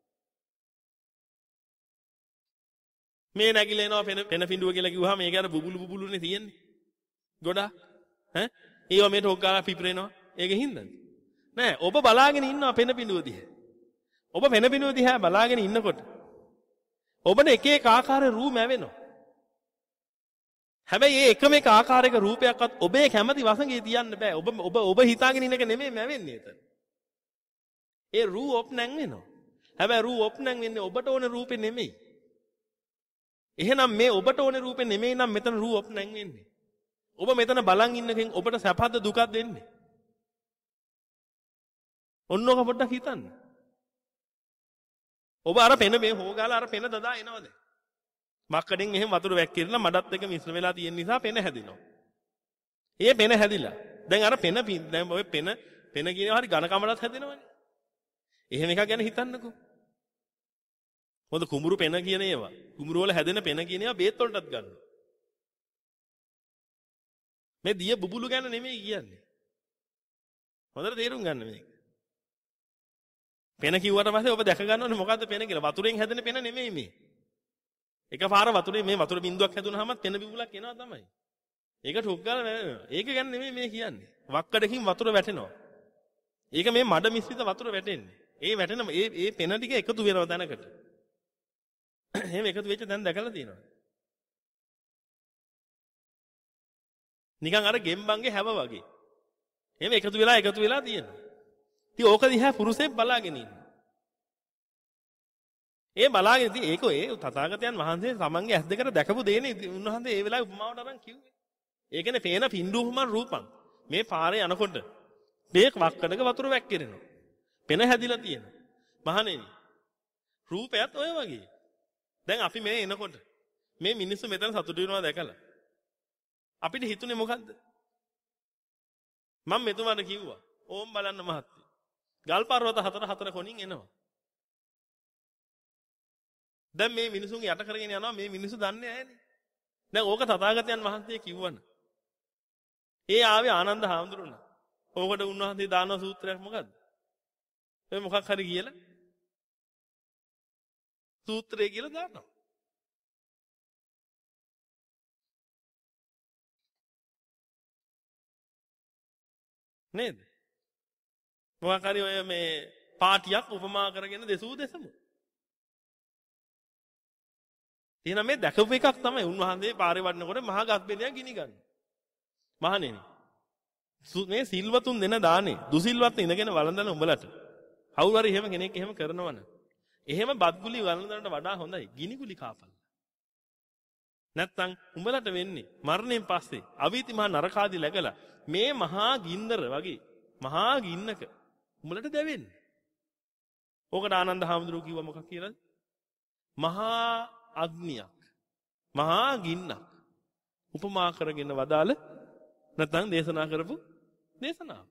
මේ නැගිලා එනවා පෙන පෙන පිටුව කියලා කිව්වහම මේක අර බුබුලු බුබුලුනේ තියෙන්නේ. ගොඩා ඈ ඒව මේ ටොක් ගාලා පිපිරෙනවා. ඒකෙන් හින්දාද? නෑ ඔබ බලාගෙන ඉන්නවා පෙන පිටුව දිහා. ඔබ පෙන පිටුව දිහා බලාගෙන ඉන්නකොට ඔබට එක එක ආකාරයේ රූප මැවෙනවා. හැබැයි මේ එකම එක ආකාරයක රූපයක්වත් ඔබේ කැමති වසඟේ තියන්න බෑ. ඔබ ඔබ ඔබ හිතාගෙන ඉන්න එක නෙමෙයි මැවෙන්නේ එතන. ඒ රූ ඔප්නං වෙනවා. හැබැයි රූ ඔප්නං වෙන්නේ ඔබට ඕන රූපේ නෙමෙයි. එහෙනම් මේ ඔබට ඕන රූපේ නෙමෙයි නම් මෙතන රූ ඔප්නං වෙන්නේ. ඔබ මෙතන බලන් ඉන්නකෙන් ඔබට සැපද දුකද දෙන්නේ? ඔන්නෝක පොඩ්ඩක් හිතන්න. ඔබ අර පෙන මේ හොගාලා අර පෙන දදා එනවද? මක්කඩෙන් එහෙම වතුර වැක්කිරලා මඩත් එක මිශ්‍ර වෙලා තියෙන නිසා පෙන හැදෙනවා. ඒ පෙන හැදිලා. දැන් අර පෙන දැන් ඔය පෙන පෙන කියනවා හරි ඝන කමඩත් හැදෙනවනේ. එහෙම එකක් ගැන හිතන්නකෝ. මොකද කුඹුරු පෙන කියන ඒවා. කුඹුරු වල හැදෙන පෙන කියන ඒවා බේත් වලටත් ගන්නවා. මේ දිය බුබුලු ගැන නෙමෙයි කියන්නේ. හොඳට තේරුම් ගන්න මේක. පෙන කිව්වට පස්සේ ඔබ දැක ගන්න ඕනේ මොකද්ද පෙන කියලා. වතුරෙන් හැදෙන පෙන නෙමෙයි මේ. එකපාර වතුරේ මේ වතුර බින්දුවක් හැදුනහම පෙන බිබුලක් එනවා තමයි. ඒක ටොක් ගාලා වැටෙනවා. ඒක ගැන නෙමෙයි මේ කියන්නේ. වක්කඩකින් වතුර වැටෙනවා. ඒක මේ මඩ මිශ්‍රිත වතුර වැටෙන්නේ. ඒ වැටෙන ඒ ඒ පෙන ටික එකතු වෙනවා තැනකට. එහෙම එකතු වෙච්ච තැන දැකලා තියෙනවා. නිකන් අර ගෙම්බන්ගේ හැව වගේ. එහෙම එකතු වෙලා එකතු වෙලා තියෙනවා. ඉතින් ඕක දිහා පුරුෂයෙක් බලාගෙන ඉන්නවා. ඒ බලාගෙන ඉතින් ඒක ඒ තථාගතයන් වහන්සේ තමන්ගේ ඇස් දෙකට දැකපු දේනේ උන්වහන්සේ ඒ වෙලාවේ උපමාවට අරන් කිව්වේ. ඒ කියන්නේ පේන පින්දුහම රූපං. මේ පාරේ යනකොට මේ වක්කඩක වතුර වැක්කිරෙනවා. පෙන හැදිලා තියෙනවා. මහණෙනි. රූපයත් ඔය වගේ. දැන් අපි මේ එනකොට මේ මිනිස්සු මෙතන සතුටු වෙනවා දැකලා අපිට හිතුනේ මොකද්ද? මම මෙතුමාට කිව්වා ඕම් බලන්න මහත්තයෝ. ගල් පර්වත හතර හතර කොනින් එනවා. දැන් මේ මිනිසුන් යට කරගෙන යනවා මේ මිනිස්සු දන්නේ නැහැනේ. දැන් ඕක තථාගතයන් වහන්සේ කිව්වන. ඒ ආවේ ආනන්ද හාමුදුරුවෝ. ඕකට උන්වහන්සේ දාන සූත්‍රයක් මොකද්ද? ඒ මොකක් හරි කියලා සූත්‍රය කියලා දානවා. නේද? මොකක් හරි ඔය මේ පාටියක් උපමා කරගෙන දෙසූ දෙසම. එහෙනම් මේ දැකපු එකක් තමයි උන්වහන්සේ පාරේ වඩනකොට මහා ගස්බෙලයක් ගිනි ගන්න. මහණෙනි. මේ සිල්වතුන් දෙන දානේ දුසිල්වත් ඉඳගෙන වළඳන උඹලට. කවුරු හරි එහෙම කෙනෙක් එහෙම කරනවනම් එහෙම බත්ගුලි වළඳනට වඩා හොඳයි ගිනි ගුලි කාපන්න. නැත්තම් උඹලට වෙන්නේ මරණයෙන් පස්සේ අවීති මහා නරකාදී läගලා මේ මහා ගින්දර වගේ මහා ගින්නක උඹලට දැවෙන්නේ. ඕකට ආනන්ද හාමුදුරුවෝ කිව්වා මොකක් කියලාද? මහා අග්නියක්. මහා ගින්නක්. උපමා කරගෙන වදාළ නැත්නම් දේශනා කරපු දේශනාව.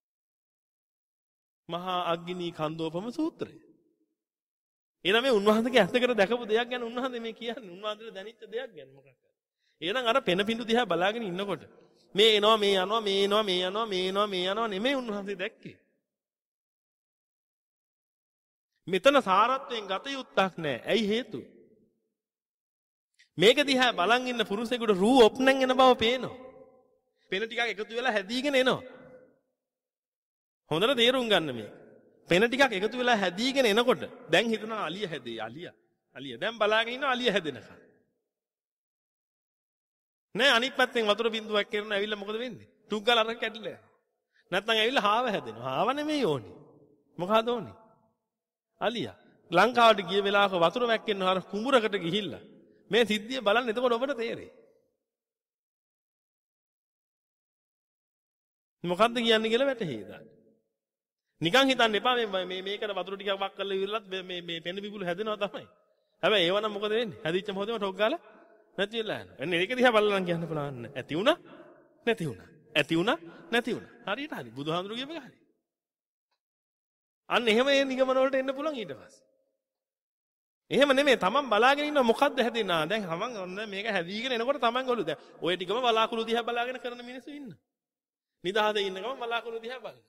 මහා අග්නි කන්දෝපම සූත්‍රය. එනනම් මේ උන්වහන්සේගේ ඇත්තකට දැකපු දෙයක් ගැන උන්වහන්සේ මේ කියන්නේ උන්වහන්සේට දැනෙච්ච දෙයක් ගැන මොකක්ද? එහෙනම් අර පෙන පිඬු දිහා බලාගෙන ඉන්නකොට මේ එනවා මේ යනවා මේ එනවා මේ යනවා මේ එනවා මේ යනවා නෙමෙයි උන්වහන්සේ දැක්කේ. මෙතන සාරත්වයෙන් ගත යුත්තක් නැහැ. ඇයි හේතුව? මේක දිහා බලන් ඉන්න පුරුෂයෙකුට රූ ඔප්නෙන් එන බව පේනවා. පෙන ටිකක් එකතු වෙලා හැදීගෙන එනවා. හොඳට තේරුම් ගන්න මේක. පෙන ටිකක් එකතු වෙලා හැදීගෙන එනකොට දැන් හිතනවා අලිය හැදේ අලිය. අලිය දැන් බලාගෙන ඉන්නවා අලිය හැදෙනකන්. නෑ අනිත් පැත්තෙන් වතුර බින්දුවක් කරන ඇවිල්ලා මොකද වෙන්නේ? ටුක් ගාලා අර කැඩිලා යනවා. නැත්නම් ඇවිල්ලා හාව හැදෙනවා. හාව නෙමෙයි ඕනේ. මොකද ඕනේ? අලියා. ලංකාවට ගිය වෙලාවක වතුර වැක්කෙන්න අර කුඹුරකට ගිහිල්ලා මේ සිද්ධිය බලන්න එතකොට ඔබට තේරෙයි. මොකද්ද කියන්නේ කියලා වැටහෙයිද? නිකන් හිතන්න එපා මේ මේ මේකට වතුර ටිකක් වක් කරලා ඉවරලත් මේ මේ පෙන බිබුළු හැදෙනවා තමයි. හැබැයි ඒවනම් මොකද වෙන්නේ? හැදිච්ච මොහොතේම ටොක් ගාලා නැති වෙලා යනවා. එන්නේ ඒක දිහා බලලා කියන්න බලන්න. ඇති වුණා නැති වුණා. ඇති වුණා නැති වුණා. හරියට හරි. බුදුහාමුදුරුවෝ කියපේ හරි. අන්න එහෙම මේ නිගමන වලට එන්න පුළුවන් ඊට පස්සේ. එහෙම නෙමෙයි තමන් බලාගෙන ඉන්න මොකද්ද හැදෙනා. දැන් තමන් ඔන්න මේක හැදීගෙන එනකොට තමන් ගලු දැන් ඔය ටිකම බලාකුළු දිහා බලාගෙන කරන මිනිස්සු ඉන්න. නිදහසේ ඉන්න ගමන් බලාකුළු දිහා බලන.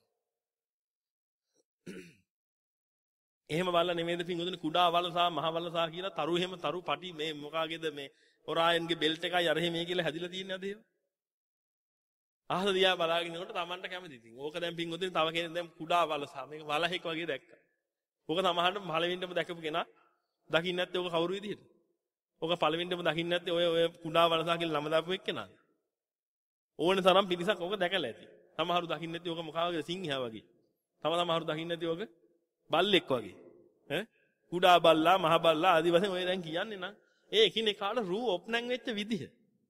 එහෙම බලලා නෙමෙයිද පින්වතුනි කුඩා වලසා මහ වලසා කියලා තරු එහෙම තරු පටි මේ මොකාගේද මේ ඔරායන්ගේ බෙල්ට් එකයි අර එහෙම මේ කියලා හැදිලා තියන්නේ අද එහෙම. අහස දිහා බලාගෙන ඉන්නකොට තමන්ට කැමති ඉතින්. ඕක දැන් පින්වතුනි තව කෙනෙක් දැන් කුඩා වලසා මේක වලහෙක් වගේ දැක්කා. ඕක සමහරවිට පළවෙනිටම දැකපු කෙනා දකින්න නැත්තේ ඕක කවුරු විදිහට? ඕක පළවෙනිටම දකින්න නැත්තේ ඔය ඔය කුඩා වලසා කියලා නම දාපු එක්කෙනාද? ඕනේ තරම් පිරිසක් ඕක දැකලා ඇති. සමහරු දකින්න නැත්තේ ඕක මොකාවගේ සිංහයා වගේ. තව සමහරු දකින්න නැත්තේ ඕක බල්ලෙක් වගේ. ඈ කුඩා බල්ලා මහ බල්ලා ආදි වශයෙන් ඔය දැන් කියන්නේ නම් ඒ එකිනෙකාට රූ ඔප්නං වෙච්ච විදිහ.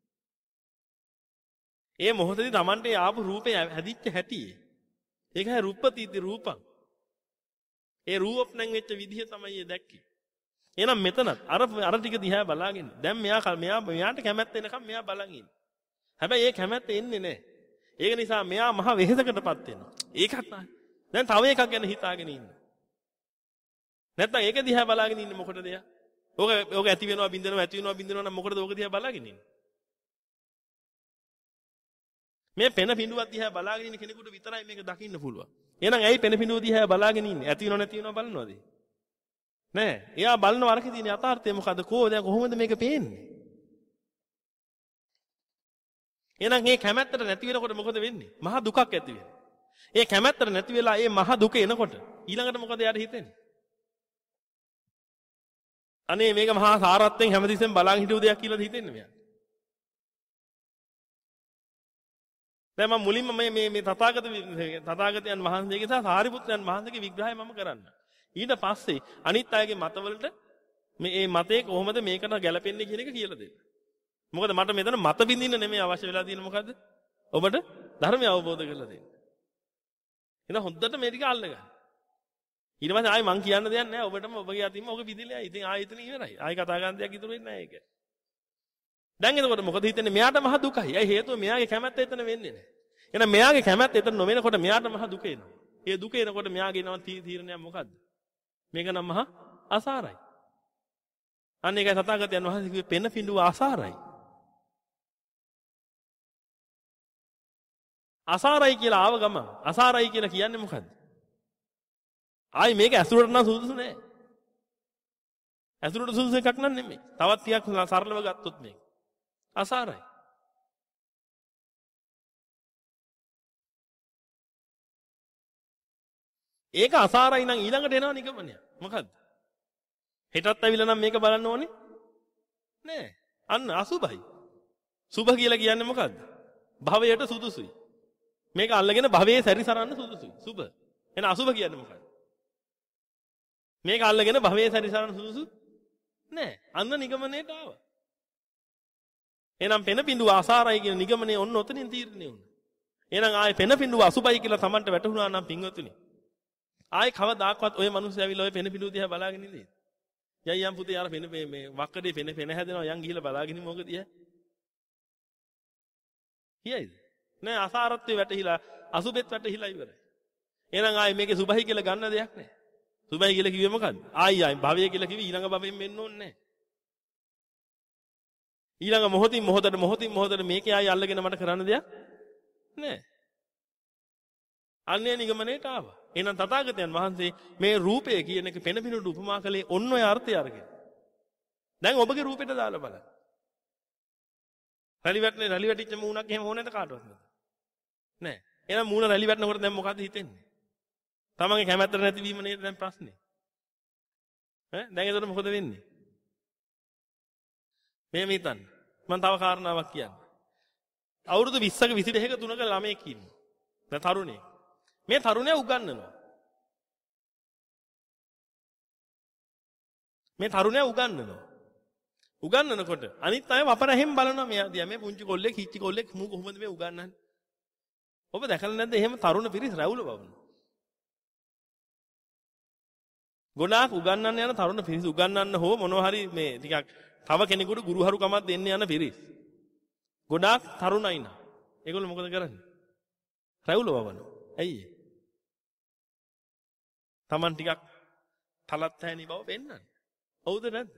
ඒ මොහොතේදී Tamante ආපු රූපේ හැදිච්ච හැටි. ඒක හැ රූපපතිති රූපං. ඒ රූ ඔප්නං වෙච්ච විදිහ තමයි ඒ දැක්කේ. එහෙනම් මෙතනත් අර අර ටික දිහා බලාගෙන දැන් මෙයා මෙයා මෙයාට කැමැත්ත එනකම් මෙයා බලන් ඉන්නේ. හැබැයි ඒ කැමැත්ත එන්නේ නැහැ. ඒක නිසා මෙයා මහ වෙහෙසකටපත් වෙනවා. ඒකත් දැන් තව එකක් ගැන හිතාගෙන ඉන්න. නැත්නම් ඒක දිහා බලාගෙන ඉන්නේ මොකටද එයා? ඕක ඕක ඇති වෙනවා බින්දනවා ඇති වෙනවා බින්දනවා නම් මොකටද ඕක දිහා බලාගෙන ඉන්නේ? මේ පෙන පිඬුවක් දිහා බලාගෙන ඉන්න කෙනෙකුට විතරයි මේක දකින්න පුළුවන්. එහෙනම් ඇයි පෙන පිඬුව දිහා බලාගෙන ඉන්නේ? ඇති වෙනව නැති වෙනව බලනවද? නෑ. එයා බලන වරකේ තියෙන යථාර්ථය මොකද්ද? කෝ දැන් කොහොමද මේක පේන්නේ? එහෙනම් මේ කැමැත්තට නැති වෙනකොට මොකද වෙන්නේ? මහා දුකක් ඇති වෙනවා. ඒ කැමැත්තට නැති වෙලා ඒ මහා දුක එනකොට ඊළඟට මොකද යාට හිතෙන්නේ? අනේ මේක මහා සාරත්වයෙන් හැමතිස්සෙම බලන් හිටු දෙයක් කියලාද හිතෙන්නේ මෙයාට? දැන් මම මුලින්ම මේ මේ මේ තථාගත තථාගතයන් වහන්සේගේ සහ සාරිපුත්‍රයන් වහන්සේගේ විග්‍රහය මම කරන්න. ඊට පස්සේ අනිත් අයගේ මතවලට මේ මේ මතේ කොහොමද මේකට ගැලපෙන්නේ කියන එක කියලා දෙන්න. මොකද මට මෙතන මත බින්දින්න නෙමෙයි අවශ්‍ය වෙලා තියෙන්නේ මොකද්ද? ඔබට ධර්මය අවබෝධ කරලා දෙන්න. එහෙනම් හොද්දට මේ ටික අල්ලගන්න. ඊට පස්සේ ආයි මං කියන්න දෙයක් නැහැ. ඔබටම ඔබගේ අතින්ම ඔක පිළිදෙලයි. ඉතින් ආයෙ එතන ඉවරයි. ආයෙ කතා කරන්න දෙයක් ඉතුරු වෙන්නේ නැහැ ඒක. දැන් එතකොට මොකද හිතන්නේ? මෙයාට මහ දුකයි. ඒ හේතුව මෙයාගේ කැමැත්ත එතන වෙන්නේ නැහැ. එහෙනම් මෙයාගේ කැමැත්ත එතන නොවෙනකොට මෙයාට මහ දුක එනවා. ඒ දුක එනකොට මෙයාගේ නම තීරණයක් මොකද්ද? මේක නම් මහ අසාරයි. අන්න ඒකයි තථාගතයන් වහන්සේ කිව්වේ පෙන පිඬුව අසාරයි. අසාරයි කියලා ආව ගමන් අසාරයි කියලා කියන්නේ මොකද්ද? ආයි මේක ඇසුරට නම් සුදුසු නෑ. ඇසුරට සුදුසු එකක් නන් නෙමෙයි. තවත් ටිකක් සරලව ගත්තොත් මේක අසාරයි. ඒක අසාරයි නම් ඊළඟට එනවා නිගමනය. මොකද්ද? හෙටත් ඇවිල්ලා නම් මේක බලන්න ඕනේ නෑ. අන්න අසුභයි. සුභ කියලා කියන්නේ මොකද්ද? භවයට සුදුසුයි. මේක අල්ලගෙන භවයේ සැරිසරන්න සුදුසුයි. සුභ. එහෙනම් අසුභ කියන්නේ මොකක්ද? මේක අල්ලගෙන භවයේ සැරිසරන්න සුදුසු නෑ. අන්න නිගමනයට ආවා. එහෙනම් පෙන පිඬුව අසාරයි කියන නිගමනය ඔන්න ඔතනින් තීරණය වුණා. එහෙනම් ආයේ පෙන පිඬුව අසුභයි කියලා Tamanට වැටහුණා නම් පින්වතුනි. ආයි කවදාකවත් ওই මිනිස්සු ඇවිල්ලා ওই පෙන පිඬු දිහා බලාගෙන ඉන්නේ. යයි යම් පුතේ යාර පෙන මේ වක්කඩේ පෙන පෙන හැදෙනවා යන් ගිහිල්ලා බලාගෙන මොකද දිහා? කියයිද? නෑ අසාරත්වේ වැටහිලා අසුබෙත් වැටහිලා ඉවරයි. එහෙනම් ආයි මේකේ සුභයි කියලා ගන්න දෙයක් නෑ. සුභයි කියලා කිව්වේ මොකද්ද? ආයි ආයි භවය කියලා කිව්වේ ඊළඟ භවෙන් වෙන්න ඕනේ නෑ. ඊළඟ මොහොතින් මොහොතට මොහොතින් මොහොතට මේකේ ආයි අල්ලගෙන මට කරන්න දෙයක් නෑ. අන්නේ නිගමනයට ආවා. එහෙනම් තථාගතයන් වහන්සේ මේ රූපය කියන එක පෙන පිනුඩු උපමා කළේ ඔන්න ඔය අර්ථය අරගෙන. දැන් ඔබගේ රූපෙට දාලා බලන්න. රැලි වැටෙන්නේ රැලි වැටිච්ච මූණක් එහෙම ඕනේ නැත කාටවත් නේද? නෑ. එහෙනම් මූණ රැලි වැටෙනකොට දැන් මොකද්ද හිතෙන්නේ? තමන්ගේ කැමැත්ත නැතිවීම නේද දැන් ප්‍රශ්නේ? ඈ දැන් එතකොට මොකද වෙන්නේ? මෙහෙම හිතන්න. මම තව කාරණාවක් කියන්න. අවුරුදු විස්සක විසිදෙකක තුනක ළමයෙක් ඉන්නවා. දැන් තරුණයෙක්. මේ තරුණයා උගන්වනවා. මේ තරුණයා උගන්වනවා. උගන්වනකොට අනිත් අය වපර හැම බලනවා මෙයා දිහා මේ පුංචි කොල්ලෙක් හිච්චි කොල්ලෙක් මූ කොහොමද මේ උගන්වන්නේ? ඔබ දැකලා නැද්ද එහෙම තරුණ පිරිස් රැවුල බවන? ගොඩාක් උගන්වන්න යන තරුණ පිරිස් උගන්වන්න හෝ මොනවා හරි මේ ටිකක් තව කෙනෙකුට ගුරුහරුකමක් දෙන්න යන පිරිස්. ගොඩාක් තරුණයි නා. ඒගොල්ලෝ මොකද කරන්නේ? රැවුල බවනවා. ඇයි ඒ? Taman ටිකක් තලත් හැණි බව පෙන්නන්නේ. හවුද නැද්ද?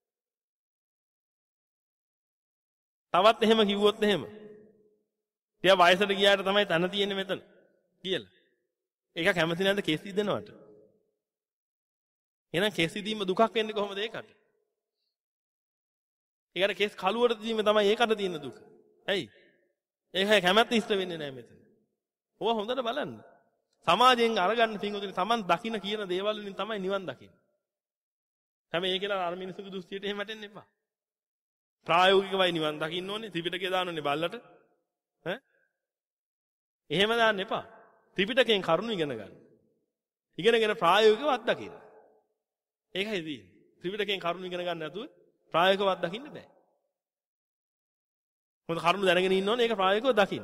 තවත් එහෙම කිව්වොත් එහෙම. ටික වයසට ගියාට තමයි තන තියෙන්නේ මෙතන කියලා. ඒක කැමති නැද්ද කෙස් ඉදෙනවට? එහෙනම් කෙස් ඉදීම දුකක් වෙන්නේ කොහොමද ඒකට? ඒකට කෙස් කලුවට දීම තමයි ඒකට තියෙන දුක. ඇයි? ඒකයි කැමැත්ත ඉෂ්ට වෙන්නේ නැහැ මෙතන. ඕවා හොඳට බලන්න. සමාජයෙන් අරගන්න පින්වතුනි Taman දකින්න කියන දේවල් වලින් තමයි නිවන් දකින්නේ. හැබැයි ඒ කියලා අර මිනිස්සුගේ දෘෂ්ටියට එහෙම වැටෙන්න එපා. ප්‍රායෝගිකවයි නිවන් දකින්න ඕනේ. ත්‍රිපිටකය දාන්න ඕනේ බල්ලට. ඈ? එහෙම දාන්න එපා. ත්‍රිපිටකයෙන් කරුණු ඉගෙන ගන්න. ඉගෙනගෙන ප්‍රායෝගිකව අත්දකින්න. ඒකයි තියෙන්නේ. ත්‍රිපිටකයෙන් කරුණු ඉගෙන ගන්න නැතුව ප්‍රායෝගිකව අත්දකින්න බෑ. මොකද කරුණු දැනගෙන ඉන්න ඕනේ ඒක ප්‍රායෝගිකව දකින්න.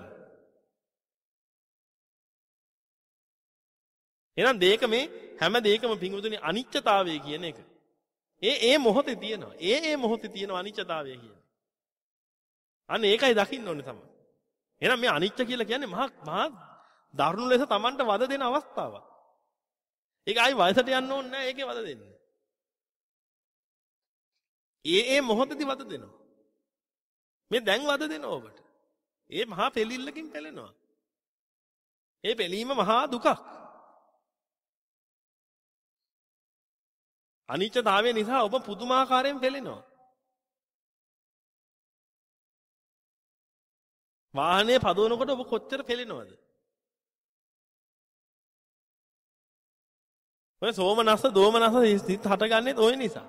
එහෙනම් දෙයක මේ හැම දෙයකම පිංගුතුනි අනිත්‍යතාවය කියන එක. ඒ ඒ මොහොතේ තියෙනවා. ඒ ඒ මොහොතේ තියෙන අනිත්‍යතාවය කියන්නේ. අන්න ඒකයි දකින්න ඕනේ තමයි. එහෙනම් මේ අනිත්‍ය කියලා කියන්නේ මහා මහා දරුණු ලෙස Tamanට වද දෙන අවස්ථාවක්. ඒක ආයි වයසට යන්න ඕනේ නැහැ ඒකේ වද දෙන්න. ඒ ඒ මොහොතේදී වද දෙනවා. මේ දැන් වද දෙනවා ඔබට. ඒ මහා පෙලිල්ලකින් පෙළෙනවා. ඒ පෙලීම මහා දුකක්. අනිත්‍යතාවය නිසා ඔබ පුදුමාකාරයෙන් පෙළෙනවා. වාහනේ පදවනකොට ඔබ කොච්චර පෙළෙනවද? ඔය සෝමනස්ස දෝමනස්ස සිත් හටගන්නේ ඔය නිසා.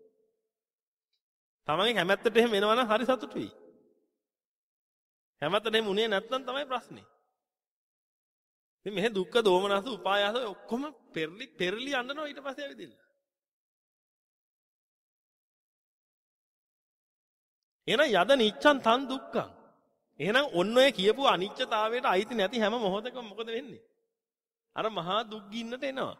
තමන්ගේ කැමැත්තට එහෙම වෙනවා නම් හරි සතුටුයි. කැමැත්තට එහෙම උනේ නැත්නම් තමයි ප්‍රශ්නේ. ඉතින් මෙහෙ දුක්ඛ දෝමනස්ස උපායාස ඔක්කොම පෙරලි පෙරලි යන්නනවා ඊට පස්සේ ඇවිදින්න. එහෙනම් යද නිච්ඡන් තන් දුක්ඛං. එහෙනම් ඔන්න ඔය කියපු අනිත්‍යතාවයට අයිති නැති හැම මොහොතකම මොකද වෙන්නේ? අර මහා දුක් ගින්නට එනවා.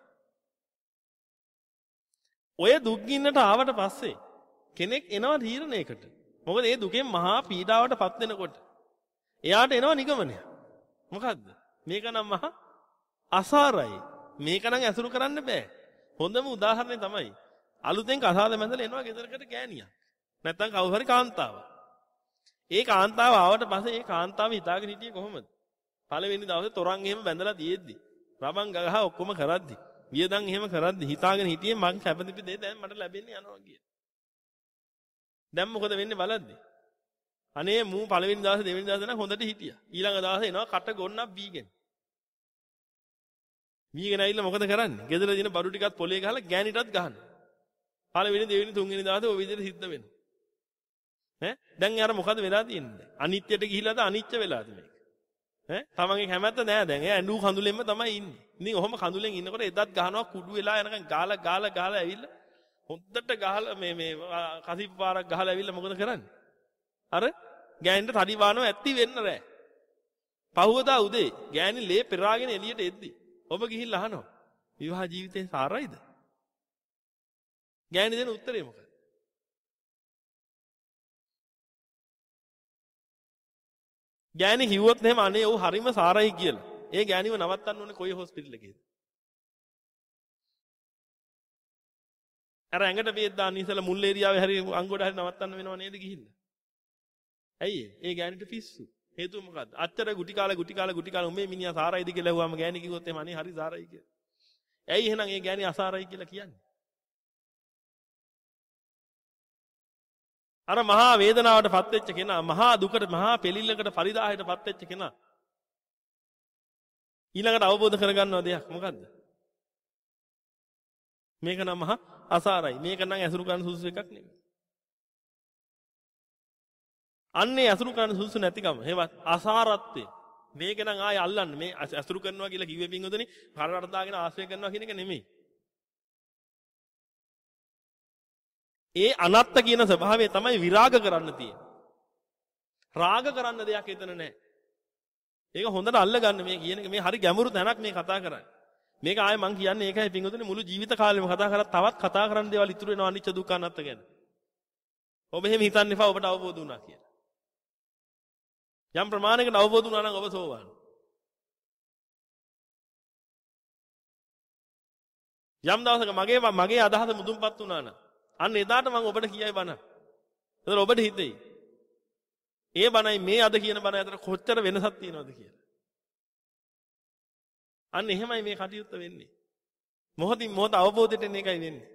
ඔය දුක් ගින්නට ආවට පස්සේ කෙනෙක් එනවා තීරණයකට. මොකද ඒ දුකෙන් මහා පීඩාවටපත් වෙනකොට එයාට එනවා නිගමනය. මොකද්ද? මේක නම් මහා අසාරයි. මේක නම් ඇසුරු කරන්න බෑ. හොඳම උදාහරණය තමයි අලුතෙන් කසාද මැදලා එනවා ගෙදරකට ගෑණියක්. නැත්තම් කවුරු හරි කාන්තාවක්. ඒ කාන්තාව ආවට පස්සේ ඒ කාන්තාව හිතාගෙන හිටියේ කොහොමද? පළවෙනි දවසේ තොරන් එහෙම බැඳලා තියෙද්දි, රබන් ගගහ ඔක්කොම කරද්දි, වියදම් එහෙම කරද්දි හිතාගෙන හිටියේ මං කැපදිපි දෙය දැන් මට ලැබෙන්නේ යනවා කියලා. දැන් මොකද වෙන්නේ බලද්දි? අනේ මූ පළවෙනි දවසේ දෙවෙනි දවසේ නම් හොඳට හිටියා. ඊළඟ දවසේ එනවා කට ගොන්නක් බීගෙන. බීගෙන ඇවිල්ලා මොකද කරන්නේ? ගෙදර දින බඩු ටිකක් පොලේ ගහලා ගෑනිටත් ගහනවා. පළවෙනි දෙවෙනි තුන්වෙනි දවසේ ඔය විදිහට සිද්ධ වෙනවා. ඈ දැන් යාර මොකද වෙලා තියෙන්නේ? අනිත්‍යයට ගිහිලාද අනිත්‍ය වෙලාද මේක? ඈ තමන්ගේ කැමැත්ත නෑ දැන්. එයා ඇඬු කඳුලෙන්ම තමයි ඉන්නේ. ඉතින් ඔහොම කඳුලෙන් ඉන්නකොට එදත් ගහනවා කුඩු වෙලා යනකම් ගාලා ගාලා ගාලා ඇවිල්ලා හොද්දට ගහලා මේ මේ කසිප පාරක් ගහලා ඇවිල්ලා මොකද කරන්නේ? අර ගෑනිට තඩි වානවා ඇත්ති වෙන්න රෑ. පහුවදා උදේ ගෑණි ලේ පෙරාගෙන එළියට එද්දි ඔබ ගිහිල්ලා අහනවා. විවාහ ජීවිතේ සාරයිද? ගෑණි දෙන උත්තරේ මොකක්ද? ගෑණි කිව්වොත් එහෙම අනේ ඔව් හරිම සාරයි කියලා. ඒ ගෑණිව නවත්තන්න ඕනේ කොයි හොස්පිටල් එකේද? අර ඇඟට බේත් දාන්න ඉස්සලා මුල් ඒරියාවේ හරි අංගොඩ හරි නවත්තන්න වෙනව නේද ගිහිල්ලා? ඇයි ඒ ගෑණිට පිස්සු? හේතුව මොකද්ද? අච්චර ගුටි කාලා ගුටි කාලා ගුටි කාලා උඹේ මිනිහා සාරයිද කියලා ඇහුවාම ගෑණි කිව්වොත් එහෙම අනේ හරි සාරයි කියලා. ඇයි එහෙනම් ඒ ගෑණි අසාරයි කියලා කියන්නේ? අර මහා වේදනාවට පත් වෙච්ච කෙනා, මහා දුකට, මහා පෙලිල්ලකට, පරිදාහයට පත් වෙච්ච කෙනා ඊළඟට අවබෝධ කරගන්නව දෙයක් මොකද්ද? මේක නම් මහා අසාරයි. මේක නම් ඇසුරු කරන්න සුදුසු එකක් නෙමෙයි. අන්නේ ඇසුරු කරන්න සුදුසු නැතිකම. හේවත් අසාරත්වය. මේක නම් ආයෙ අල්ලන්න. මේ ඇසුරු කරනවා කියලා කිව්වේ පින්වතුනි, කරරට දාගෙන ආශ්‍රය කරනවා කියන එක නෙමෙයි. ඒ අනත්ත කියන ස්වභාවය තමයි විරාග කරන්න තියෙන්නේ. රාග කරන්න දෙයක් එතන නැහැ. ඒක හොඳට අල්ලගන්න මේ කියන එක මේ හරි ගැඹුරු තැනක් මේ කතා කරන්නේ. මේක ආයේ මං කියන්නේ ඒකයි පින්වතුනි මුළු ජීවිත කාලෙම කතා කරලා තවත් කතා කරන්න දේවල් ඉතුරු වෙනවා අනිච්ච දුක්ඛ අනාත්ත ගැන. ඔබ එහෙම හිතන්න එපා ඔබට අවබෝධ වුණා කියලා. යම් ප්‍රමාණයකට අවබෝධ වුණා නම් ඔබ සෝවාන්. යම් දවසක මගේ මගේ අදහස මුදුන්පත් වුණා නම් අන්න එදාට මම ඔබට කියයි බණ. එතකොට ඔබට හිතෙයි. ඒ බණයි මේ අද කියන බණ අතර කොච්චර වෙනසක් තියෙනවද කියලා. අන්න එහෙමයි මේ කටයුත්ත වෙන්නේ. මොහොතින් මොහොත අවබෝධයට එන එකයි වෙන්නේ.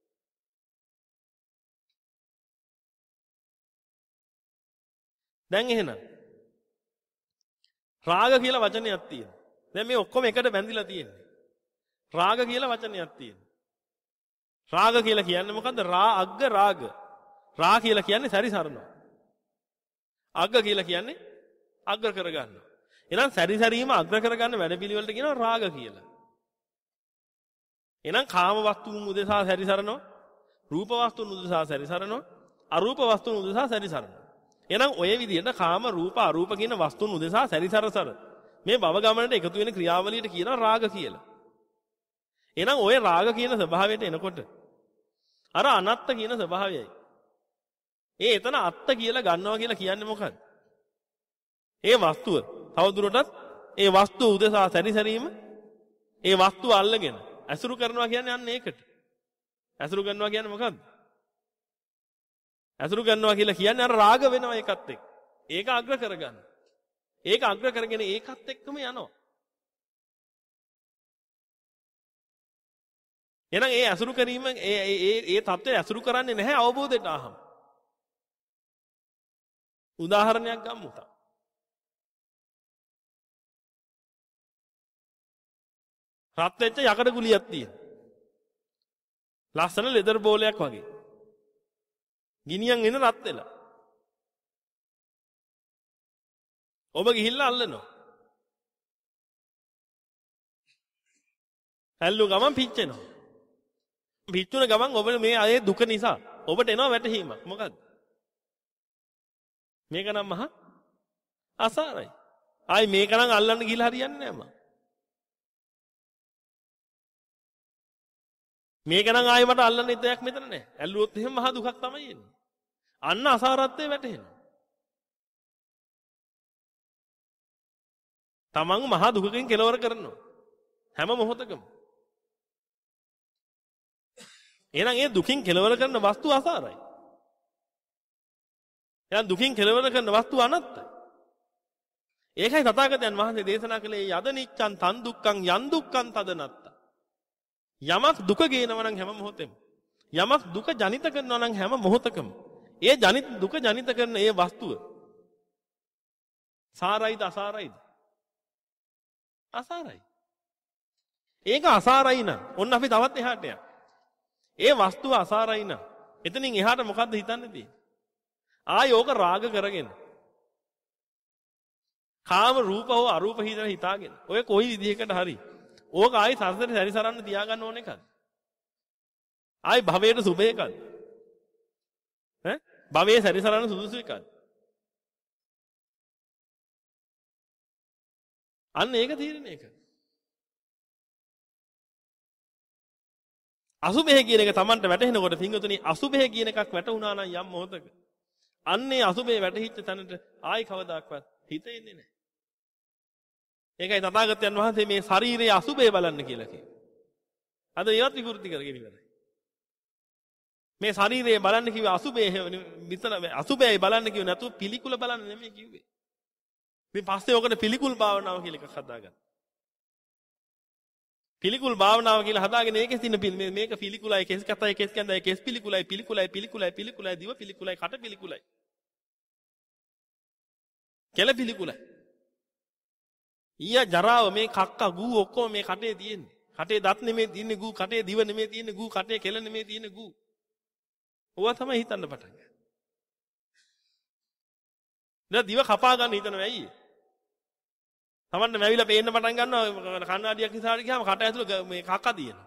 දැන් එහෙනම් රාග කියලා වචනයක් තියෙනවා. දැන් මේ ඔක්කොම එකට බැඳිලා තියෙන්නේ. රාග කියලා වචනයක් තියෙනවා. රාග කියලා කියන්නේ මොකද්ද? රා අග්ග රාග. රා කියලා කියන්නේ සැරිසරනවා. අග්ග කියලා කියන්නේ අග්‍ර කරගන්නවා. එහෙනම් සැරිසරීම අග්‍ර කරගන්න වැඩපිළිවෙලට කියනවා රාග කියලා. එහෙනම් කාම වස්තුන් උදෙසා සැරිසරනවා, රූප වස්තුන් උදෙසා සැරිසරනවා, අරූප වස්තුන් උදෙසා සැරිසරනවා. එහෙනම් ඔය විදිහට කාම, රූප, අරූප කියන වස්තුන් උදෙසා සැරිසරසර මේ භව ගමනට එකතු වෙන ක්‍රියාවලියට කියනවා රාග කියලා. එහෙනම් ඔය රාග කියන ස්වභාවයට එනකොට අර අනත්ත කියන ස්වභාවයයි. ඒ එතන අත්ත කියලා ගන්නවා කියලා කියන්නේ මොකක්ද? ඒ වස්තුව තවදුරටත් ඒ වස්තුව උදෙසා සැරිසරීම, ඒ වස්තුව අල්ලගෙන ඇසුරු කරනවා කියන්නේ අන්න ඒකට. ඇසුරු කරනවා කියන්නේ මොකක්ද? ඇසුරු කරනවා කියලා කියන්නේ අර රාග වෙනවා ඒකත් එක්ක. ඒක අග්‍ර කරගන්න. ඒක අග්‍ර කරගෙන ඒකත් එක්කම යනවා. එහෙනම් ඒ ඇසුරු කිරීම ඒ ඒ ඒ தත්ත්වය ඇසුරු කරන්නේ නැහැ අවබෝධයට ආවම. උදාහරණයක් ගමු තා. රත් වෙච්ච යකඩ ගුලියක් තියෙන. ලස්සන ලෙදර් බෝලයක් වගේ. ගිනියන් එන රත් වෙලා. ඔබ ගිහිල්ලා අල්ලනවා. ඇල්ලු ගමන් පිච්චෙනවා. පිච්චුන ගමන් ඔබ මේ අයේ දුක නිසා ඔබට එනවා වැටහීමක්. මොකද්ද? මේක නම් මහා අසාරයි. ආයි මේක නම් අල්ලන්න ගිහලා හරියන්නේ නැහැ මම. මේක නම් ආයි මට අල්ලන්න දෙයක් මෙතන නැහැ. ඇල්ලුවොත් එහෙම මහා දුකක් තමයි එන්නේ. අන්න අසාරත්වයේ වැටෙනවා. තමන් මහා දුකකින් කෙලවර කරනවා. හැම මොහොතකම. එහෙනම් ඒ දුකින් කෙලවර කරන වස්තු අසාරයි. එහෙනම් දුකින් කෙලවර කරන වස්තු අනත්තයි. ඒකයි තථාගතයන් වහන්සේ දේශනා කළේ යද නිච්ඡන් තන් දුක්ඛං යන් දුක්ඛං තදනත්ත. යමක් දුක ගේනවා නම් හැම මොහොතෙම. යමක් දුක ජනිත කරනවා නම් හැම මොහොතකම. ඒ ජනිත දුක ජනිත කරන ඒ වස්තුව සාරයිද අසාරයිද? අසාරයි. ඒක අසාරයි නම් ඔන්න අපි තවත් එහාට යමු. ඒ වස්තුව අසාරයි නම් එතනින් එහාට මොකද්ද හිතන්න තියෙන්නේ? ආයෝක රාග කරගෙන කාම රූප හෝ අරූප හිතන හිතාගෙන ඔය කොයි විදිහකට හරි ඕක ආයි සසරේ සැරිසරන්න තියාගන්න ඕන එකද? ආයි භවයට සුබ එකද? ඈ භවයේ සැරිසරන්න සුදුසු එකද? අන්න ඒක තීරණය කර. අසුභය කියන එක Tamanට වැටහෙනකොට පින්වතුනි අසුභය කියන එකක් වැටුණා නම් යම් මොහොතක අන්නේ අසුභේ වැටහිච්ච තැනට ආයි කවදාක්වත් හිත එන්නේ නැහැ. ඒකයි තථාගතයන් වහන්සේ මේ ශරීරයේ අසුභය බලන්න කියලා කිව්වේ. අද ඒවත් විකෘති කරගෙන ඉවරයි. මේ ශරීරයේ බලන්න කිව්වේ අසුභය විතර අසුභයයි බලන්න කිව්වේ නැතුව පිළිකුල බලන්න නෙමෙයි කිව්වේ. මේ පස්සේ ඔකට පිළිකුල් භාවනාව කියලා එකක් හදාගන්න. පිළිකුල් භාවනාව කියලා හදාගෙන ඒකේ තියෙන මේක පිළිකුලයි කෙස් කතයි කෙස් කැඳයි කෙස් පිළිකුලයි පිළිකුලයි පිළිකුලයි පිළිකුලයි දිව පිළිකුලයි කට පිළිකුලයි කෙල පිළිකුලයි ඊය ජරාව මේ කක්ක ගූ ඔක්කොම මේ කටේ තියෙන්නේ කටේ දත් නෙමෙයි තියෙන්නේ ගූ කටේ දිව නෙමෙයි තියෙන්නේ ගූ කටේ කෙල නෙමෙයි තියෙන්නේ ගූ ඕවා තමයි හිතන්න පටන් ගන්න. දැන් දිව කපා ගන්න හිතනවා ඇයි? තමන්ට මැවිලා පේන්න පටන් ගන්නවා කණ්ණාඩියක් ඉස්සරහට ගියාම කට ඇතුළේ මේ කක්ක තියෙනවා.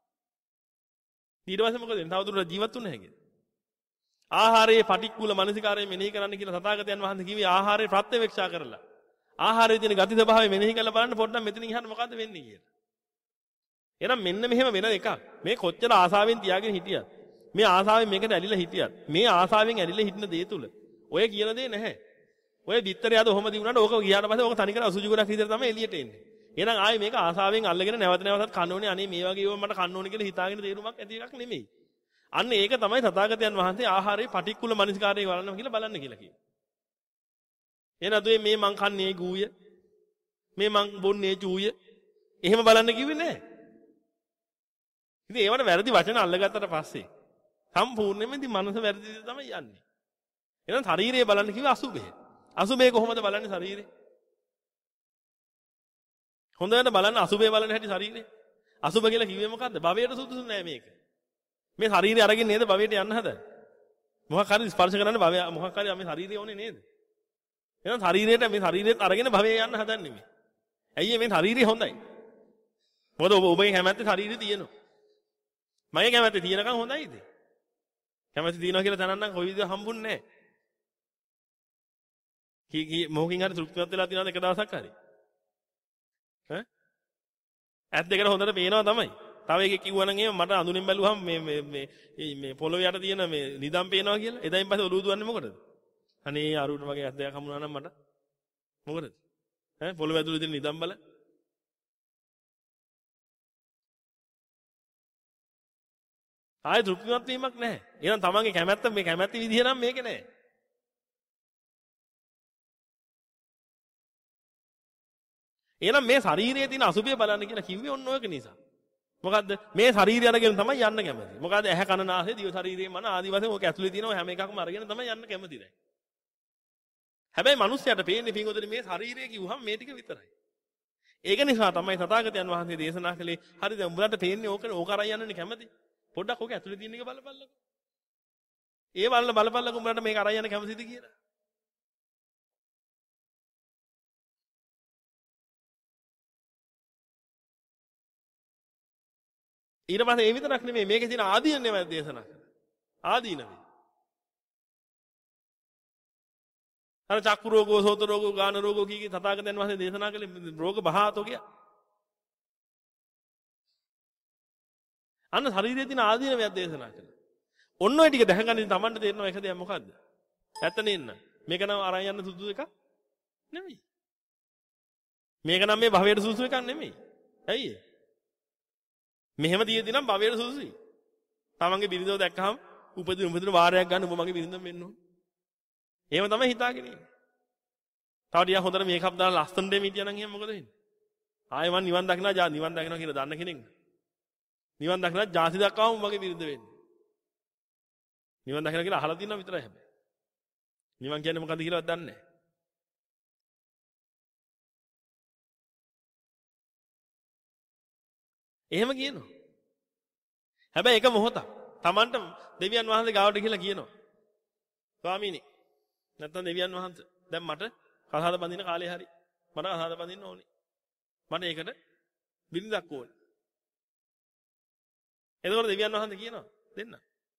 ඊට පස්සේ මොකද වෙන්නේ? තවදුරටත් ජීවත් වෙන්න හැකියි. ආහාරයේ පටික්කුල මනසිකාරය මෙනෙහි කරන්න කියලා තථාගතයන් වහන්සේ කිව්වේ ආහාරය ප්‍රත්‍යවේක්ෂා කරලා. ආහාරයේ තියෙන ගති ස්වභාවය මෙනෙහි කරලා බලන්න පොඩ්ඩක් මෙතනින් ඉහට මොකද්ද වෙන්නේ කියලා. එහෙනම් මෙන්න මෙහෙම වෙන එකක්. මේ කොච්චර ආසාවෙන් තියාගෙන හිටියත් මේ ආසාවෙන් මේකට ඇලිලා හිටියත් මේ ආසාවෙන් ඇලිලා හිටින දේ තුල ඔය කියන දේ නැහැ. ඔය බිත්තරය අද ඔහොම දිනුනට ඕක ගියාට පස්සේ ඕක තනිකර අසුචි ගොඩක් විතර තමයි එළියට එන්නේ. එහෙනම් ආයේ මේක ආසාවෙන් අල්ලගෙන නැවත නැවතත් කන්න ඕනේ. අනේ මේ වගේ ඒවා මට කන්න ඕනේ කියලා හිතාගෙන තේරුමක් ඇති එකක් නෙමෙයි. අන්න ඒක තමයි තථාගතයන් වහන්සේ ආහාරයේ පටික්කුල මනසිකාරය වළනවා කියලා බලන්න කියලා කිව්වේ. එහෙනම් දුවේ මේ මං කන්නේ ගූය. මේ මං බොන්නේ චූය. එහෙම බලන්න කිව්වේ නෑ. ඉතින් ඒවට වැරදි වචන අල්ලගත්තට පස්සේ සම්පූර්ණයෙන්ම ඉතින් මනස වැරදි විදිහට තමයි යන්නේ. එහෙනම් ශරීරය බලන්න කිව්වේ අසුභය. අසුභය කොහොමද බලන්නේ ශරීරේ? හොඳට බලන්න අසුභය බලන හැටි ශරීරේ. අසුභ කියලා කිව්වේ මොකද්ද? භවයට සුදුසු නෑ මේක. මේ ශරීරය අරගෙන නේද භවයට යන්න හදන්නේ? මොකක් හරි ස්පර්ශ කරන්න භවය මොකක් හරි මේ ශරීරය ඕනේ නේද? එහෙනම් ශරීරයට මේ ශරීරයත් අරගෙන භවයට යන්න හදන්නේ මේ. ඇයි මේ ශරීරය හොඳයි? මොකද ඔබ ඔබේ කැමැත්තේ ශරීරය තියෙනවා. මගේ කැමැත්තේ තියෙනකන් හොඳයිද? කැමැති තියනවා කියලා දැනන්න කොයි විදිහ හම්බුන්නේ නැහැ. කී කී මොකකින් හරි තෘප්තිමත් වෙලා තියනවාද එක දවසක් හරි? ඈ? ඇත් දෙකට හොඳට පේනවා තමයි. තව එකෙක් කිව්වනම් එහෙම මට අඳුනින් බැලුවහම මේ මේ මේ මේ පොළොවේ යට තියෙන මේ නිදම් පේනවා කියලා. එදායින් පස්සේ ඔලුව දුවන්නේ මොකටද? අනේ අරුණ වගේ ඇත් දෙකක් හම්බුනා නම් මට මොකටද? ඈ පොළොව ඇතුලේ තියෙන නිදම් බල. ආයෙ තෘප්තිමත් වීමක් නැහැ. එහෙනම් තමන්ගේ කැමැත්ත මේ කැමැති විදිහ නම් මේකේ නැහැ. එහෙනම් මේ ශරීරයේ තියෙන අසුභය බලන්න කියලා කිව්වේ ඔන්න ඔයක නිසා. මොකද්ද? මේ ශරීරය අරගෙන තමයි යන්න කැමති. මොකද ඇහැ කන නාසය දිව ශරීරයේ මන ආදි වශයෙන් ඔක ඇතුලේ තියෙන හැම එකක්ම අරගෙන තමයි යන්න කැමති දැන්. හැබැයි මිනිස්සයාට පේන්නේ පින්වතුනි මේ ශරීරය කිව්වහම මේ ටික විතරයි. ඒක නිසා තමයි තථාගතයන් වහන්සේ දේශනා කළේ හරි දැන් උඹලට පේන්නේ ඕක ඕක අරන් යන්නනේ කැමති. පොඩ්ඩක් ඕක ඇතුලේ තියෙන එක බලපල්ලකෝ. ඒ බලන බලපල්ලකෝ උඹලට මේක අරන් යන්න කැමතිද කියලා. ඊට පස්සේ ඒ විතරක් නෙමෙයි මේකේ තියෙන ආදීනව දේශනා කරා. ආදීනවේ. අර චක්කු රෝගෝ, සෝත රෝගෝ, ගාන රෝගෝ කී කී තථාගතයන් වහන්සේ දේශනා කළේ රෝග බහාතෝ කිය. අන්න ශරීරයේ තියෙන ආදීනව දේශනා කළා. ඔන්න ඔය ටික දැකගන්න තමන්ට තේරෙනවා එක දෙයක් මොකද්ද? ඇත්ත නෙන්න. මේක නම් අරන් යන්න සුදුසු එකක් නෙමෙයි. මේක නම් මේ භවයට සුදුසු එකක් නෙමෙයි. ඇයි ඒ? මෙහෙම තියෙදි නම් භවයට සුදුසුයි. තමන්ගේ බිරිඳව දැක්කහම උපදින උපදින වාරයක් ගන්න ඔබ මගේ බිරිඳම වෙන්න ඕන. එහෙම තමයි හිතාගෙන ඉන්නේ. තව ටිකක් හොඳට මේකප් දාලා ලස්සනට මිටියා නම් එහෙනම් මොකද වෙන්නේ? ආයෙ මං නිවන් දකින්නා ජා නිවන් දකින්නවා කියලා දන්න කෙනෙක්. නිවන් දකින්නා ජාති දක්වාම මගේ බිරිඳ වෙන්නේ. නිවන් දකින්නා කියලා අහලා තියෙනවා විතරයි හැබැයි. නිවන් කියන්නේ මොකද්ද කියලාවත් දන්නේ නැහැ. එහෙම කියනවා. හැබැයි එක මොහොතක් Tamanට දෙවියන් වහන්සේ ගාවට ගිහලා කියනවා. ස්වාමීනි නැත්තම් දෙවියන් වහන්සේ දැන් මට කසාද බඳින කාලේ හරි. මට කසාද බඳින්න ඕනේ. මට ඒකට බිරිඳක් ඕනේ. එතකොට දෙවියන් වහන්සේ කියනවා දෙන්න.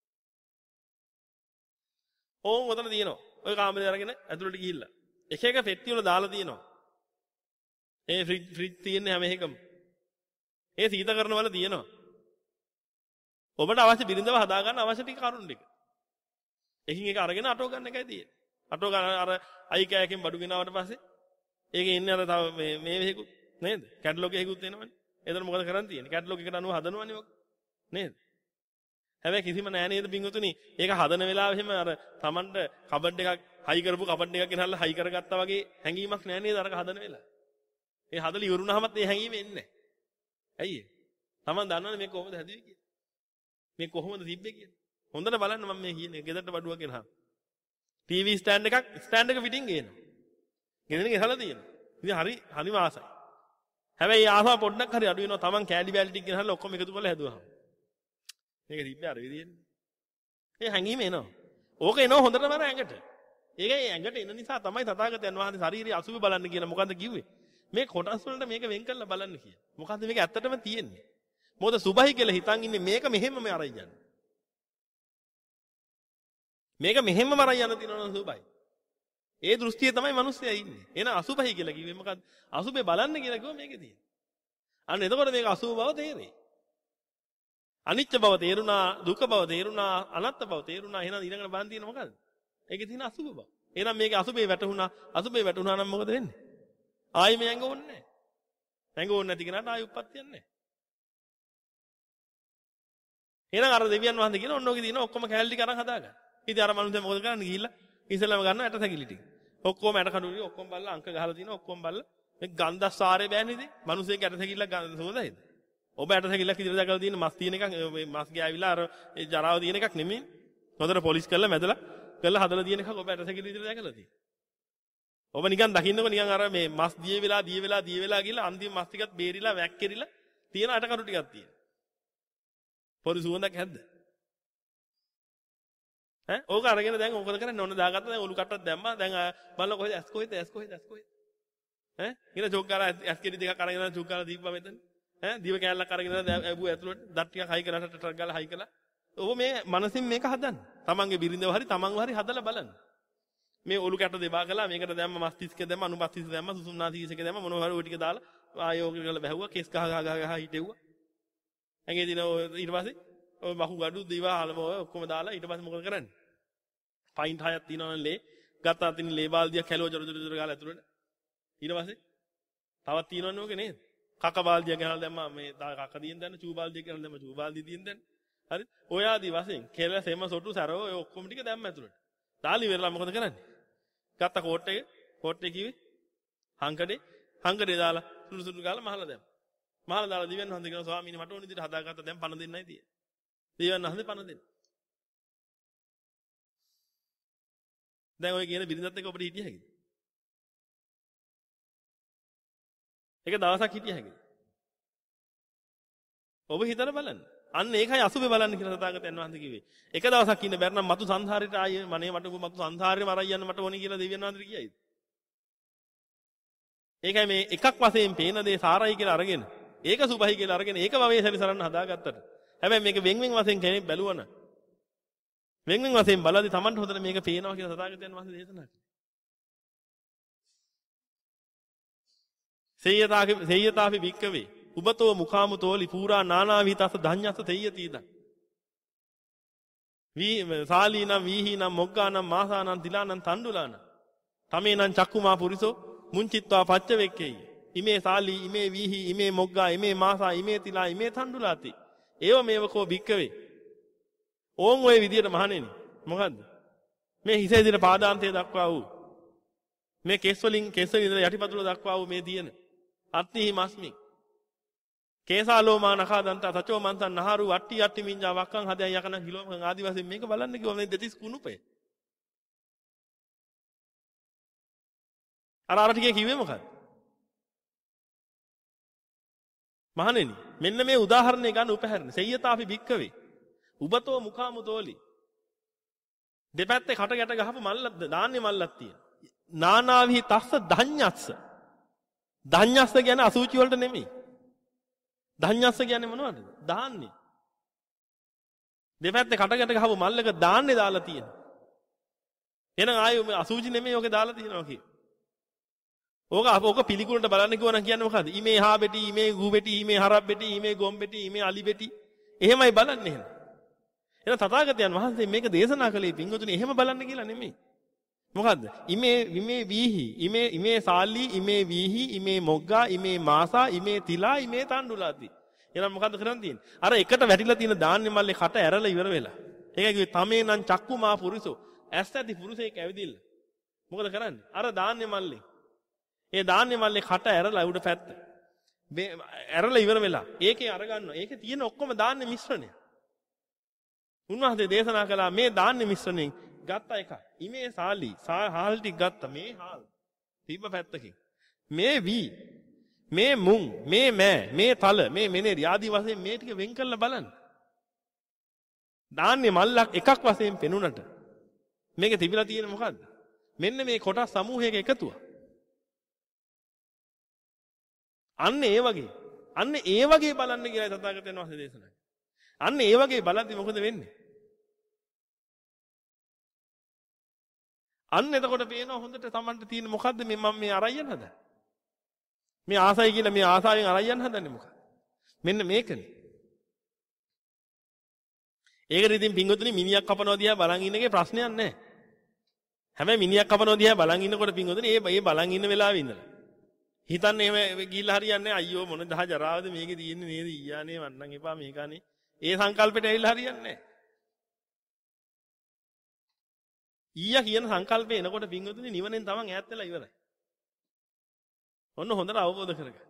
ඕම් උතන දිනනවා. ඔය කාමරේ අරගෙන ඇතුළට ගිහිල්ලා. එක එක පෙට්ටි වල දාලා දිනනවා. ඒ ෆ්‍රිජ් ෆ්‍රිජ් තියෙන හැම එකම. ඒ සීතකරණ වල තියෙනවා. ඔබට අවශ්‍ය බිරිඳව හදා ගන්න අවශ්‍ය ටික කරුණු ටික. එකින් එක අරගෙන අටෝ ගන්න එකයි තියෙන්නේ. අටෝ ගන්න අර අයි කෑයකින් බඩු ගෙනාවට පස්සේ ඒකේ ඉන්නේ අර තව මේ මේ වෙහෙකුත් නේද? කැටලොග් එකකුත් එනවනේ. එතන මොකද කරන් තියෙන්නේ? කැටලොග් එකට අනුව හදනවනේ ඔක. නේද? හැබැයි කිසිම නෑ නේද පින්වතුනි? ඒක හදන වෙලාවෙ එහෙම අර Tamanට කබඩ් එකක් හයි කරපු කබඩ් එකක් ගෙනල්ලා හයි කරගත්තා වගේ හැඟීමක් නෑ නේද අරක හදන වෙලාව. ඒ හදලා ඉවරුනහමත් ඒ හැඟීම එන්නේ නෑ. ඇයි ඒ? Taman දන්නවනේ මේක කොහොමද හැදුවේ කියලා. මේ කොහොමද තිබ්බේ කියලා. හොඳට බලන්න මම මේ කියන්නේ ගෙදරට බඩුවක් ගෙනහම. ටීවී ස්ටෑන්ඩ් එකක් ස්ටෑන්ඩ් එක පිටින් ගේනවා. ගෙදරින් ගහලා තියෙනවා. ඉතින් හරි හරිම ආසයි. හැබැයි ආසාව පොඩ්ඩක් හරි අඩු වෙනවා. Taman කෑලි බෑලි ටික ගෙනහලා ඔක්කොම එකතු කරලා හැදුවහම. මේක තිබ්බේ අර විදියෙන්නේ. ඒ හැංගීම එනවා. ඕක එනවා හොඳටම අර ඇඟට. ඒකයි ඇඟට එන නිසා තමයි තථාගතයන් වහන්සේ ශාරීරික අසුබ බලන්න කියලා මොකද්ද කිව්වේ? මේ කොටස් වලට මේක වෙන් කරලා බලන්න කියලා. මොකද්ද මේක ඇත්තටම තියෙන්නේ? මොකද සුභයි කියලා හිතන් ඉන්නේ මේක මෙහෙමම අරයි යන්නේ. මේක මෙහෙමම අරයි යන තිනවන සුභයි. ඒ දෘෂ්ටියේ තමයි මිනිස්සයා ඉන්නේ. එහෙනම් අසුභයි කියලා කිව්වේ මොකද්ද? අසුභේ බලන්න කියලා කිව්ව මේකේ තියෙන්නේ. අන්න එතකොට මේක අසුභ බව තේරෙයි. අනිත්‍ය බව තේරුණා, දුක බව තේරුණා, අනාත්ම බව තේරුණා. එහෙනම් ඊළඟට බලන් තියෙන මොකද්ද? ඒකේ තියෙන අසුභ බව. එහෙනම් මේකේ අසුභේ වැටුණා. අසුභේ වැටුණා නම් මොකද වෙන්නේ? ආයි මේ ඇඟ ඕනේ නැහැ. ඇඟ ඕනේ නැති කෙනාට ආයි උප්පත්තියක් නැහැ. එහෙනම් අර දෙවියන් වහන්සේ කියන ඔන්න ඔකේ තියෙන ඔක්කොම කැලේ ටික අරන් හදාගන්න. ඉතින් අර මනුස්සයා මොකද කරන්නේ? ගිහිල්ලා ඉස්සෙල්ලාම ගන්න ඇට සැකිලි ටික. ඔක්කොම ඇට කඩු ටික ඔක්කොම බලලා අංක ගහලා තියෙනවා. ඔක්කොම බලලා මේ ගන්ධස්සාරේ බෑනේ ඉතින්. මනුස්සයෙක් ඇට සැකිල්ලක් ගන්න සුවඳයිද? ඔබ ඇට සැකිල්ලක් ඉදිරියට දැකලා තියෙන මස් තියෙන එකක් මේ මස් ගෑවිලා අර ඒ ජරාව තියෙන එකක් නෙමෙයි. හොඳට පොලිස් කරලා මැදලා කරලා හදලා තියෙන එකක් ඔබ ඇට සැකිලි ඉදිරියට දැකලා තියෙනවා. ඔබ නිකන් දකින්නකො නිකන් අර මේ මස් දිය වෙලා දිය වෙලා දිය වෙලා ගිහලා අන්තිම මස් ටිකත් බේරිලා වැක්කිරිලා තියෙන අට කඩු ටිකක් තියෙනවා. පොඩි සුවඳක් හැද්ද? ඈ ඕක අරගෙන දැන් ඕකද කරන්නේ ඔන්න දාගත්තා දැන් ඔලු කට්ටක් දැම්මා දැන් බලන්න කොහෙද ඇස් කොහෙද ඇස් කොහෙද ඇස් කොහෙද ඈ ඊට චොක් ගාලා ඇස් කෙඩි දෙකක් අරගෙන චොක් ගාලා දීප්පා මෙතන ඈ දිව කෑල්ලක් අරගෙන ඇබුව ඇතුළට දත් ටිකක් හයි කරලා ටටක් ගාලා හයි කළා ඔබ මේ මනසින් මේක හදන්න තමන්ගේ බිරිඳව හරි තමන්ව හරි හදලා බලන්න මේ ඔලු කැට දෙබා කළා මේකට දැම්ම මස්තිස්ක දැම්ම අනුපස්තිස්ක දැම්ම සුසුම්නාසීසක දැම්ම මොනවා හරි ඔය ටික දාලා ආයෝග කරලා බැහුවා කෙස් ගහ ගහ ගහ ගහ හිටෙව්වා ඇඟේ දින ඊට පස්සේ ඔය බහු gadu දිවා හලම ඔය ඔක්කොම දාලා ඊට පස්සේ මොකද කරන්නේ පයින්ට් හයක් තියෙනවනේ ලේ ගත්තා තින් ලේ බාල්දියක් කැලුව ජොර ජොර ජොර ගාලා ඇතුළට ඊට පස්සේ තවත් තියෙනවනේ ඕකේ නේද කක බාල්දියක් ගහලා දැම්මා මේ කක දියෙන් දැන්න චූ බාල්දියක් ගහලා දැම්මා චූ බාල්දිය දියෙන් දැන්න හරි ඔය ආදි වශයෙන් කෙල සෙම සොටු සරව ඔය ඔක්කොම ටික දැම්ම ඇතුළට දාලි වෙරලා මොකද කරන්නේ ගත්ත කෝට් එක කෝට් එක කිව්වේ හංකඩේ හංකඩේ දාලා සුළු සුළු ගාලා මහලා දැම්මා මහලා දාලා දිව්‍යන් වහන්සේ කියනවා ස්වාමීනි මට ඕන විදිහට හදාගත්තා දැන් පණ දෙන්නයි තියෙන්නේ දිව්‍යන් වහන්සේ පණ දෙන්න දැන් ඔය කියන බිරිඳත් එක්ක ඔබට හිටිය හැකිද? ඒක දවසක් හිටිය හැකිද? ඔබ හිතලා බලන්න. අන්න ඒකයි අසුබේ බලන්න කියලා තථාගතයන් වහන්සේ කිව්වේ. එක දවසක් ඉන්න බැරි නම් මතු සංසාරේට ආයේ මනේ මට මතු සංසාරේම අරයි යන්න මට ඕනේ කියලා දෙවියන් වහන්සේ කියයිද? ඒකයි මේ එකක් වශයෙන් පේන දේ සාරයි කියලා අරගෙන, ඒක සුභයි කියලා අරගෙන ඒක වගේ සැරිසරන්න හදාගත්තට. හැබැයි මේක වෙන් වෙන් වශයෙන් කෙනෙක් බැලුවන වෙන් වෙන් වශයෙන් බලද්දී Tamanට හොඳට මේක පේනවා කියලා තථාගතයන් වහන්සේ දේශනා කළා. සේයතාකි සේයතාපි වික්කවේ උබතෝ මුඛාමුතෝලි පුරා නානාවිතස ධඤ්ඤස්ස තෙය්‍යතිද. වී සාලීනම් වීහීනම් මොග්ගානම් මාසානම් තිලානම් තණ්ඩුලානම් තමේනම් චක්කුමා පුරිසෝ මුංචිත්වා පච්චවෙක්කේය. ඉමේ සාලී ඉමේ වීහි ඉමේ මොග්ගා ඉමේ මාසා ඉමේ තිලා ඉමේ තණ්ඩුලාති. ඒව මේවකෝ වික්කවේ ඕන් ඔය විදියට මහණෙනි මොකද්ද මේ හිසේ දින පාදාන්තයේ දක්වා වූ මේ කෙස් වලින් කෙස් වලින් ඉඳලා යටිපතුල දක්වා වූ මේ දියන අත්තිහි මස්මි කේසාලෝමා නඛාදන්ත තචෝ මන්තන් නහරු වට්ටි යට්ටි මිඤ්ඤා වක්කන් හදයන් යකන කිලෝමකන් ආදි වශයෙන් මේක බලන්න කිව්වා මේ දෙතිස් කුණුපය අර අර ටිකේ කිව්වේ මොකද්ද මහණෙනි මෙන්න මේ උදාහරණය ගන්න උපහැරණ සෙය්‍යතාපි භික්කවේ උබතෝ මුඛාමුතෝලි දෙපැත්තේ කට ගැට ගහපු මල්ලක් දාන්නේ මල්ලක් තියෙන. නානාවිහි තස්ස ධඤ්ඤස්ස. ධඤ්ඤස්ස කියන්නේ අසුචි වලට නෙමෙයි. ධඤ්ඤස්ස කියන්නේ මොනවද? දාන්නේ. දෙපැත්තේ කට ගැට ගහපු මල්ලක දාන්නේ දාලා තියෙන. එහෙනම් ආයේ මේ අසුචි නෙමෙයි ඔගේ දාලා තියෙනවා කිය. ඕක ඕක පිළිකුලට බලන්න කිව්වා නම් කියන්නේ මොකද්ද? ඊමේ හා බෙටි, ඊමේ ගූ බෙටි, ඊමේ හරබ් බෙටි, ඊමේ ගොම් බෙටි, ඊමේ අලි බෙටි. එහෙමයි බලන්නේ එහෙනම්. එහෙනම් තථාගතයන් වහන්සේ මේක දේශනා කළේ පින්වතුනි එහෙම බලන්න කියලා නෙමෙයි. මොකද්ද? ඉමේ විමේ වීහි ඉමේ ඉමේ සාල්ලි ඉමේ වීහි ඉමේ මොග්ගා ඉමේ මාසා ඉමේ තිලා ඉමේ තණ්ඩුලාති. එහෙනම් මොකද්ද කරන් තියෙන්නේ? අර එකට වැටිලා තියෙන ධාන්‍ය මල්ලේ කට ඇරලා ඉවර වෙලා. ඒකයි කිව්වේ තමේනම් චක්කුමා පුරුෂෝ. ඇස් ඇති පුරුෂයෙක් ඇවිදින්න. මොකද කරන්නේ? අර ධාන්‍ය මල්ලේ. ඒ ධාන්‍ය මල්ලේ කට ඇරලා උඩ පැත්ත. ඇරලා ඉවර වෙලා. ඒකේ අර ගන්නවා. ඒකේ තියෙන ඔක්කොම ධාන්‍ය මිශ්‍රණය. උන්වහන්සේ දේශනා කළා මේ ධාන්‍ය මිශ්‍රණයෙන් ගත්ත එක. ඉමේ සාලි, හාල් ටික ගත්ත මේ හාල්. තිබ්බ පැත්තකින්. මේ වී, මේ මුං, මේ මෑ, මේ තල, මේ මෙනේරි ආදී වශයෙන් මේ ටික වෙන් කරලා බලන්න. ධාන්‍ය මල්ලක් එකක් වශයෙන් පෙනුනට මේක තිබිලා තියෙන මොකද්ද? මෙන්න මේ කොටස් සමූහයක එකතුව. අන්න ඒ වගේ. අන්න ඒ වගේ බලන්න කියලා තථාගතයන් වහන්සේ දේශනා කළා. අන්න ඒ වගේ බලද්දි මොකද වෙන්නේ? අන්න එතකොට පේනවා හොඳට Tamanට තියෙන මොකද්ද මේ මම මේ අරයන් හදන්නේ? මේ ආසයි කියලා මේ ආසාවෙන් අරයන් හදන්නේ මොකක්ද? මෙන්න මේකනේ. ඒකට ඉතින් පින්වතුනි මිනිහක් කපනවා දිහා බලන් ඉන්න එකේ ප්‍රශ්නයක් නැහැ. හැබැයි මිනිහක් කපනවා දිහා බලන් ඉන්නකොට පින්වතුනි ඒ ඒ බලන් ඉන්න වෙලාවෙ ඉඳලා හිතන්නේ එහෙම ගිහිල්ලා හරියන්නේ නැහැ. අයියෝ මොන දහ ජරාවද මේකේ තියෙන්නේ නේද? ඊයානේ වන්නම් එපා මේකනේ. ඒ සංකල්පෙට ඇවිල්ලා හරියන්නේ නැහැ. ඊයා කියන සංකල්පේ එනකොට පින්වතුනි නිවනෙන් තමන් ඈත් වෙලා ඉවරයි. ඔන්න හොඳට අවබෝධ කරගන්න.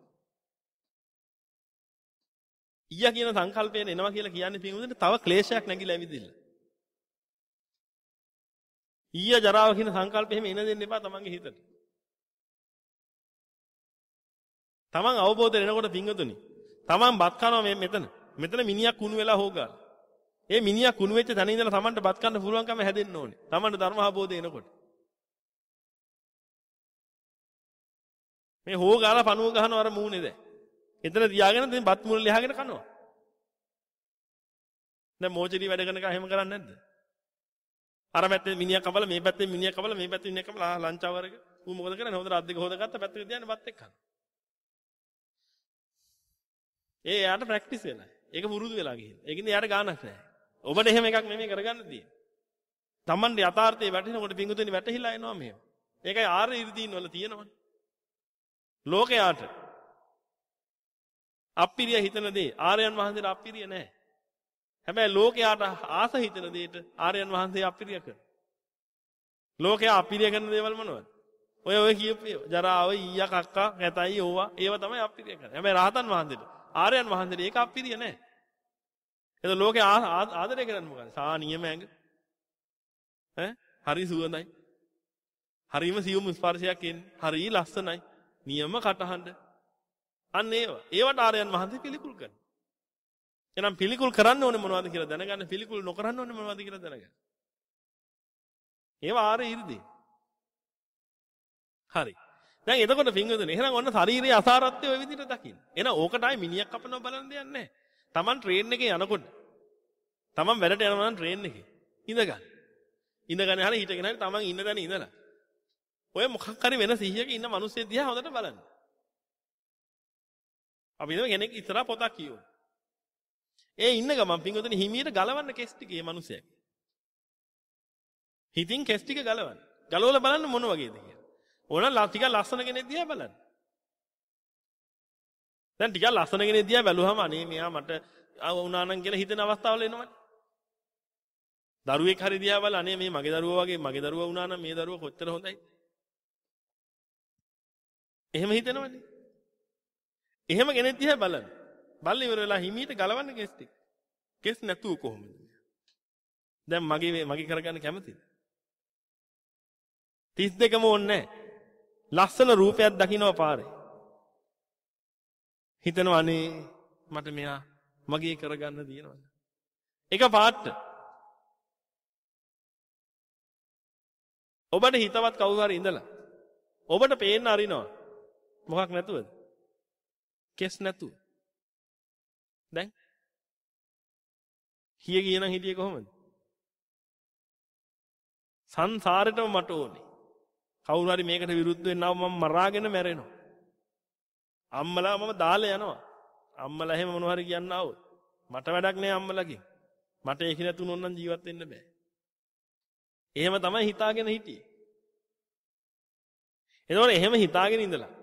ඊයා කියන සංකල්පයෙන් එනවා කියලා කියන්නේ පින්වතුනි තව ක්ලේශයක් නැගිලා ඇවිදින්න. ඊයා ජරාව කියන සංකල්පෙ එහෙම එන දෙන්න එපා තමන්ගේ හිතට. තමන් අවබෝධ වෙනකොට පින්වතුනි තමන් බත් කනවා මේ මෙතන. මෙතන මිනිහක් කුණු වෙලා හොගාලා. ඒ මිනිහා කුණු වෙච්ච තැන ඉඳලා තමන්ට බත් කන්න පුළුවන්කම හැදෙන්න ඕනේ. තමන්ට ධර්ම අවබෝධය එනකොට. මේ හොගාලා පණුව ගහනවා අර මූණේ දැන්. එතන තියාගෙන දැන් බත් මුල ලියාගෙන කනවා. දැන් මොචරි වැඩ කරන එක එහෙම කරන්නේ නැද්ද? අර පැත්තේ මිනිහා කපලා මේ පැත්තේ මිනිහා කපලා මේ පැත්තේ මිනිහා කපලා ලංච් අවර් එක ඌ මොකද කරන්නේ? හොඳට අත් දෙක හොදගත්ත පැත්තට තියන්නේ බත් එක්ක කනවා. ඒ යාට ප්‍රැක්ටිස් වෙලා. ඒක පුරුදු වෙලා ගිහින්. ඒකින්ද යාට ගානක් නැහැ. ඔබට එහෙම එකක් නෙමෙයි කරගන්න තියෙන්නේ. Tamande යථාර්ථයේ වැටෙනකොට පිංගුතුනි වැටහිලා එනවා මෙහෙම. ඒකයි ආර්ය ඉර්ධීන් වල තියෙනවනේ. ලෝකයාට අප්පිරිය හිතන දේ ආර්යයන් වහන්සේට අප්පිරිය නැහැ. හැබැයි ලෝකයාට ආස හිතන දෙයට ආර්යයන් වහන්සේ අප්පිරිය කරනවා. ලෝකයා අප්පිරිය කරන දේවල් මොනවද? ඔය ඔය කියපු ජරාව ඊයා කක්කා කැතයි ඕවා ඒව තමයි අප්පිරිය කරන්නේ. හැබැයි රහතන් වහන්සේට ආර්යයන් වහන්සේට ඒක අප්පිරිය නැහැ. එතකොට ලෝකේ ආදරය කරන්නේ මොකද? සානියම ඇඟ. ඈ හරි සුවඳයි. හරිම සියුම් ස්පර්ශයක් එන්නේ. හරි ලස්සනයි. නියම කටහඬ. අන්න ඒව. ඒවට ආර්යයන් වහන්සේ පිළිකුල් කරනවා. එහෙනම් පිළිකුල් කරන්න ඕනේ මොනවද කියලා දැනගන්න. පිළිකුල් නොකරන්න ඕනේ මොනවද කියලා දැනගන්න. ඒව ආර්ය 이르දී. හරි. දැන් එතකොට පින්වතුනි එහෙනම් ඔන්න ශාරීරික අසාරත්වය ওই විදිහට දකින්න. එහෙනම් ඕකට ආයි මිනිහක් කපනවා බලන්න දෙයක් නැහැ. Taman train එකේ යනකොට Taman වැඩට යනවා නම් train එකේ ඉඳ ගන්න. ඉඳ ගන්න හරිය හිටගෙන හරිය Taman ඉන්න තැන ඉඳලා. ඔය මොකක් හරි වෙන සිහියක ඉන්න මිනිස්සු දිහා හොඳට බලන්න. අපි ඉතින් කෙනෙක් ඉස්සරහා පොතක් කියවන. ඒ ඉන්න ගමන් පින්වතුනි හිමියට ගලවන්න කෙස් ටික මේ මිනිස්සයා. හිතින් කෙස් ටික ගලවන්න. ගලවලා බලන්න මොන වගේද කියලා. ඕන ටිකක් ලස්සන කෙනෙක් දිහා බලන්න. දැන් ටිකක් ලස්සන කෙනෙක් දිහා බැලුවම අනේ මෙයා මට වුණා නම් කියලා හිතෙන අවස්ථාවල එනවනේ. දරුවෙක් හරි දිහා බලලා අනේ මේ මගේ දරුවා වගේ මගේ දරුවා වුණා නම් මේ දරුවා කොච්චර හොඳයි. එහෙම හිතෙනවනේ. එහෙම කෙනෙක් දිහා බලන්න. බල්ල ඉවර වෙලා හිමීට ගලවන්න කෙස් ටික. කෙස් නැතුව කොහොමද? දැන් මගේ මගේ කරගන්න කැමතිද? තිස් දෙකම ඕනේ නැහැ. ලස්සන රූපයක් දකින්නවා පාරේ. හිතනවා අනේ මට මෙයා මගේ කරගන්න දිනවද? එක පාට. ඔබට හිතවත් කවුරු හරි ඉඳලා ඔබට පේන්න අරිනවා. මොකක් නැතුවද? කෙස් නැතුව. දැන් හිය කියන හිටියේ කොහොමද? සංසාරෙටම මට ඕනේ. කවුරු හරි මේකට විරුද්ධ වෙන්නව මම මරාගෙන මැරෙනවා. අම්මලා මම දාලා යනවා. අම්මලා එහෙම මොනවා හරි කියන්න આવොත් මට වැඩක් නෑ අම්මලාගෙන්. මට ඒක නැතුනොත් නම් ජීවත් වෙන්න බෑ. එහෙම තමයි හිතාගෙන හිටියේ. එතකොට එහෙම හිතාගෙන ඉඳලා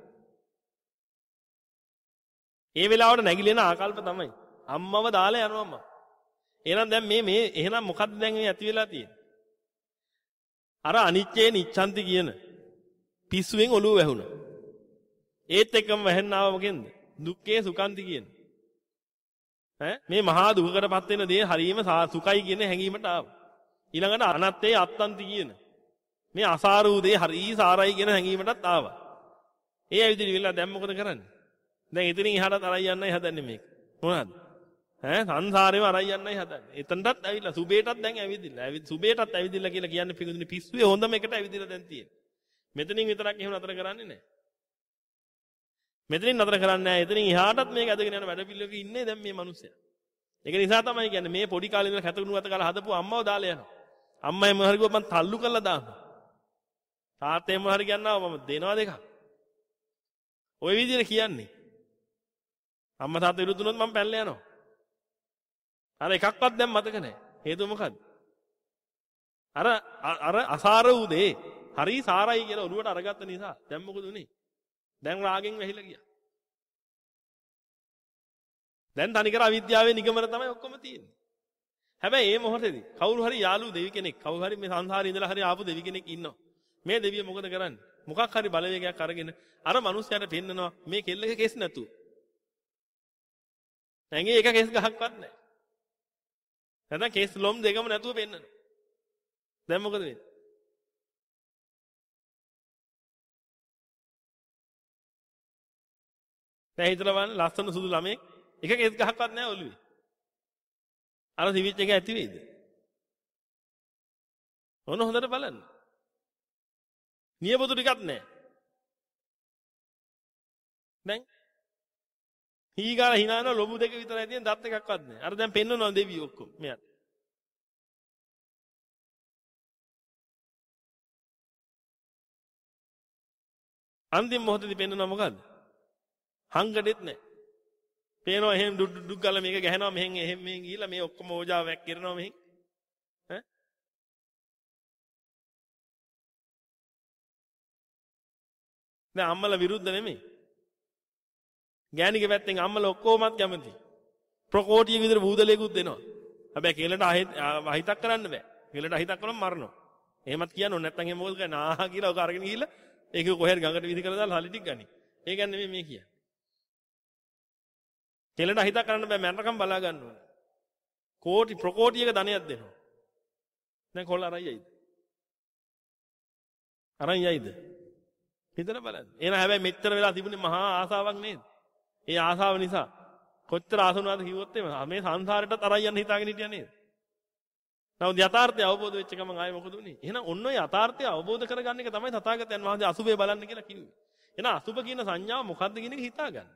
ඒ වෙලාවට නැగిලෙන ආකල්ප තමයි අම්මව දාලා යනවම. එහෙනම් දැන් මේ මේ එහෙනම් මොකද්ද දැන් මේ ඇති වෙලා තියෙන්නේ? අර අනිච්චේ නිච්ඡන්ති කියන පිස්සුවෙන් ඔළුව වැහුණා. ඒත් එක්කම වැහෙන්න ආව මොකෙන්ද? දුක්ඛේ සුඛන්ති කියන. ඈ මේ මහා දුකකටපත් වෙන දේ හරීම සුඛයි කියන හැඟීමට ආවා. ඊළඟට අනත්තේ අත්තන්ති කියන මේ අසාර වූ දේ හරී සාරයි කියන හැඟීමටත් ආවා. ඒ ඇවිදින විලා දැන් මොකද කරන්නේ? දැන් ඉතින් එහාට අරයි යන්නයි හදන්නේ මේක. මොනවද? ඈ සංසාරේම අරයි යන්නයි හදන්නේ. එතනටත් ඇවිල්ලා සුබේටත් දැන් ඇවිදින්න. ඇවිත් සුබේටත් ඇවිදින්න කියලා කියන්නේ පිටුදුනේ පිස්සුවේ හොඳම එකට ඇවිදිලා දැන් තියෙන්නේ. මෙතනින් විතරක් එහෙම නතර කරන්නේ නැහැ. මෙතනින් නතර කරන්නේ නැහැ. එතනින් එහාටත් මේක ඇදගෙන යන වැඩ පිළිවෙලක ඉන්නේ දැන් මේ මිනිස්සයා. ඒක නිසා තමයි කියන්නේ මේ පොඩි කාලේ ඉඳලා කැතකුණු අත කාලා හදපු අම්මව දාලා යනවා. අම්මයි මොහරි ගියොත් මං තල්ලු කරලා දානවා. තාත්තේ මොහරි කියනවා මම දෙනවා දෙකක්. ওই විදිහට කියන්නේ. අම්මා තාත්තා විරුද්ධ වුණොත් මම පැනලා යනවා. අර එකක්වත් දැන් මතක නැහැ. හේතුව මොකද්ද? අර අර අසාර වූ දේ හරි සාරයි කියලා ඔළුවට අරගත්ත නිසා දැන් මොකද උනේ? දැන් රාගෙන් වැහිලා ගියා. දැන් තනිකර අවිද්‍යාවේ නිගමන තමයි ඔක්කොම තියෙන්නේ. හැබැයි මේ මොහොතේදී කවුරු හරි යාළු දෙවි කෙනෙක් කවුරු හරි මේ සංසාරේ ඉඳලා හරි ආපු දෙවි කෙනෙක් ඉන්නවා. මේ දෙවිය මොකද කරන්නේ? මොකක් හරි බලවේගයක් අරගෙන අර මිනිස්යාට පෙන්නනවා මේ කෙල්ලක කෙස් නැතුව. නැගේ එක කෙස් ගහක්වත් නැහැ. නැත්නම් කෙස් ලොම් දෙකම නැතුව පෙන්නනවා. දැන් මොකද වෙන්නේ? දැන් හිතලා බලන්න ලස්සන සුදු ළමෙක් එක කෙස් ගහක්වත් නැහැ ඔළුවේ. අර සිවිච් එක ඇති වෙයිද? ඔන්න හොඳට බලන්න. නියපොතු ටිකක් නැහැ. දැන් හීගාල hinaන ලොබු දෙක විතරයි තියෙන දත් එකක්වත් නැහැ. අර දැන් පෙන්නනවා දෙවියෝ ඔක්කොම මෙයාට. අන්තිම මොහොතේදී පෙන්නනවා මොකද්ද? හංගඩෙත් නැහැ. පේනවා එහෙම ඩුක් ඩුක් ගාලා මේක ගහනවා මෙහෙන් එහෙම මෙහෙන් ගිහිල්ලා මේ ඔක්කොම ඕජාව වැක් කරනවා මෙහෙන්. ඈ දැන් අම්මලා විරුද්ධ නෙමෙයි. ගෑණිගේ පැත්තෙන් අම්මලා ඔක්කොමත් කැමති. ප්‍රකෝටිය විතර බූදලේකුත් දෙනවා. හැබැයි කෙලට අහිතක් කරන්න බෑ. කෙලට අහිතක් කළොත් මරනවා. එහෙමත් කියන්න ඕනේ නැත්නම් එහෙම මොකද කරන්නේ? ආහා කියලා ඔක අරගෙන ගිහිල්ලා ඒක කොහෙද ගඟට විසි කරලා දාලා හලි ටික ගනි. ඒ කියන්නේ නෙමෙයි මේ කියන්නේ. කෙලට අහිතක් කරන්න බෑ මරණකම් බලා ගන්න ඕනේ. කෝටි ප්‍රකෝටියක ධනයක් දෙනවා. දැන් කොල්ල අරන් යයිද? අරන් යයිද? හිතලා බලන්න. එහෙනම් හැබැයි මෙච්චර වෙලා තිබුණේ මහා ආසාවක් නේද? ඒ ආසාව නිසා කොච්චර ආසුණාද කිව්වොත් මේ සංසාරෙටත් අරන් යන්න හිතාගෙන හිටියා නේද? නමුත් යථාර්ථය අවබෝධ වෙච්ච ගමන් ආයේ මොකද උනේ? එහෙනම් ඔන්න ඔය යථාර්ථය අවබෝධ කරගන්න එක තමයි තථාගතයන් වහන්සේ අසුබේ බලන්න කියලා කිව්වේ. එහෙනම් අසුබ කියන සංඥාව මොකක්ද කියන එක හිතාගන්න.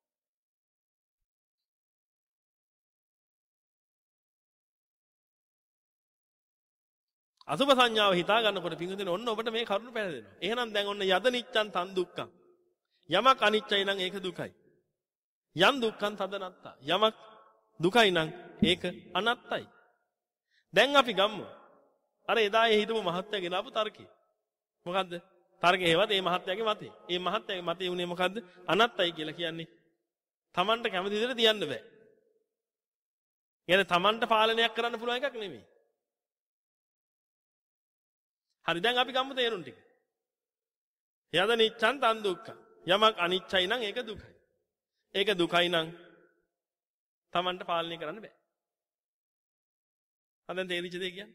අසුබ සංඥාව හිතා ගන්නකොට පිංගුතුනේ ඔන්න ඔබට මේ කරුණ පැහැදෙනවා. එහෙනම් දැන් ඔන්න යද නිච්ඡන් තන් දුක්ඛං. යමක් අනිච්චයි නම් ඒක දුකයි. යම් දුක්ඛං තදනත්තා. යමක් දුකයි නම් ඒක අනත්තයි. දැන් අපි ගම්මු. අර එදා ඒ හිටපු මහත්තයා ගෙනාවු තර්කය. මොකද්ද? තර්කේ හේවත් මේ මහත්තයාගේ මතේ. මේ මහත්තයාගේ මතේ උනේ මොකද්ද? අනත්තයි කියලා කියන්නේ. Tamanට කැමති විදිහට තියන්න බෑ. කියන්නේ Tamanට පාලනයක් කරන්න පුළුවන් එකක් නෙමෙයි. හරි දැන් අපි ගමු තේරුම් ටික. යද නිච්ඡන් තන් දුක්ඛ. යමක් අනිච්චයි නම් ඒක දුකයි. ඒක දුකයි නම් Tamanට පාලනය කරන්න බෑ. හදෙන් තේරිච්ච දෙය කියන්නේ.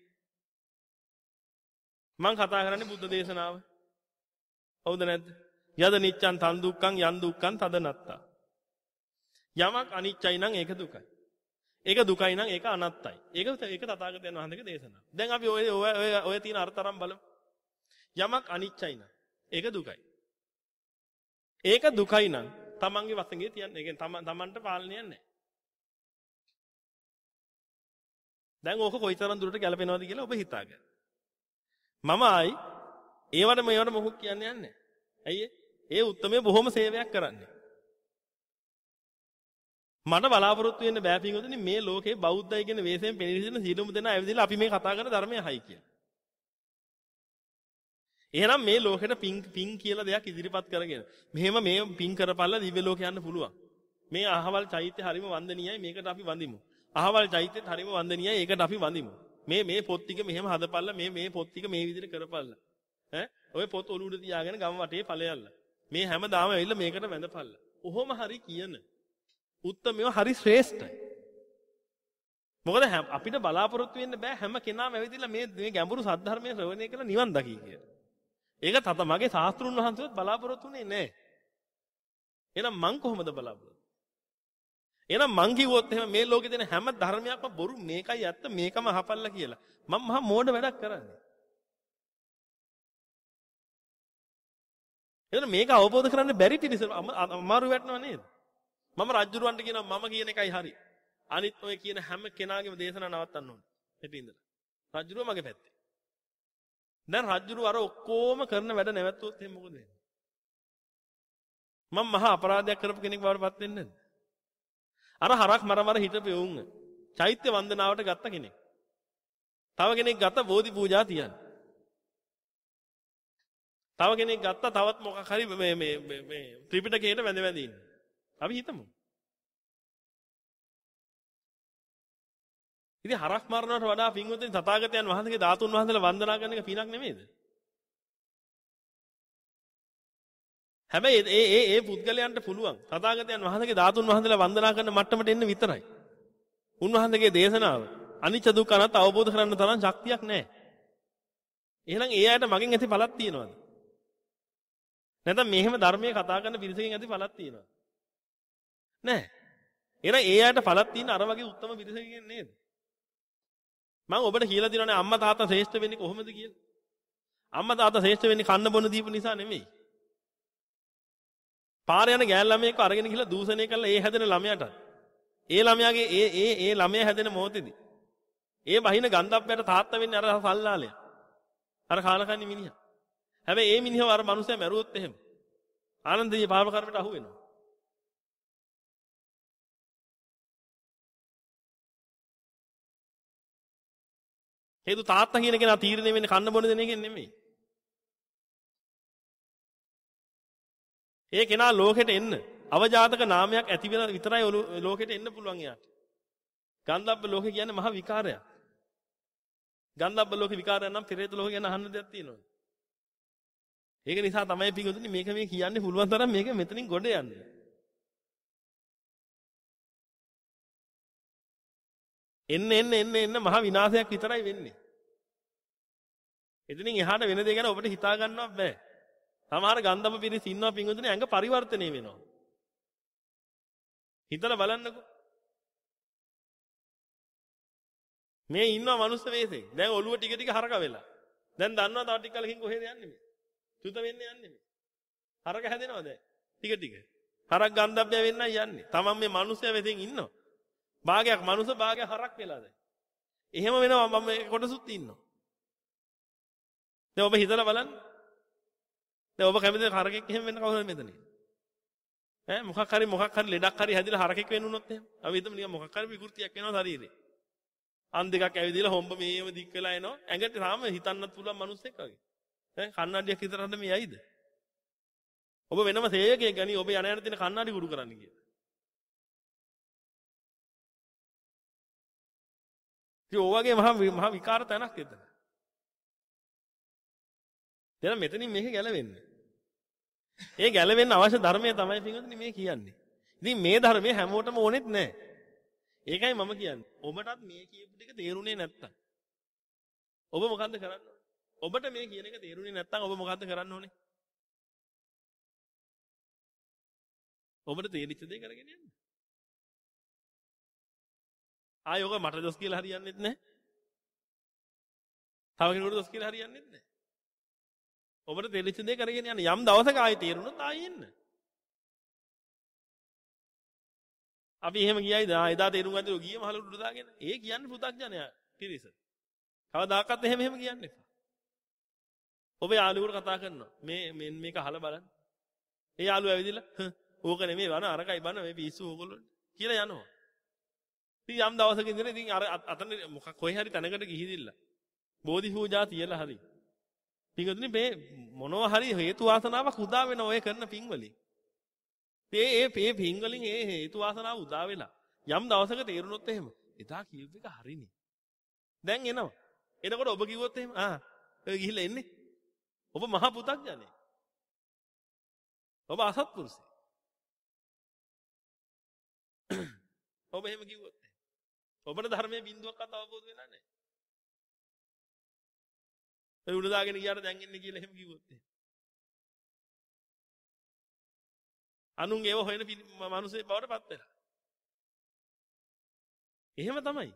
මම කතා කරන්නේ බුද්ධ දේශනාව. හවුද නැද්ද? යද නිච්ඡන් තන් දුක්ඛං යන් දුක්ඛං තදනත්තා. යමක් අනිච්චයි නම් ඒක දුකයි. ඒක දුකයි නම් ඒක අනත්තයි. ඒක ඒක තථාගතයන් වහන්සේගේ දේශනාව. දැන් අපි ඔය ඔය ඔය තියෙන අර්ථතරම් බලමු. යමක් අනිච්චයි නම් ඒක දුකයි. ඒක දුකයි නම් තමන්ගේ වශයෙන් තියන්නේ. ඒ කියන්නේ තමන්ට පාලනයක් නැහැ. දැන් ඕක කොයිතරම් දුරට ගැලපෙනවද කියලා ඔබ හිතාගන්න. මම ආයි ඒවට මේවට මොකක් කියන්නේ නැහැ. ඇයි ඒ උත්තරමේ බොහොම සේවයක් කරන්නේ. මට බලාපොරොත්තු වෙන්න බෑ පින්වතුනි මේ ලෝකේ බෞද්ධයි කියන වෙස්යෙන් පෙනී සිටින සියලුම දෙනා ඇවිදලා අපි මේ කතා කරන ධර්මය අහයි කියලා. එහෙනම් මේ ලෝකෙට පින් පින් කියලා දෙයක් ඉදිරිපත් කරගෙන මෙහෙම මේ පින් කරපල්ලා දිව්‍ය ලෝක යන්න පුළුවන්. මේ අහවල් චෛත්‍ය හරිම වන්දනීයයි මේකට අපි වඳිමු. අහවල් චෛත්‍යෙත් හරිම වන්දනීයයි ඒකට අපි වඳිමු. මේ මේ පොත් ටික මෙහෙම හදපල්ලා මේ මේ පොත් ටික මේ විදිහට කරපල්ලා. ඈ ඔය පොත් ඔලුවට තියාගෙන ගම වටේ ඵලයල්ලා. මේ හැමදාම ඇවිල්ලා මේකට වැඳපල්ලා. කොහොම හරි කියන උත්තමයෝ හරි ශ්‍රේෂ්ඨයි. මොකද අපිට බලාපොරොත්තු වෙන්න බෑ හැම කෙනාම ඇවිදලා මේ මේ ගැඹුරු සද්ධර්මයේ ශ්‍රවණය කරලා නිවන් දකි කියලා. ඒක තත මගේ ශාස්ත්‍රුන් වහන්සේවත් බලාපොරොත්තු වෙන්නේ නැහැ. එහෙනම් මං කොහොමද බලාපොරොත්තු? එහෙනම් මං කිව්වොත් එහෙම මේ ලෝකේ තියෙන හැම ධර්මයක්ම බොරු මේකයි ඇත්ත මේකම අහපල්ලා කියලා. මම මහා මෝඩ වැඩක් කරන්නේ. එහෙනම් මේක අවබෝධ කරගන්න බැරි පිළිස අමාරු වැටෙනව නේද? මම රජුරවන්ට කියනවා මම කියන එකයි හරි. අනිත් ඔය කියන හැම කෙනාගේම දේශනා නවත්තන්න ඕනේ. පිටින් ඉඳලා. රජුරව මගේ පැත්තේ. දැන් රජුරු අර ඔක්කොම කරන වැඩ නැවැත්තුවොත් එහෙනම් මොකද වෙන්නේ? මම මහා අපරාධයක් කරපු කෙනෙක් බවට පත් වෙන්නේ නැද්ද? අර හරක් මර මර හිටපු උන් චෛත්‍ය වන්දනාවට ගත්ත කෙනෙක්. තව කෙනෙක් ගත්ත බෝධි පූජා තියන්න. තව කෙනෙක් ගත්ත තවත් මොකක් හරි මේ මේ මේ ත්‍රිපිටකයට වැඳ වැඳ ඉන්න. අපි හිතමු. ඉතින් හරක් මරනවට වඩා පින්වතුනි තථාගතයන් වහන්සේගේ ධාතුන් වහන්සේලා වන්දනා කරන එක පිනක් නෙමෙයිද? හැබැයි ඒ ඒ ඒ පුද්ගලයන්ට පුළුවන් තථාගතයන් වහන්සේගේ ධාතුන් වහන්සේලා වන්දනා කරන මට්ටමට එන්න විතරයි. උන්වහන්සේගේ දේශනාව අනිච්ච දුක්ඛ අනාත්ම අවබෝධ කරගන්න තරම් ශක්තියක් නැහැ. එහෙනම් ඒ අයට මගෙන් ඇති පළක් තියනවද? නැත්නම් මෙහෙම ධර්මයේ කතා කරන පිරිසකින් ඇති පළක් තියනවද? නැහැ. එහෙනම් ඒ අයට පළක් තියෙන අර වගේ උත්තම පිරිසකින් නේද? මම ඔබට කියලා දෙනවානේ අම්මා තාත්තා ශ්‍රේෂ්ඨ වෙන්නේ කොහොමද කියලා. අම්මා තාත්තා ශ්‍රේෂ්ඨ වෙන්නේ කන්න බොන දීපු නිසා නෙමෙයි. පාර යන ගෑල් ළමයෙක්ව අරගෙන ගිහලා දූෂණය කළා ඒ හැදෙන ළමයාට. ඒ ළමයාගේ ඒ ඒ ඒ ළමයා හැදෙන මොහොතේදී. ඒ වහින ගන්ධබ්බයට තාත්තා වෙන්නේ අර සල්ලාලයා. අර කාලකන්ණි මිනිහා. හැබැයි ඒ මිනිහව අර මනුස්සයා මැරුවොත් එහෙම ආනන්දයේ පාප කර්මයට අහු වෙනවා. හේතු තාත්තා කියන කෙනා තීරණය වෙන්නේ කන්න බොන දෙන එකෙන් නෙමෙයි. ඒ කෙනා ලෝකෙට එන්න අවජාතක නාමයක් ඇති වෙන විතරයි ලෝකෙට එන්න පුළුවන් යාට. ගන්ධබ්බ ලෝකේ කියන්නේ මහ විකාරයක්. ගන්ධබ්බ ලෝකේ විකාරයක් නම් පෙරේත ලෝකේ ගැන අහන්න දෙයක් තියෙනවා. ඒක නිසා තමයි පිටුතුනි මේක මේ කියන්නේ පුළුවන් තරම් මේක මෙතනින් ගොඩ යන්නේ. එන්න එන්න එන්න එන්න මහ විනාශයක් විතරයි වෙන්නේ. එතනින් එහාට වෙන දේ ගැන ඔබට හිතා ගන්නවත් බෑ. සමහර ගන්ධබ්බ පිරිස ඉන්නවා පිටුතුනි ඇඟ පරිවර්තනය වෙනවා. හිතලා බලන්නකෝ. මේ ඉන්නවා මනුස්ස වේසෙක්. දැන් ඔළුව ටික ටික හරක වෙලා. දැන් දන්නවා තව ටික කලකින් කොහෙද යන්නේ මේ? චුත වෙන්නේ යන්නේ මේ. හරක හැදෙනවා දැන්. ටික ටික. හරක් ගන්ධබ්බය වෙන්නයි යන්නේ. තමන් මේ මනුස්සයා වෙතෙන් ඉන්නවා. භාගයක් මනුස්ස භාගයක් හරක් වෙලා දැන්. එහෙම වෙනවා මම මේ කොටසුත් ඉන්නවා. දැන් ඔබ හිතලා බලන්න. දැන් ඔබ කැමතිද හරකෙක් එහෙම වෙන්න කවුරුද මෙතන? ඈ මොකක් හරි මොකක් හරි ලෙඩක් හරි හැදිලා හරකෙක් වෙන්න උනොත් එහෙම. අපි හිතමු නිකන් මොකක් හරි විකෘතියක් වෙනවා ශරීරේ. අන් දෙකක් ඇවිදලා හොම්බ මේව දික් වෙලා එනවා. ඇඟට තාම හිතන්නත් පුළුවන් මිනිස්සෙක් වගේ. ඈ කන්නඩියක් විතරක් මේ යයිද? ඔබ වෙනම සේවකයෙක් ගනි ඔබ යන යන තියෙන කන්නඩි කුඩු කරන්න කියලා. ඉතින් ඔය වගේ මහා මහා විකාර තැනක් එතන. දැන් මෙතනින් මේක ගැලවෙන්නේ. ඒ ගැලවෙන්න අවශ්‍ය ධර්මය තමයි පින්වතුනි මේ කියන්නේ. ඉතින් මේ ධර්මය හැමෝටම ඕනෙත් නැහැ. ඒකයි මම කියන්නේ. ඔබටත් මේ කියපු ටික තේරුනේ නැත්තම්. ඔබ මොකද්ද කරන්න ඕනේ? ඔබට මේ කියන එක තේරුනේ නැත්තම් ඔබ මොකද්ද කරන්න ඕනේ? ඔබට තේරිච්ච දේ කරගෙන යන්න. ආයෝක මට දොස් කියලා හරියන්නේත් නැහැ. තව කෙනෙකුට දොස් කියලා හරියන්නේත් නැහැ. ඔබට තේරිච්ච දේ කරගෙන යන්න. යම් දවසක ආයෙ තේරුණොත් ආයෙ එන්න. අපි එහෙම ගියයිද? ආ එදා තේරුම් ගත්තේ ගියේ මහලු උඩ දාගෙන. ඒ කියන්නේ පු탁ජනයා පිරිස. කවදාකවත් එහෙම එහෙම කියන්නේ නැහැ. ඔබ යාළුවෙකුට කතා කරනවා. මේ මෙන් මේක අහලා බලන්න. ඒ යාළුවා ඇවිදලා ඕක නෙමෙයි වන අරකයි බන මේ පිස්සු ඕගොල්ලෝ. කියලා යනවා. ඉතින් යම් දවසක ඉඳලා ඉතින් අර අතන මොකක් කොයි හරි තැනකට ගිහිදිලා බෝධි පූජා තියලා හරි. පින්වතුනි මේ මොනවා හරි හේතු වාසනාවක් උදා වෙන ඔය කරන පින් වලින්. ඒ ඒ මේ පින් වලින් ඒ හේතු වාසනාව උදා වෙලා යම් දවසක තේරුනොත් එහෙම එදා කියුව එක හරිනේ. දැන් එනවා. එනකොට ඔබ කිව්වොත් එහෙම ආ ඔය ගිහිල්ලා එන්නේ. ඔබ මහා පුතග්ජනෙක්. ඔබ අසත්පුරුෂයෙක්. ඔබ එහෙම කිව්වොත් ඔබට ධර්මයේ බිඳුවක්වත් අවබෝධ වෙලා නැහැ. ඒ උඩ දාගෙන ගියාට දැන් එන්නේ කියලා එහෙම කිව්වොත් එහෙම. අනුන් ඒව හොයන මිනිස්සේ බවට පත් වෙලා. එහෙම තමයි.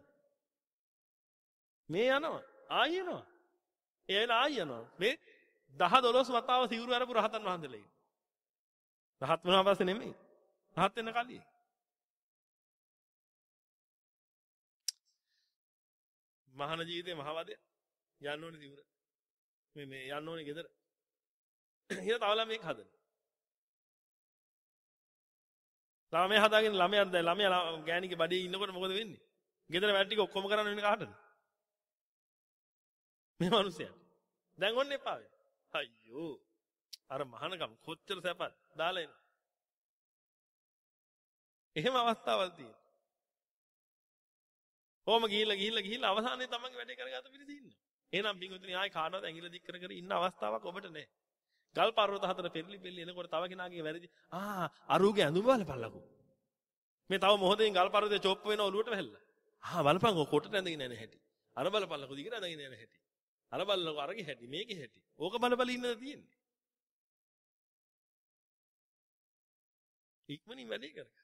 මේ යනවා ආය යනවා. ඒ වෙන ආය යනවා. මේ දහ දොළොස් වතාව සිවුරු අරපු රහතන් වහන්සේලා ඉන්නේ. රහත් වුණා පස්සේ නෙමෙයි. රහත් වෙන කලින්. මහාන ජීවිතේ මහවදේ යන්න ඕනේ සිවුර. මේ මේ යන්න ඕනේ ගෙදර. ඊට තවලා මේක හදන්න. ළමයා හදාගෙන ළමයා දැන් ළමයා ගෑණිගේ බඩේ ඉන්නකොට මොකද වෙන්නේ? ගෙදර වැඩ ටික ඔක්කොම කරන්න වෙන්නේ කාටද? මේ මිනිහයාට. දැන් ඔන්න එපා වෙයි. අයියෝ. අර මහානකම් කොච්චර සැපද? දාලා එන්න. එහෙම අවස්ථාවල් තියෙනවා. කොහොම ගිහිල්ලා ගිහිල්ලා ගිහිල්ලා අවසානයේ තමන්ගේ වැඩේ කරගත්ත පිරිස ඉන්නවා. එහෙනම් බින්දුතුනි ආයි කාටවත් ඇඟිල්ල දික් කර කර ඉන්න අවස්ථාවක් ඔබට නැහැ. ගල් පර්වත හතර පෙරලි පෙරලි එනකොට තව කෙනාගේ වැරදි ආ අරුගේ ඇඳුම බලපල්ලකෝ. මේ තව මොහොතෙන් ගල් පර්වතේ චොප්ප වෙන ඔලුවට වැහැල්ලා. ආ බලපංකෝ කොටට ඇඳගෙන යන හැටි. අර බලපල්ලකෝ දිගට ඇඳගෙන යන හැටි. අර බලනකෝ අරගේ හැටි මේකේ හැටි. ඕක බල බල ඉන්නද තියෙන්නේ. ඉක්මනින් වැඩේ කරගන්න.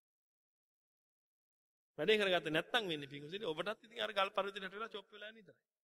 වැඩේ කරගත්තේ නැත්තම් වෙන්නේ පිංගුසිරි ඔබටත් ඉතින් අර ගල් පරිවිතට වැටලා චොප් වෙලා යන ඉතරයි.